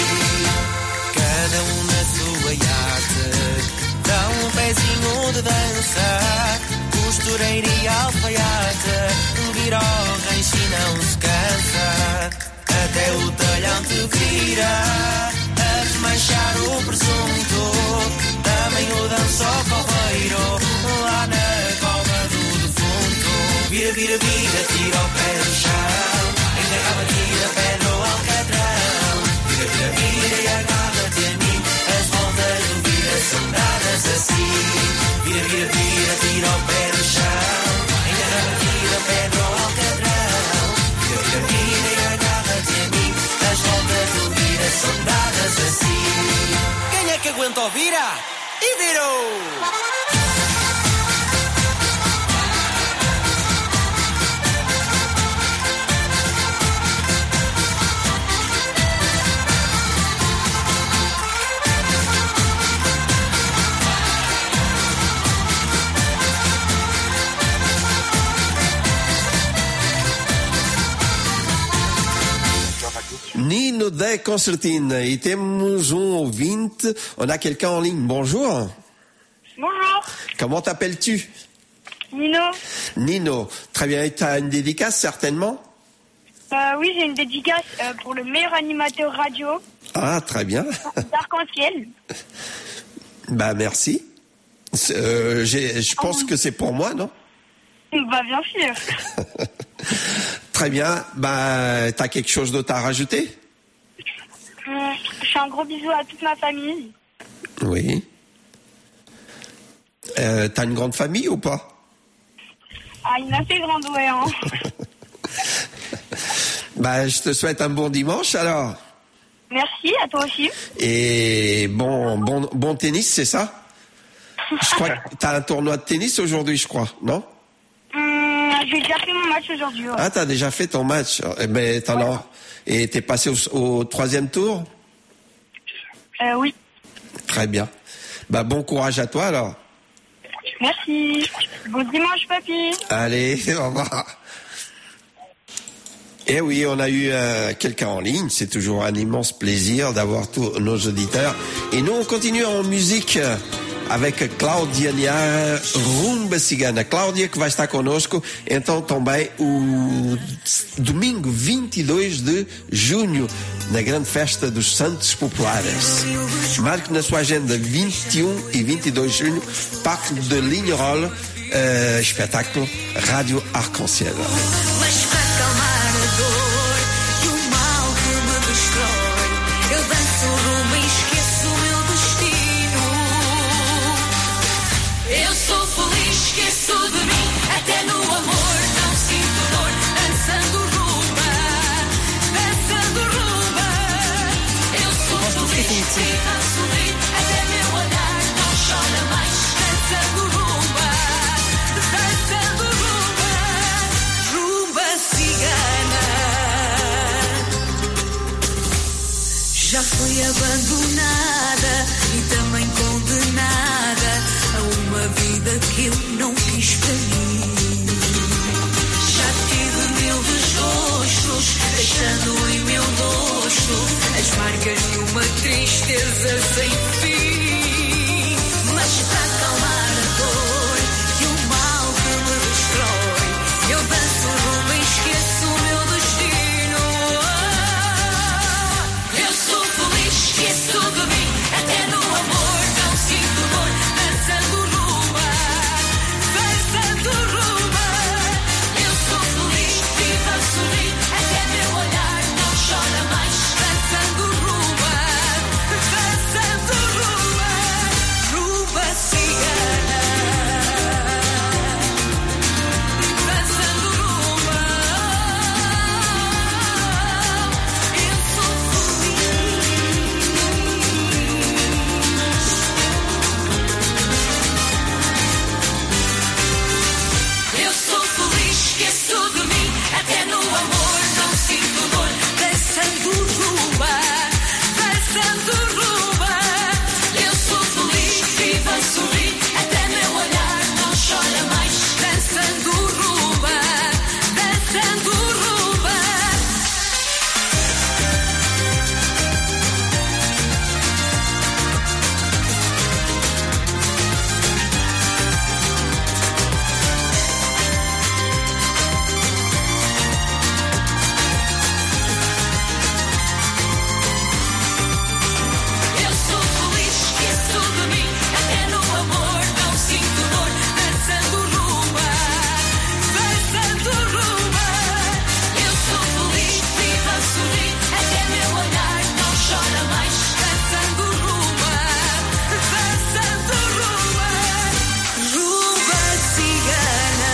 Cada um na sua arte, dá um pezinho de dança. Costureira e alfaiate, vira ao rancho e não se cansa. Até o talhante vira a desmanchar o presunto. Também o dança ao coveiro lá na cova do defunto. Vira, vira, vira, tira o pé do chão, enterra a batida, pé no alcatrão. Vira, vira, vira e agarra-te a mim, as voltas do vira são dadas assim. Vira, vira, vira, tira o pé do chão, enterra a batida, pé no alcatrão. Vira, vira, vira e agarra-te a mim, as voltas do vira são dadas assim. Quem é que aguenta o vira? E virou! Nino da Concertina, et temos ouvinte, on a quelqu'un en ligne. Bonjour. Bonjour. Comment t'appelles-tu? Nino. Nino, très bien. Tu as une dédicace certainement? Oui, j'ai une dédicace pour le meilleur animateur radio. Ah, très bien. D'Arc-en-Ciel. Bah, merci. Je pense que c'est pour moi, non? Bah, bien sûr. Très bien. Bah, t'as quelque chose d'autre à rajouter? Je fais un gros bisou à toute ma famille. Oui. T'as une grande famille ou pas? Ah, une assez grande, ouais. Hein. Bah, je te souhaite un bon dimanche alors. Merci, à toi aussi. Et bon tennis, c'est ça? Je crois que t'as un tournoi de tennis aujourd'hui, je crois, non? J'ai déjà fait mon match aujourd'hui. Ouais. Ah, t'as déjà fait ton match. Ben, et t'es passé au troisième tour? Oui. Très bien. Bah, bon courage à toi alors. Merci. Bon dimanche, papy. Allez, au revoir. Eh oui, on a eu quelqu'un en ligne. C'est toujours un immense plaisir d'avoir tous nos auditeurs. Et nous, on continue en musique avec Cláudia Niar, Rumba Cigana. Cláudia, que vai estar conosco, então, também o domingo 22 de junho, na grande festa dos Santos Populares. Marque na sua agenda 21 e 22 de junho, Parque de Lignerolles, espetáculo Rádio Arc-en-Ciel. viva, sorri, até meu olhar não chora mais. Dançando rumba, rumba cigana. Já fui abandonada e também condenada a uma vida que eu não quis para mim. Já tive mil desgostos, deixando em meu rosto as marcas de uma tristeza sem fim. Mas para acalmar a dor e o mal que me destrói, eu danço rumba e esqueço o meu destino. Eu sou feliz, esqueço de mim, até no amor não sinto dor. Dançando rumba, dançando rumba. Eu sou feliz, vivo a sorrir, até meu olhar não chora mais. Dançando rumba, dançando rumba, rumba cigana. Dançando rumba, eu sou Eu sou feliz, esqueço de mim, até no amor não sinto dor. Dançando rumba, dançando rumba. Eu sou feliz, vivo a sorrir, até meu olhar não chora mais. Dançando rumba, dançando rumba. Eu sou feliz, esqueço de mim, até no amor não sinto dor. Dançando rumba, dançando rumba. Eu sou feliz, vivo a sorrir, até meu olhar não chora mais. Dançando rumba, dançando rumba, rumba cigana.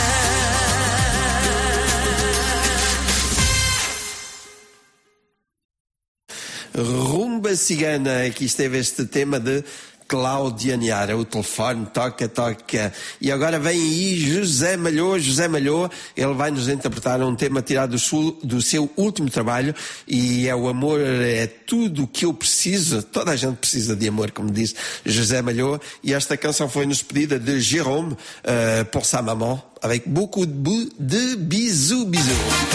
Rumba cigana, aqui esteve este tema de Cláudia Niara, o telefone toca, toca. E agora vem aí José Malhô, ele vai nos interpretar um tema tirado do seu último trabalho, e é o amor, é tudo o que eu preciso. Toda a gente precisa de amor, como diz José Malhô, e esta canção foi-nos pedida de Jérôme, pour sa maman, avec beaucoup de bisous, bisous.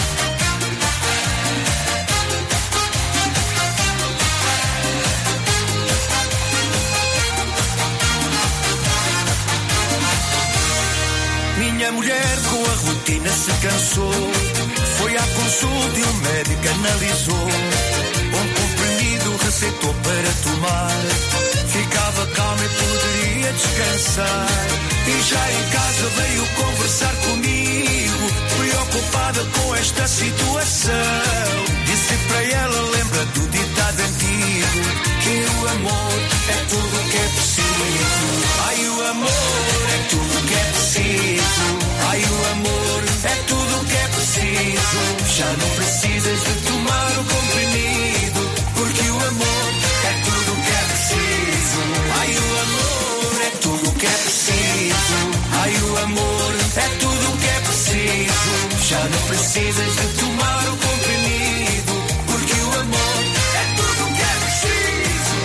Minha mulher com a rotina se cansou, foi à consulta e o médico analisou. Um comprimido receitou para tomar, ficava calma e poderia descansar. E já em casa veio conversar comigo, preocupada com esta situação. Disse para ela, lembra do ditado antigo, que o amor é tudo o que é preciso. Ai, o amor é tudo o que é preciso. Ai, o amor é tudo o que é preciso. Já não precisas de tomar o comprimido, porque o amor é tudo o que é preciso. Ai, o amor é tudo o que é preciso. Ai, o amor é tudo o que é preciso. Já não precisas de tomar o comprimido, porque o amor é tudo o que é preciso.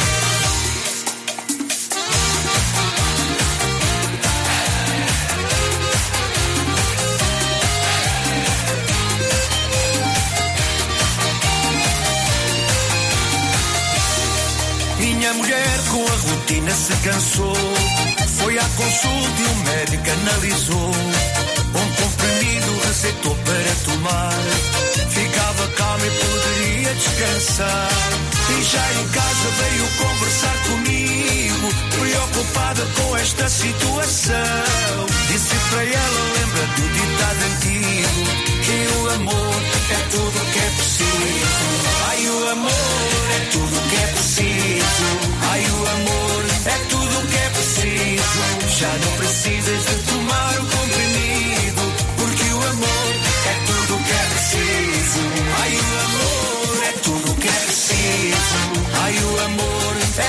Minha mulher com a rotina se cansou, foi à consulta e o médico analisou. Um comprimido receitou para tomar, ficava calma e poderia descansar. E já em casa veio conversar comigo, preocupada com esta situação. Disse para ela, lembra do ditado antigo, que o amor é tudo o que é preciso. Ai, o amor é tudo o que é preciso. Ai, o amor é tudo o que é preciso. Já não precisas de tomar o comprimido, porque o amor é tudo o que é preciso. Ai, o amor é tudo o que é preciso. Ai, o amor é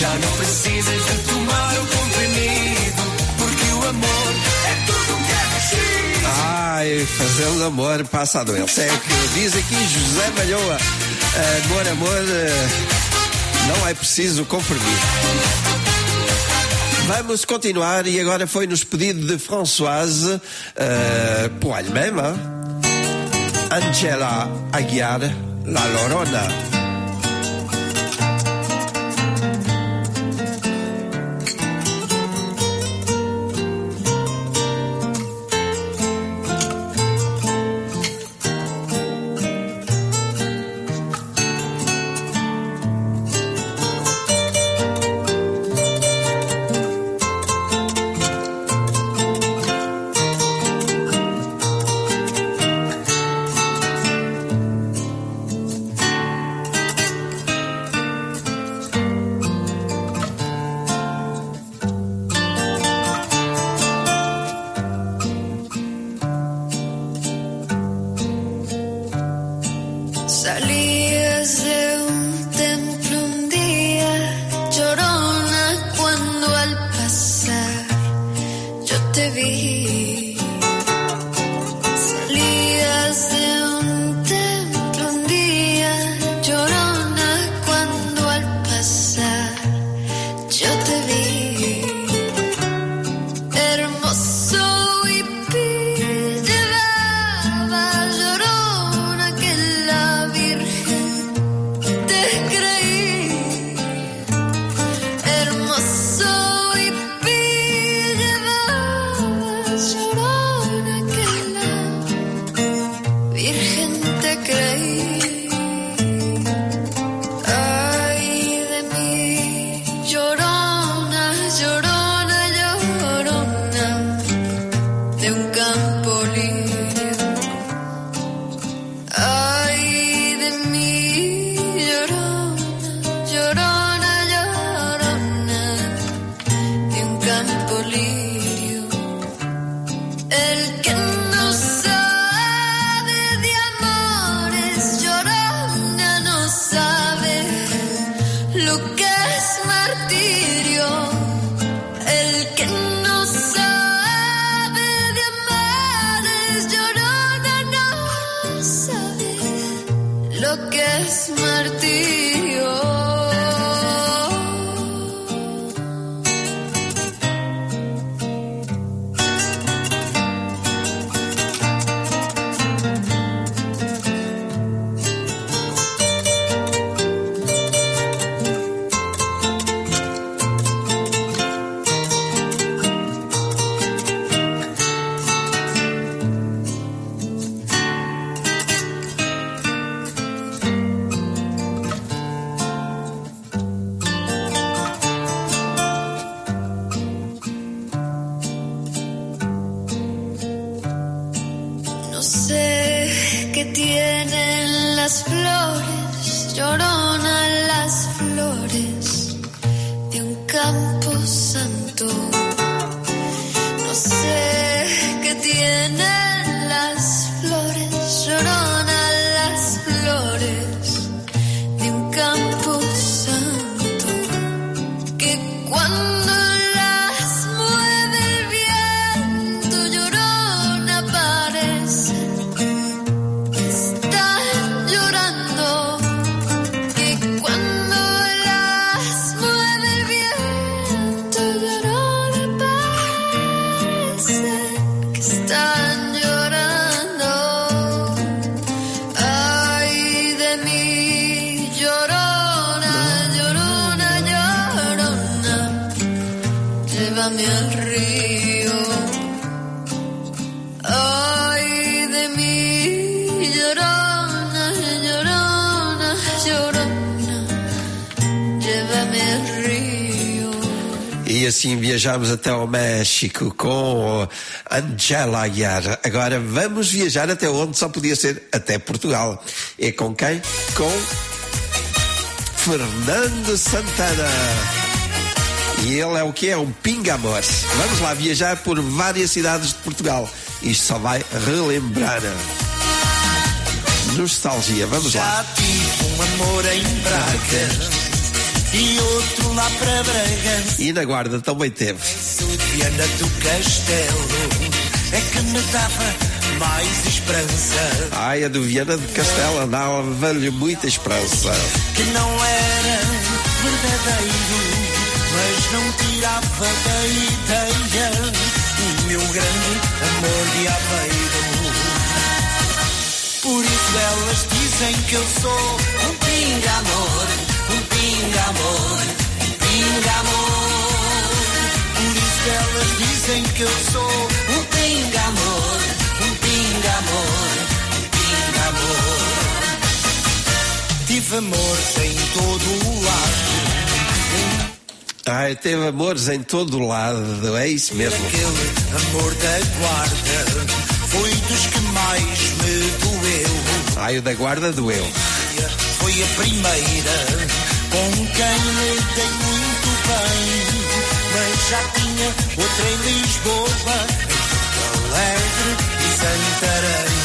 Já não precisas de tomar o comprimido, porque o amor é tudo o que é preciso. Ai, fazendo amor passa a doença. É o que diz aqui José Malhoa. Amor, não é preciso comprimir. Vamos continuar et agora foi-nos pedido de Françoise, pour elle-même, hein? Angela Aguiar, La Llorona. Salías de un templo un día, llorona, cuando al pasar yo te vi. Salías de un templo un día, llorona, cuando al pasar yo te vi. Hermoso hippie llevaba llorona que la Virgen te creí. Hermoso hippie llevaba llorona que la Virgen te creí. Ay de mí, llorona, llorona, llorona de un campo lirio. Ay de mí, llorona, llorona, llorona de un campo lirio. El que no sabe de amores, llorona, no sabe lo que es martirio. El que no sabe de amores, llorona, no sabe lo que es martirio. No sé qué tienen las flores, llorona, las flores de un campo santo. No sé qué tienen las flores, llorona, las flores de un campo santo, que cuando las mueve el viento, llorona, parece que están llorando, que cuando las mueve el viento, llorona, parece que están llorando. Ay de mí, llorona, llorona, llorona, llévame al río. Ay de mí, llorona, llorona, llorona, llévame al río. E assim viajamos até ao México com Angela Aguiar. Agora vamos viajar até onde só podia ser, até Portugal. E com quem? Com Fernando Santana. E ele é o que? É um pinga-amor. Vamos lá viajar por várias cidades de Portugal. Isto só vai relembrar. Nostalgia, vamos lá. Já tive um amor em Braga, e outro lá para Bragança. E na Guarda também teve. Sou de Viana do Castelo, é que me dava mais esperança. Ai, a do Viana do Castelo andava-lhe muita esperança. Que não era verdadeiro, mas não tirava da ideia o meu grande amor de Aveiro. Por isso elas dizem que eu sou um pinga-amor, um pinga-amor, um pinga-amor. Por isso elas dizem que eu sou um pinga-amor, um pinga-amor, um pinga-amor. Tive amores em todo o lado. Ai, teve amores em todo o lado, é isso mesmo. Aquele amor da Guarda foi dos que mais me doeu. Ai, o da Guarda doeu. Foi a primeira com quem me dei muito bem, mas já tinha outra em Lisboa, em Porto Alegre e Santarém.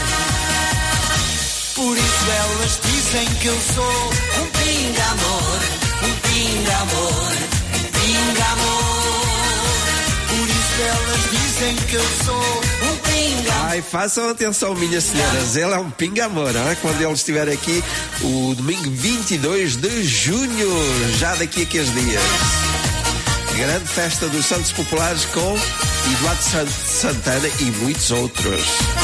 Por isso elas dizem que eu sou um pinga-amor, um pinga-amor, um pinga-amor. Por isso elas dizem que eu sou um pinga-amor. Ai, façam atenção, minhas senhoras, ele é um pinga-amor, hein? Quando ele estiver aqui o domingo 22 de junho, já daqui a 15 dias. Grande festa dos Santos Populares com Eduardo Santana e muitos outros.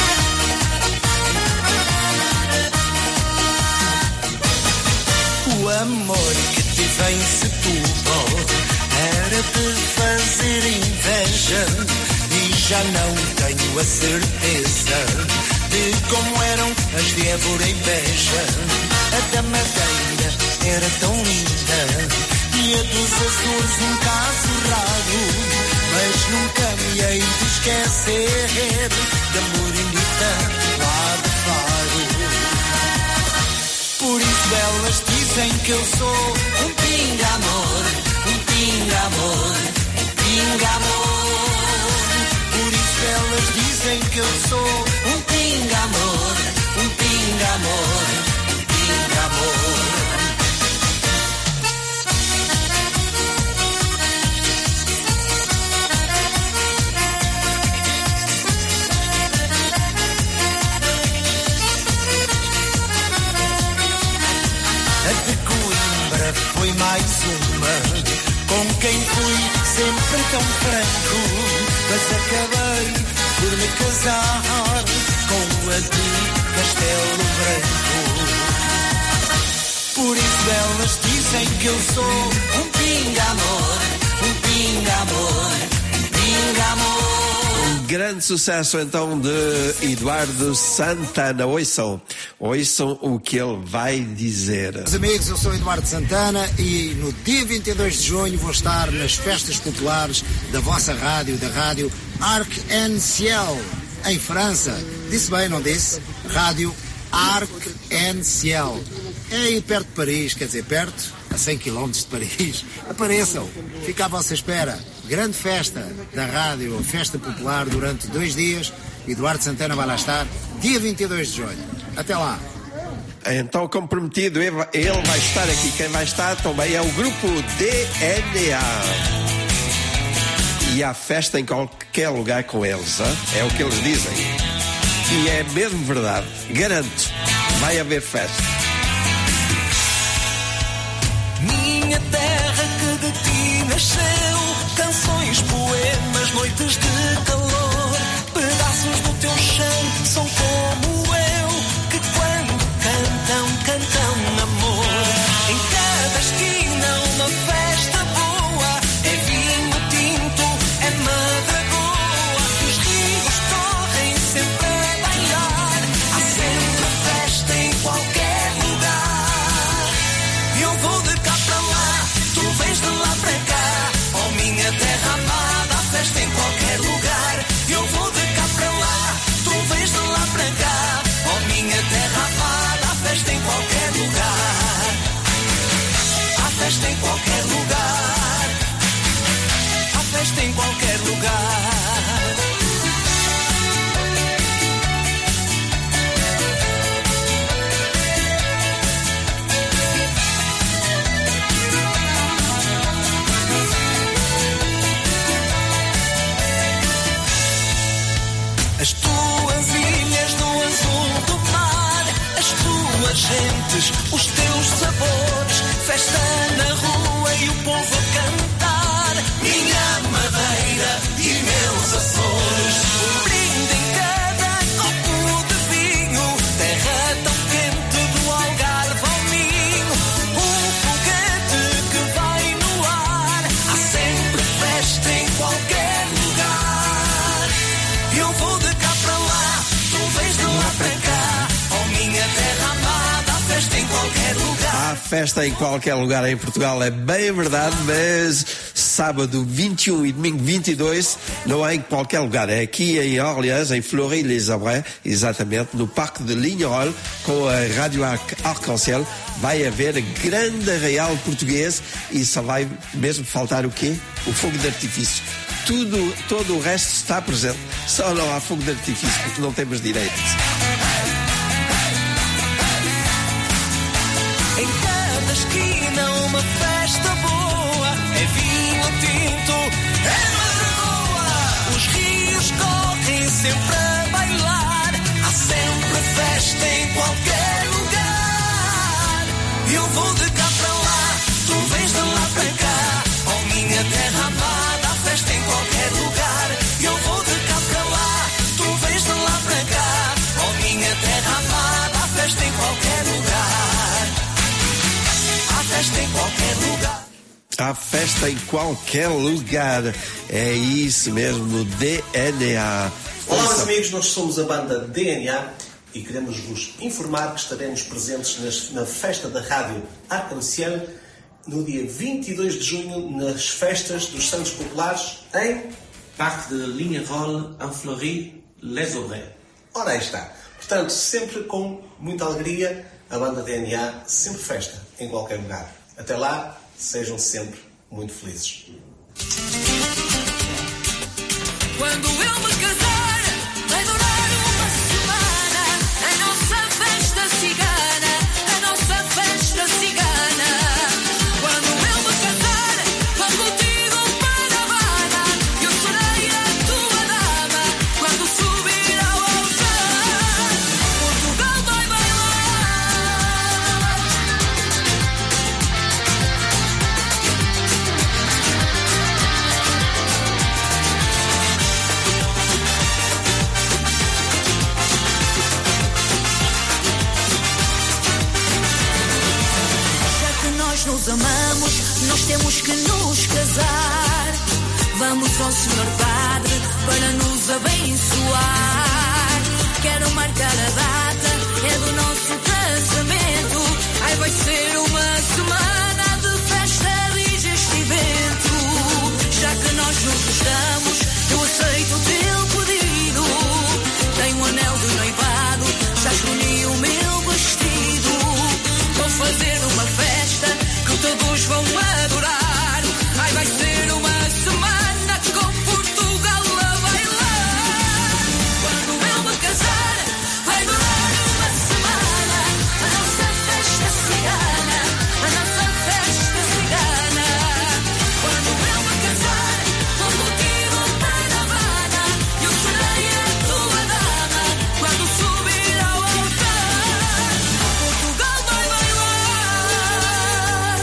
O amor que tive em Setúbal era de fazer inveja, e já não tenho a certeza de como eram as de Évora e Beja. A da Madeira era tão linda e a dos Açores um caso raro, mas nunca me hei de esquecer da morenita lá de Faro. Por isso elas dizem que eu sou um pinga-amor, um pinga-amor, um pinga-amor. Por isso elas dizem que eu sou um pinga-amor, um pinga-amor, um pinga-amor. A de Coimbra foi mais uma, com quem fui sempre tão franco, mas acabei por me casar com a de Castelo Branco. Por isso elas dizem que eu sou um pinga-amor, um pinga-amor, um pinga-amor. Grande sucesso então de Eduardo Santana. Ouçam o que ele vai dizer. Meus amigos, eu sou Eduardo Santana e no dia 22 de junho vou estar nas festas populares da vossa rádio, da rádio Arc-en-Ciel, em França. Disse bem, não disse? Rádio Arc-en-Ciel. É aí perto de Paris, quer dizer, perto, a 100 km de Paris. Apareçam, fica à vossa espera. Grande festa da rádio, festa popular durante 2 dias. Eduardo Santana vai lá estar, dia 22 de junho. Até lá. Então, como prometido, ele vai estar aqui. Quem vai estar também é o grupo DNA. E há festa em qualquer lugar com eles, hein? É o que eles dizem. E é mesmo verdade, garanto, vai haver festa. Minha terra que de ti nasceu, canções, poemas, noites de calor, pedaços do teu chão são como eu, que quando cantam amor. Em cada esquina uma festa boa, é vinho tinto, é madragoa, os rios correm sempre a bailar, há sempre festa em qualquer lugar. Eu vou de cá para lá, tu vens de lá para cá, oh minha terra amada, há festa em qualquer lugar. Eu vou de cá para lá, tu vens de lá para cá, oh minha terra amada, há festa em qualquer lugar. Há festa em qualquer lugar, há festa em qualquer lugar. festa em qualquer lugar em Portugal, é bem verdade, mas sábado 21 e domingo 22 não é em qualquer lugar, é aqui em Orleans, em Fleury-les-Aubrais, exatamente, no Parque de Lignerolles, com a Rádio Arc-en-Ciel. Vai haver grande arraial português e só vai mesmo faltar o quê? O fogo de artifício. Todo o resto está presente, só não há fogo de artifício porque não temos direitos. Em cada esquina uma festa boa, é vinho tinto, é madrugada. Os rios correm sempre a bailar, há sempre festa em qualquer lugar. Eu vou de cá para lá, tu vens de lá para cá, oh minha terra amada, há festa em qualquer lugar. Eu vou de cá para lá, tu vens de lá para cá, oh minha terra amada, há festa em qualquer lugar. Há festa em qualquer lugar. Há festa em qualquer lugar. É isso mesmo, DNA. Olá, meus amigos, nós somos a banda DNA e queremos vos informar que estaremos presentes na festa da Rádio Arc-en-Ciel no dia 22 de junho, nas festas dos Santos Populares em Parque de Lignerolles, em Fleury-les-Aubrais. Ora, aí está. Portanto, sempre com muita alegria, a banda DNA, sempre festa, em qualquer lugar. Até lá, sejam sempre muito felizes. Quando eu me casar, vai durar uma semana, a nossa festa cigana, a nossa festa cigana. Quando eu me casar, vou contigo para a Habana, eu serei a tua dama, quando subir ao altar, Portugal vai nos amamos, nós temos que nos casar. Vamos ao Senhor Padre para nos abençoar. Quero marcar a data, é do nosso casamento. Ai, vai ser uma semana de festa, diz este evento. Já que nós nos gostamos, eu aceito o teu pedido. Tenho um anel de noivado, já escolhi o meu vestido. Vou fazer uma festa que todos vão adorar. Ai, vai ser uma semana com Portugal a bailar. Quando eu me casar, vai durar uma semana, a nossa festa cigana, a nossa festa cigana. Quando eu me casar, vou contigo para a Habana, eu serei a tua dama, quando subir ao altar, Portugal vai bailar.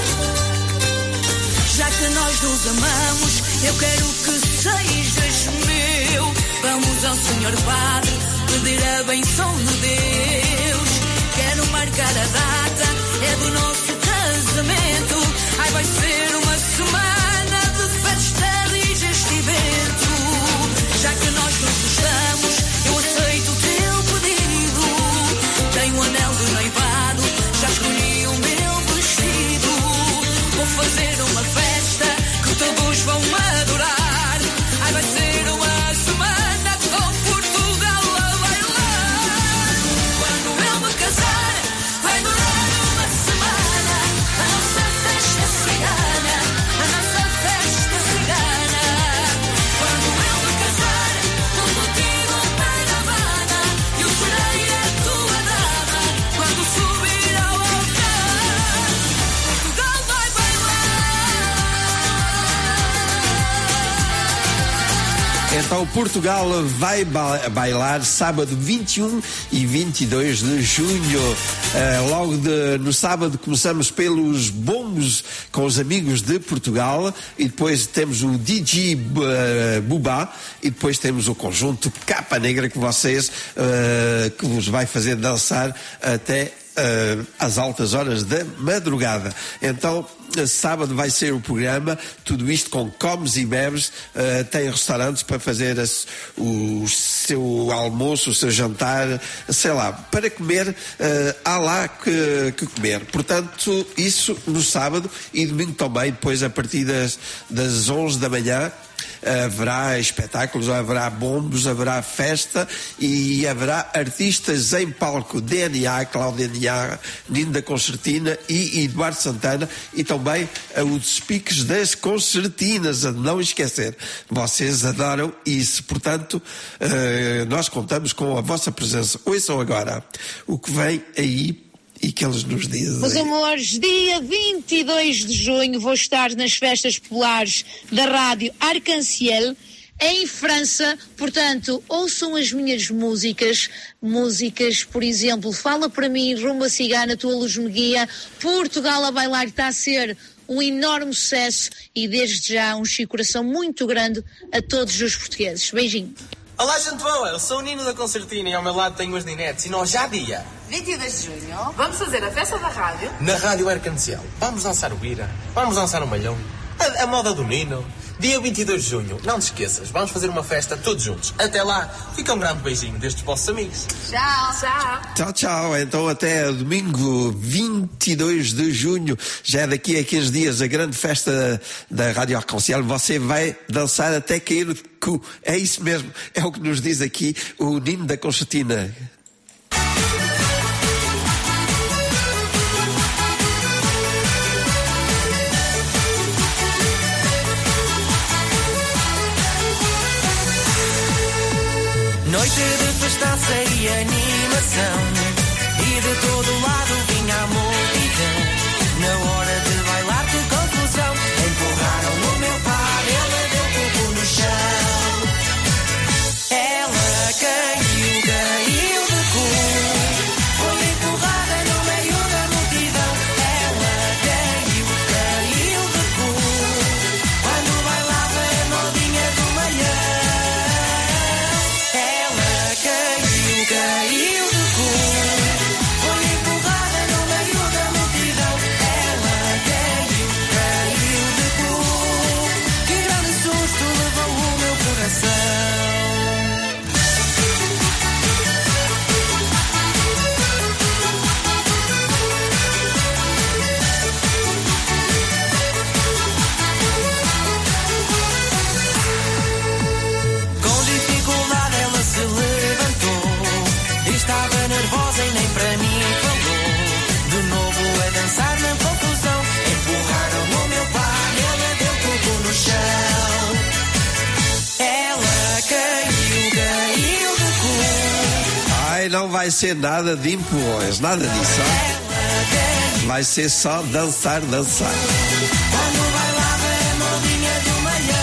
Já que nós nos amamos, eu quero que sejas meu. Vamos ao Senhor Padre pedir a benção de Deus. Quero marcar a data, é do nosso casamento. Ai, vai ser uma semana de festa, diz este evento. Já que nós nos gostamos, eu aceito o teu pedido. Tenho um anel de noivado, já escolhi o meu vestido. Vou fazer uma festa que todos vão adorar. Ai, vai ser uma semana com Portugal a bailar. Quando eu me casar, vai durar uma semana, a nossa festa cigana, a nossa festa cigana. Quando eu me casar, vou contigo para a Habana, eu serei a tua dama, quando subir ao altar, Portugal vai Então Portugal vai bailar sábado 21 e 22 de junho. No sábado começamos pelos bombos com os amigos de Portugal e depois temos o DJ Bubá e depois temos o conjunto Capa Negra que vos vai fazer dançar até às altas horas da madrugada. Então sábado vai ser o programa, tudo isto com comes e bebes, tem restaurantes para fazer o seu almoço, o seu jantar, sei lá, para comer, há lá que comer. Portanto, isso no sábado e domingo também, depois a partir das 11 da manhã, haverá espetáculos, haverá bombos, haverá festa e haverá artistas em palco, DNA, Cláudia DNA, Nino da Concertina e Eduardo Santana, e também os piques das concertinas, a não esquecer. Vocês adoram isso, portanto, nós contamos com a vossa presença. Ouçam agora o que vem aí e que eles nos dizem. Meus amores, dia 22 de junho vou estar nas festas populares da rádio Arc-en-Ciel em França, portanto, ouçam as minhas músicas, por exemplo, Fala para mim, Rumba Cigana, Tua Luz me guia, Portugal a bailar, está a ser um enorme sucesso e desde já um coração muito grande a todos os portugueses. Beijinho. Olá, gente boa, eu sou o Nino da Concertina e ao meu lado tenho as Dinetes e nós já dia 22 de junho, vamos fazer a festa da rádio na Rádio Arc-en-Ciel. Vamos dançar o Ira, vamos dançar o Malhão, a moda do Nino. Dia 22 de junho, não te esqueças, vamos fazer uma festa todos juntos. Até lá, fica um grande beijinho destes vossos amigos. Tchau, tchau. Tchau, tchau. Então até domingo 22 de junho, já é daqui a 15 dias, a grande festa da Rádio Arc-en-Ciel. Você vai dançar até cair o cu. É isso mesmo, é o que nos diz aqui o Nino da Concertina. Noite de festança e animação, e de todo lado vinha a multidão. Na hora de bailar de confusão, empurraram o meu par, ela deu pulo no chão. Ela caiu de cu, foi empurrada no meio da multidão. Ela caiu de cu, quando bailava a modinha do Malhão. Caiu de cu, foi empurrada no meio da multidão. Ela caiu de cu, que grande susto levou o meu coração. Com dificuldade ela se levantou, estava nervosa e nem para mim falou. De novo a dançar na confusão, empurraram o meu par, ela deu tudo no chão. Ela caiu de cu. Ai, não vai ser nada de empurrões, nada disso, ó. Vai ser só dançar. Quando bailava a modinha do Malhão.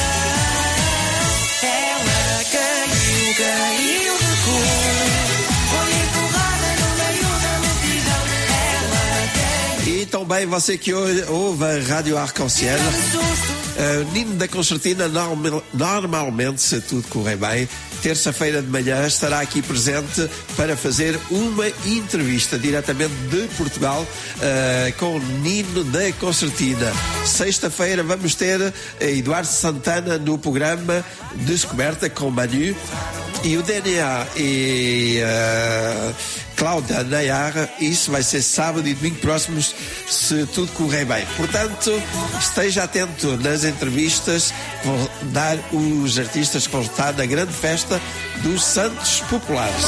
Ela caiu de cu, foi empurrada no meio da multidão. Ela caiu. E também você que ouve a Rádio Arc-en-Ciel, Nino da Concertina, normalmente, se tudo correr bem, terça-feira de manhã estará aqui presente para fazer uma entrevista diretamente de Portugal com Nino da Concertina. Sexta-feira vamos ter Eduardo Santana no programa Descoberta com Manu e o DNA e Cláudia Nayara. Isso vai ser sábado e domingo próximos, se tudo correr bem. Portanto, esteja atento nas entrevistas que vão dar os artistas que vão estar na grande festa dos Santos Populares.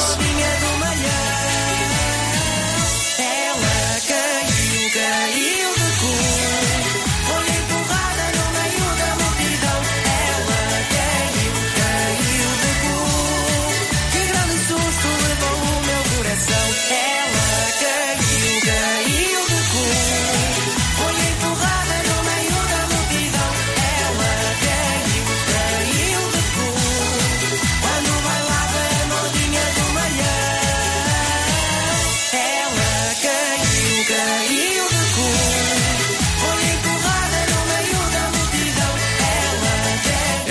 Ela caiu de cu, foi empurrada no meio da multidão. Ela caiu de cu, que grande susto levou o meu coração. Ela caiu de cu, foi empurrada no meio da multidão. Ela caiu de cu, quando bailava a modinha do Malhão.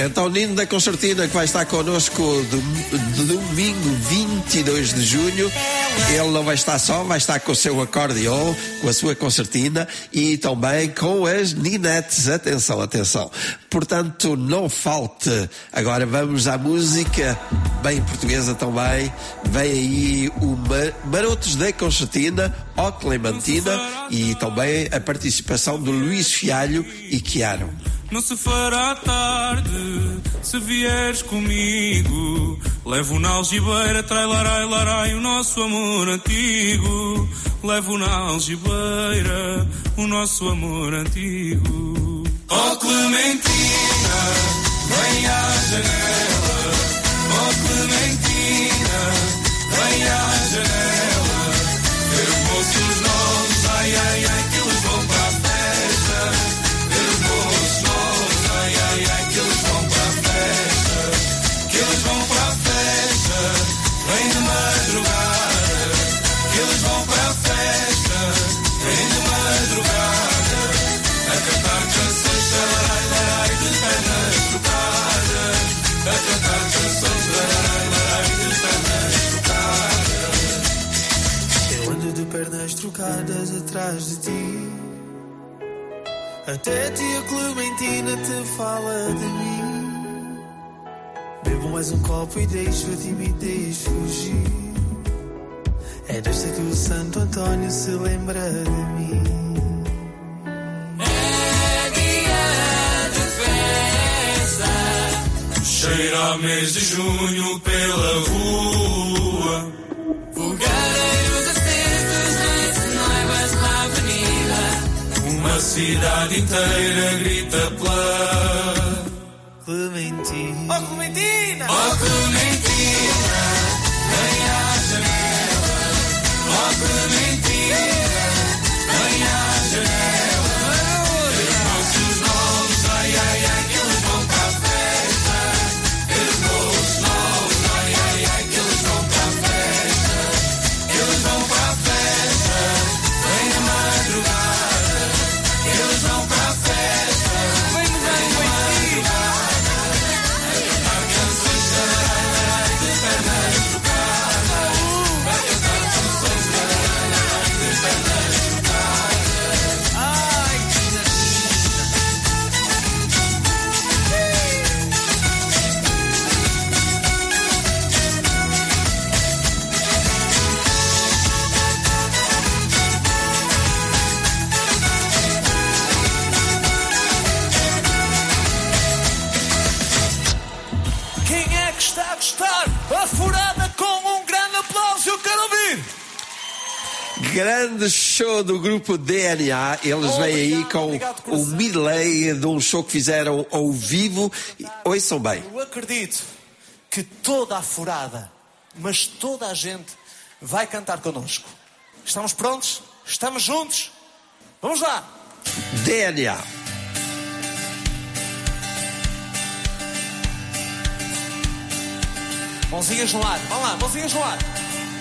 Então, Nino da Concertina, que vai estar connosco domingo 22 de junho. Ele não vai estar só, vai estar com o seu acordeon, com a sua concertina e também com as ninetes. Atenção, atenção. Portanto, não falte. Agora vamos à música bem portuguesa também. Vem aí o Marotos da Concertina, ó Clementina, e também a participação do Luís Fialho e Chiaro. Não se fará tarde se vieres comigo. Levo na algibeira, trailarai, larai, o nosso amor antigo. Levo na algibeira, o nosso amor antigo. Oh Clementina, vem à janela. Oh Clementina, vem à janela. Ver os moços novos, ai, ai, ai, que eles vão para a festa. Ver os moços novos, ai, ai, ai, que eles vão para a festa. Que eles vão para a festa, vem de madrugada. Que eles vão para a festa, vem de madrugada. A cantar canções, larai, larai, de pernas trocadas. A cantar canções, larai, larai, de pernas trocadas. Eu ando de pernas trocadas atrás de ti. Até tia Clementina te fala de mim. Bebo mais um copo e deixo a timidez fugir. É desta que o Santo António se lembra de mim. É dia de festa, cheira a mês de junho pela rua. Fogareiros acesos, noivas na avenida. Uma cidade inteira grita pela Clementina. Oh Clementina! Oh Clementina, vem à janela. Oh Clementina, vem à janela. Ver os moços novos, ai, ai, ai, que eles vão para a festa. Ver os moços novos, ai, ai, ai, que eles vão para a festa. Que eles vão para a festa, vem de madrugada. Que eles vão para a festa, vem de madrugada. A cantar canções, larai, larai, de pernas trocadas. A cantar canções, larai, larai, de pernas trocadas. Ai, Quem é que está a gostar? A furada com um grande aplauso, eu quero ouvir. Grande show do grupo DNA. Eles vêm aí com o medley de um show que fizeram ao vivo. Ouçam bem. Eu acredito que toda a furada, mas toda a gente vai cantar connosco. Estamos prontos? Estamos juntos? Vamos lá! DNA. Mãozinhas no ar, vamos lá, mãozinhas no ar.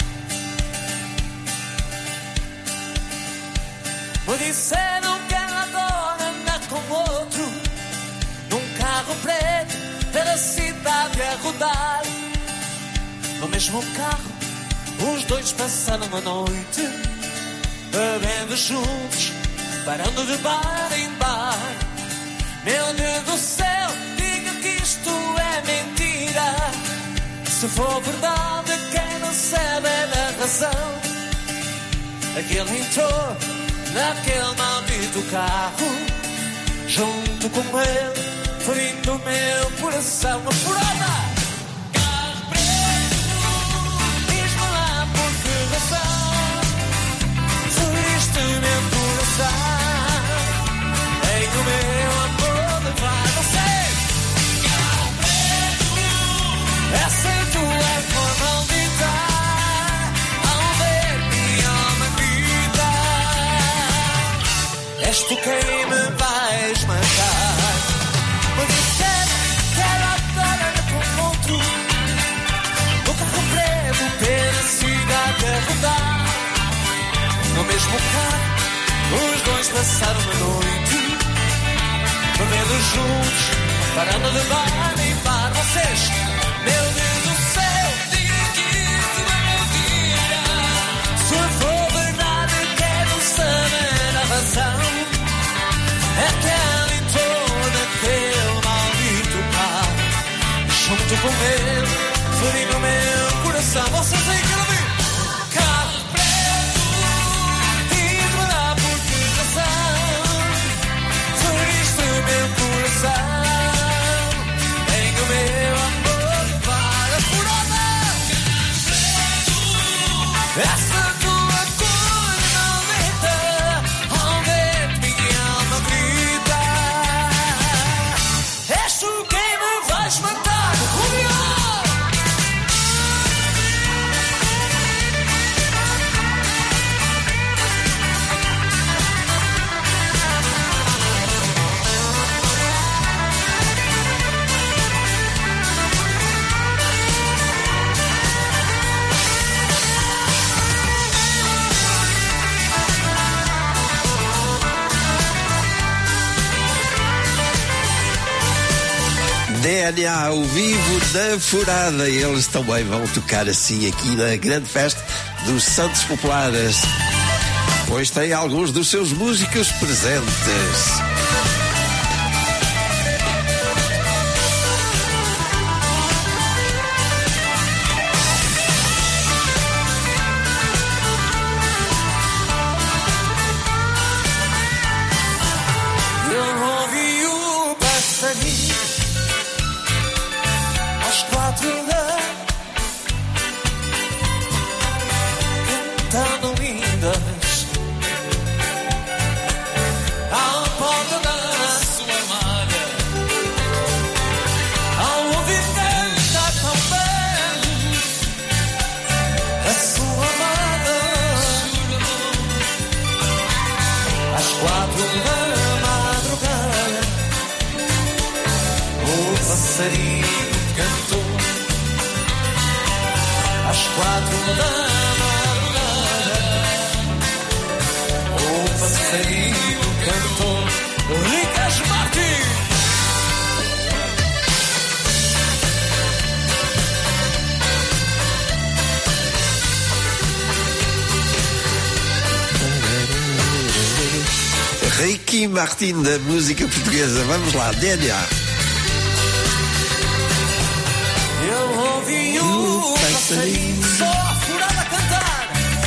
Me disseram que ela agora anda com outro, num carro preto pela cidade a rodar. No mesmo carro, os dois passaram a noite, bebendo juntos, parando de bar em bar. Meu Deus do céu, diga que isto é mentira. Se for verdade, quem não sabe é da razão. Aquele entrou naquele maldito carro, junto com ele, ferindo o meu coração. Uma furada! Carro preto, diz-me lá por que razão feriste meu coração. Em o meu amor levar você. Carro preto, essa é tua forma maldita, ao ver minha alma vida. És tu quem me vais matar. Mas disseram que ela agora anda com outro, no carro preto pela cidade a rodar. No mesmo carro, os dois passaram a noite, bebendo juntos, parando de animar vocês. Meu Deus do céu, diga que isso é mentira. Se for verdade, quero saber a razão. É que ela entrou naquele maldito carro, junto com ele, ferindo o meu coração. Vocês têm que ouvir. Carro preto, diz-me lá por que razão feriste o meu coração. Tenho o meu amor para furada. Essa tua cor maldita, onde minha alma grita. És tu quem me vais matar, Rubio. DNA ao vivo da Furada. Eles também vão tocar assim aqui na grande festa dos Santos Populares, pois tem alguns dos seus músicos presentes. Eu ouvi o passarinho às 4 da cantando lindas à porta da sua amada. Ao ouvir cantar tão bem a sua amada, às 4 da madrugada, o passarinho cantou. Às 4 da madrugada, o passarinho cantou. Ricas Martins. Ricky Martin, da música portuguesa. Vamos lá, DNA. Eu ouvi o passarinho só a Furada cantar.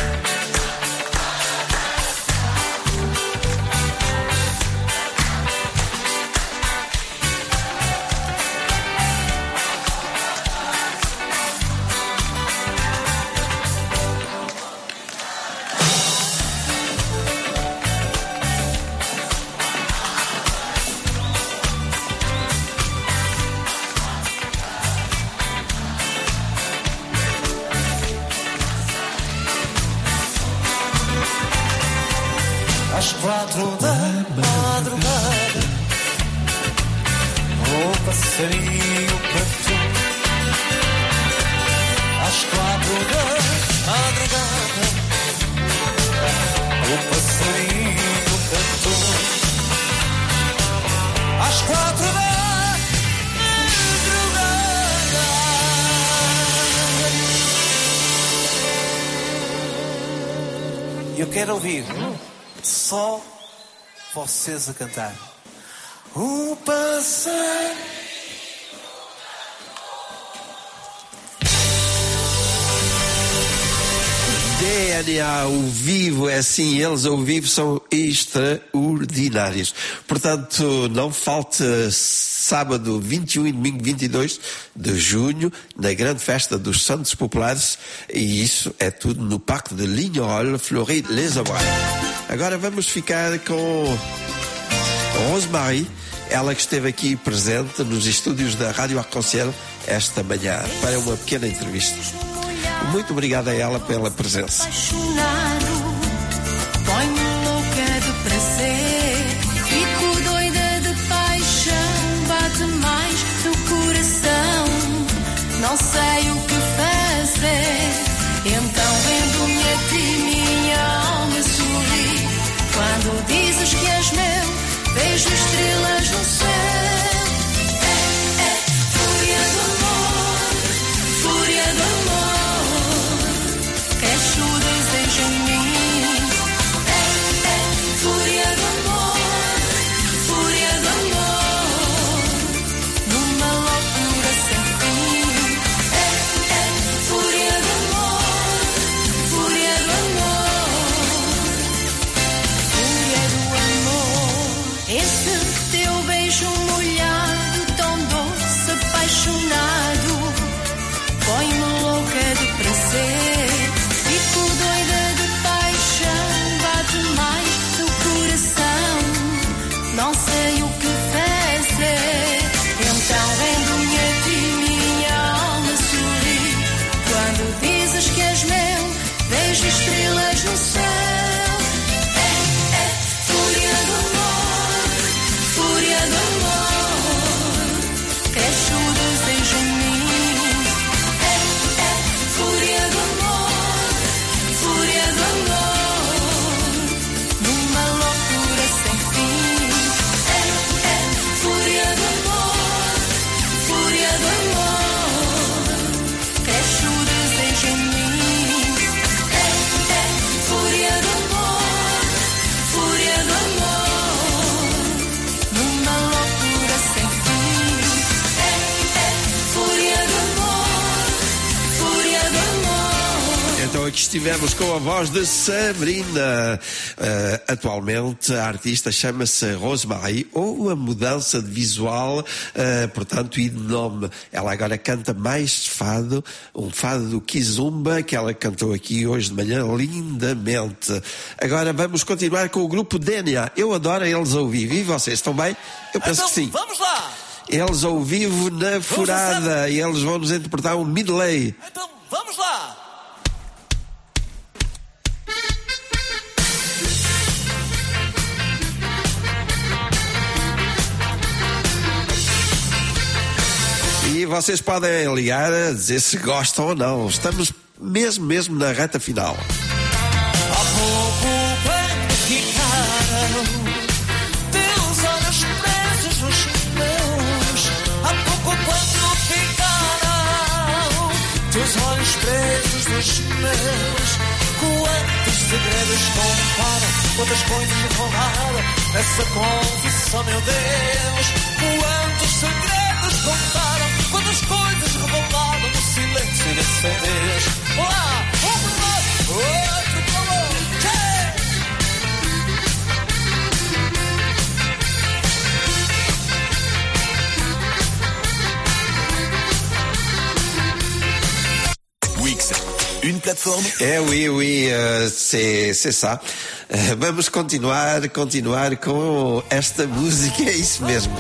Às 4 da madrugada, o passarinho cantou. Às 4 da madrugada, o passarinho cantou. Às 4 da madrugada. Eu quero ouvir só vocês a cantar. O passarinho. DNA ao vivo, é assim, eles ao vivo são extraordinários. Portanto, não falte sábado 21 e domingo 22 de junho, na grande festa dos Santos Populares, e isso é tudo no Parque de Lignerolles, Fleury-les-Aubrais. Agora vamos ficar com Rosemarie, ela que esteve aqui presente nos estúdios da Rádio Arc-en-Ciel esta manhã para uma pequena entrevista. Muito obrigado a ela pela presença. Apaixonado, põe-me louca de prazer, fico doida de paixão, bate mais no coração, não sei o que fazer. Então vendo-me a ti, minha alma sorri, quando dizes que és meu, vejo estrelas no céu. teu beijo molhado, tão doce, apaixonado, põe-me louca de prazer. Fico doida de paixão, bate mais no coração, não sei o que fazer. Então endunha-te, minha alma sorri, quando dizes que és meu, vejo estrelas no céu. Fúria do amor, fúria do amor, cresce o desejo em mim. Fúria do amor, fúria do amor, numa loucura sem fim. Fúria do amor, fúria do amor, cresce o desejo em mim. Fúria do amor, fúria do amor, numa loucura sem fim. Fúria do amor, fúria do amor. Então aqui estivemos com a voz de Sabrina. Atualmente a artista chama-se Rosemary, ou a mudança de visual, portanto, e de nome. Ela agora canta mais fado, um fado do Kizumba, que ela cantou aqui hoje de manhã lindamente. Agora vamos continuar com o grupo DNA. Eu adoro eles ao vivo. E vocês estão bem? Eu penso que sim. Vamos lá! Eles ao vivo na furada e eles vão nos interpretar um medley. Então, vamos lá! E vocês podem ligar a dizer se gostam ou não. Estamos mesmo na reta final. Há pouco quando ficaram teus olhos presos nos meus. Há pouco quando ficaram teus olhos presos nos meus. Quantos segredos contaram, quantas coisas rolaram nessa confissão, meu Deus. Quantos segredos contaram, quantas coisas revelaram no silêncio desse adeus. Olá, um pro lado, outro pro outro. Wix, une plateforme. Oui, c'est ça. Vamos continuar com esta música, é isso mesmo.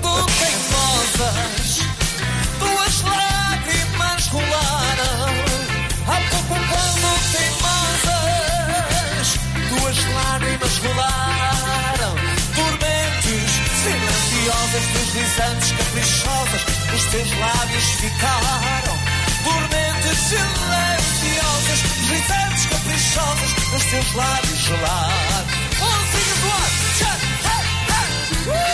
Tuas lágrimas rolaram. Há pouco quando teimosas, tuas lágrimas rolaram. Dormentes, silenciosas, deslizantes, caprichosas, os teus lábios ficaram. Dormentes, silenciosas, deslizantes, caprichosas, os teus lábios gelaram. Onzinhos do ar, tchá, hey, hey,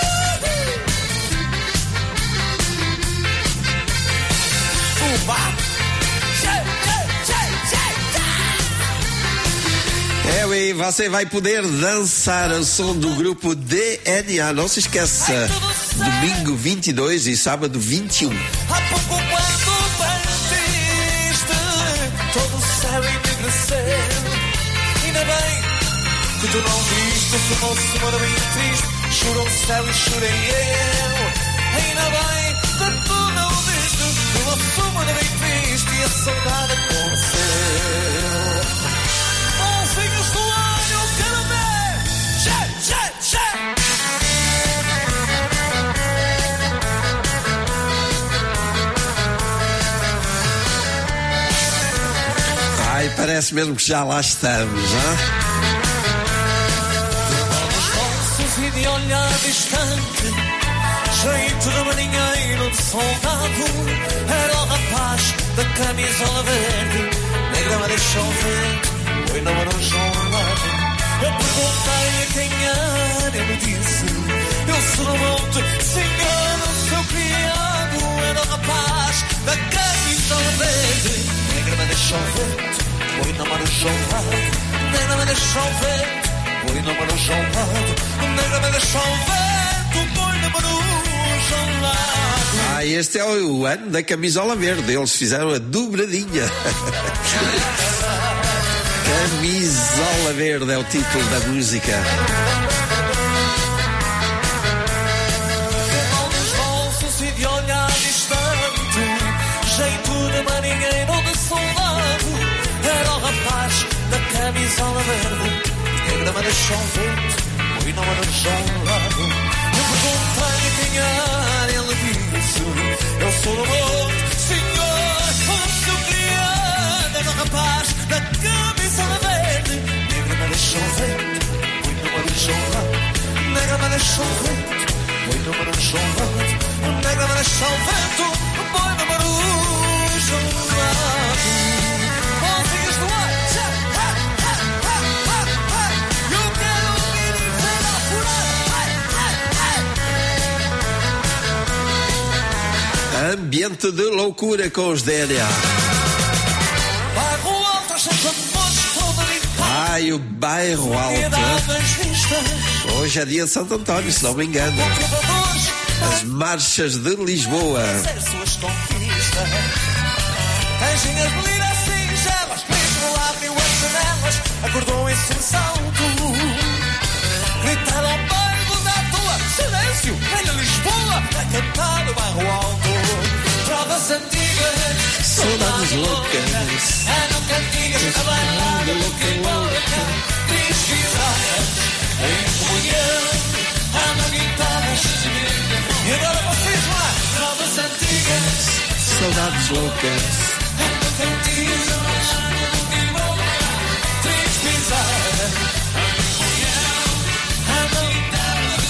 Oui, você vai poder dançar ao som do grupo DNA. Não se esqueça, domingo 22 e sábado 21. Há pouco quando partiste, todo o céu enegreceu. Ainda bem que tu não viste, filmou-se uma bem triste. Chorou o céu e chorei eu. Ainda bem que tu não viste, filmou-se uma bem triste e a saudade aconteceu. Mãozinhos do ar, eu quero ver. Tchê, tchê, tchê. Ai, parece mesmo que já lá estamos, hein? Olhos mansos e de olhar distante, jeito de marinheiro de soldado. Era o rapaz da camisola verde, negra me deixou verde, foi não era um jornado. Eu perguntei a quem era, ele disse, eu sou no monte, senhor, o seu criado. Era o rapaz da camisola verde, negra me deixou verde, foi não era um jornado. Negra me deixou verde, foi não era um jornado. Negra me deixou verde, foi não era um jornado. Ah, este é o ano da camisola verde. Eles fizeram a dobradinha. Camisola Verde é o título da música. negra-me deixou um vento, foi não arranjou um lado. Eu perguntei quem era, ele disse: eu sou do mundo, senhor, o seu criado era o rapaz da camisa verde. Negra-me deixou um vento, foi não arranjou um lado. Negra-me deixou um vento, foi não arranjou um lado. Negra-me deixou um vento, foi não arranjou um lado. Ambiente de loucura com os DNA. Ai, o Bairro Alto. Hoje é dia de Santo António, se não me engano. As marchas de Lisboa. Acordou em sobressalto. Gritaram ao bairro da tua. Silêncio, velha Lisboa, a cantar o Bairro Alto. Provas antigas, saudades loucas. Andam cantigas a bailar, louca e louca. Pesquisadas em comunhão, andam guitarras. E agora vocês lá, provas antigas, saudades loucas. Andam cantigas, louca e louca. Pesquisadas em comunhão, andam guitarras.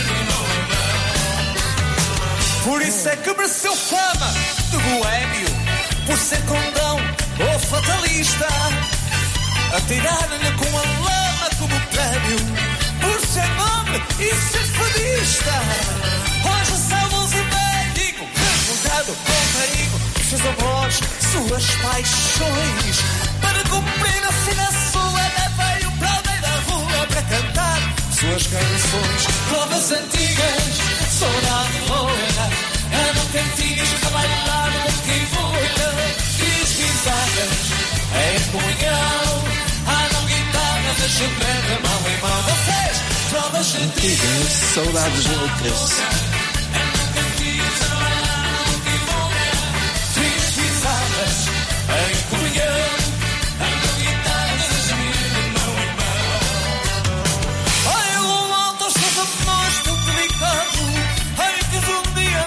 Por isso é que mereceu fama de boémio, por ser condão ou fatalista, atirar-lhe com a lama como prémio, por ser nobre e ser fadista. Hoje somos e médico, recordado com carinho, seus amores, suas paixões, para cumprir assim na sua, veio para o meio da rua para cantar suas canções. Provas antigas, saudade louca. Andam cantigas a bailar boca e boca. Pesquisadas em comunhão, andam guitarras a chover de mão em mão. Vocês, provas antigas, saudades loucas. Andam cantigas a bailar boca e boca. Pesquisadas em comunhão, andam guitarras a chover de mão em mão. Ai, o alto aos seus amores tão delicado. Ai, que um dia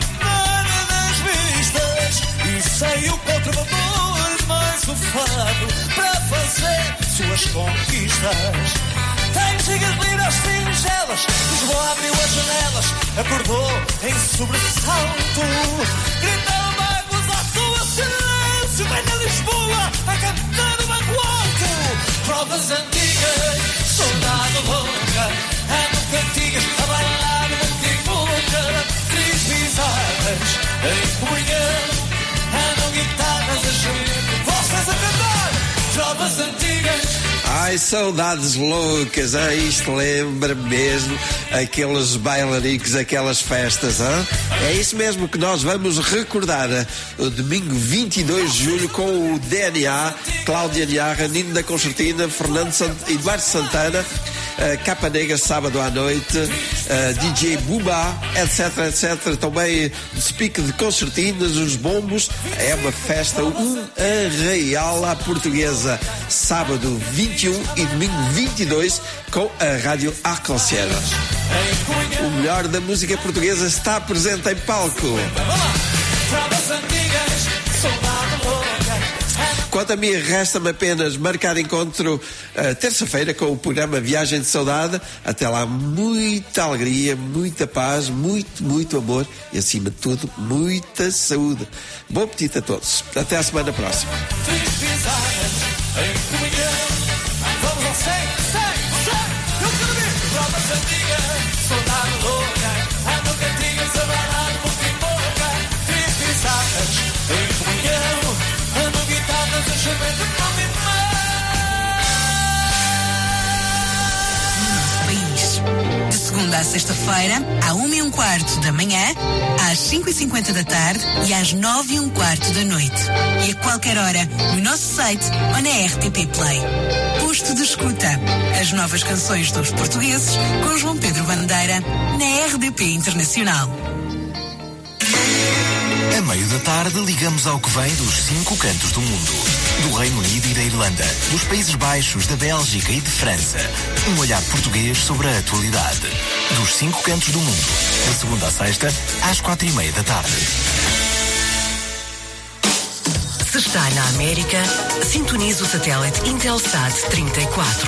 saiu contra o amor mais o fado para fazer suas conquistas. Tem gigas liras singelas, Lisboa abriu as janelas, acordou em sobressalto. Gritaram magos à tua silêncio, venha Lisboa a cantar o Bairro Alto. Provas antigas, saudade louca, andam cantigas a bailar boca e boca. Três pisadas em comunhão, andam guitarras a chover, vocês a cantar, provas antigas. Ai, saudades loucas, isto lembra mesmo aqueles bailaricos, aquelas festas, hein? É isso mesmo que nós vamos recordar o domingo 22 de julho com o DNA, Cláudia Niarra, Nino da Concertina, Eduardo Santana, Capa Negra sábado à noite, DJ Buba, etc, etc. Também speak de concertinas, os bombos. É uma festa, um arraial à portuguesa. Sábado 21 e domingo 22 com a Rádio Arc-en-Ciel. O melhor da música portuguesa está presente em palco. Quanto a mim, resta-me apenas marcar encontro terça-feira com o programa Viagem de Saudade. Até lá, muita alegria, muita paz, muito amor e, acima de tudo, muita saúde. Bom apetite a todos. Até a semana próxima. De segunda à sexta-feira, à 1h15 da manhã, às 5h50 da tarde e às 9h15 da noite. E a qualquer hora, no nosso site ou na RTP Play. Posto de escuta. As novas canções dos portugueses com João Pedro Bandeira na RDP Internacional. A meio da tarde ligamos ao que vem dos 5 cantos do mundo. do Reino Unido e da Irlanda, dos Países Baixos, da Bélgica e de França. Um olhar português sobre a atualidade. Dos 5 cantos do mundo, de segunda a sexta, às 4:30 da tarde. Se está na América, sintonize o satélite Intelsat 34.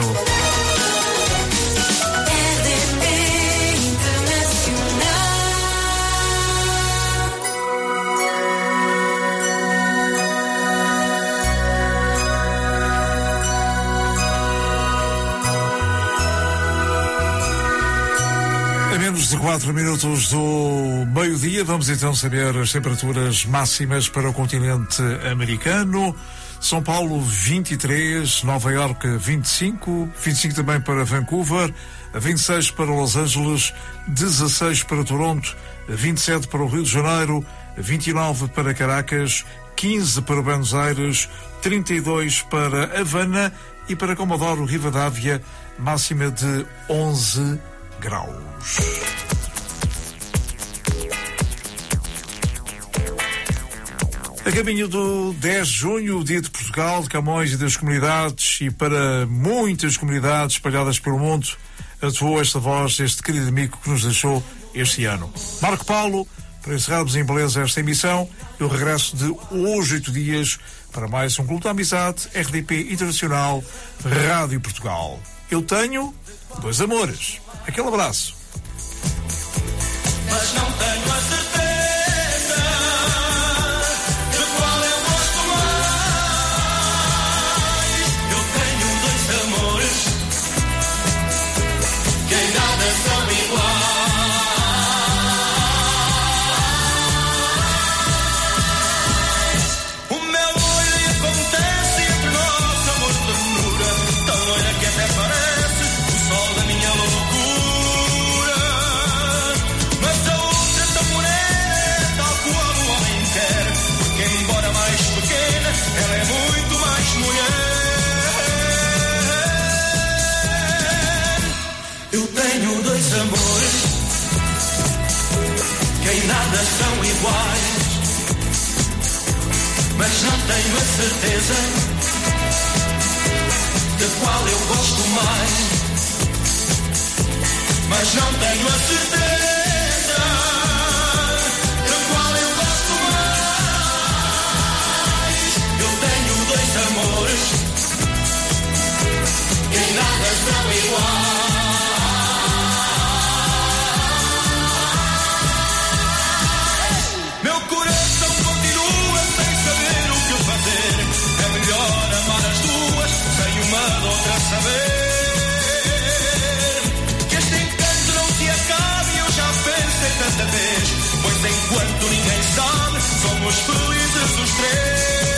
A menos de 4 minutos do meio-dia, vamos então saber as temperaturas máximas para o continente americano. São Paulo 23, Nova Iorque 25 também para Vancouver, 26 para Los Angeles, 16 para Toronto, 27 para o Rio de Janeiro, 29 para Caracas, 15 para Buenos Aires, 32 para Havana e para Comodoro Rivadavia, máxima de 11 graus. A caminho do 10 de junho, o Dia de Portugal, de Camões e das comunidades, e para muitas comunidades espalhadas pelo mundo, atuou esta voz deste querido amigo que nos deixou este ano. Marco Paulo, para encerrarmos em beleza esta emissão, e o regresso de hoje 8 dias para mais um Clube da Amizade, RDP Internacional, Rádio Portugal. Eu tenho 2 amores. Aquele abraço. Mas não tenho a certeza de qual eu gosto mais. Eu tenho 2 amores que em nada são iguais. O meu olho acontece entre nós, amor de ternura, tão olha que até parece o sol da minha loucura. Ela é muito mais mulher. Eu tenho 2 amores que em nada são iguais, mas não tenho a certeza de qual eu gosto mais. Mas não tenho a certeza. Amores que em nada são iguais. Meu coração continua sem saber o que fazer. É melhor amar as duas sem uma de outra saber. Que este encanto não se acabe, eu já pensei tanta vez. Pois enquanto ninguém sabe, somos felizes os 3.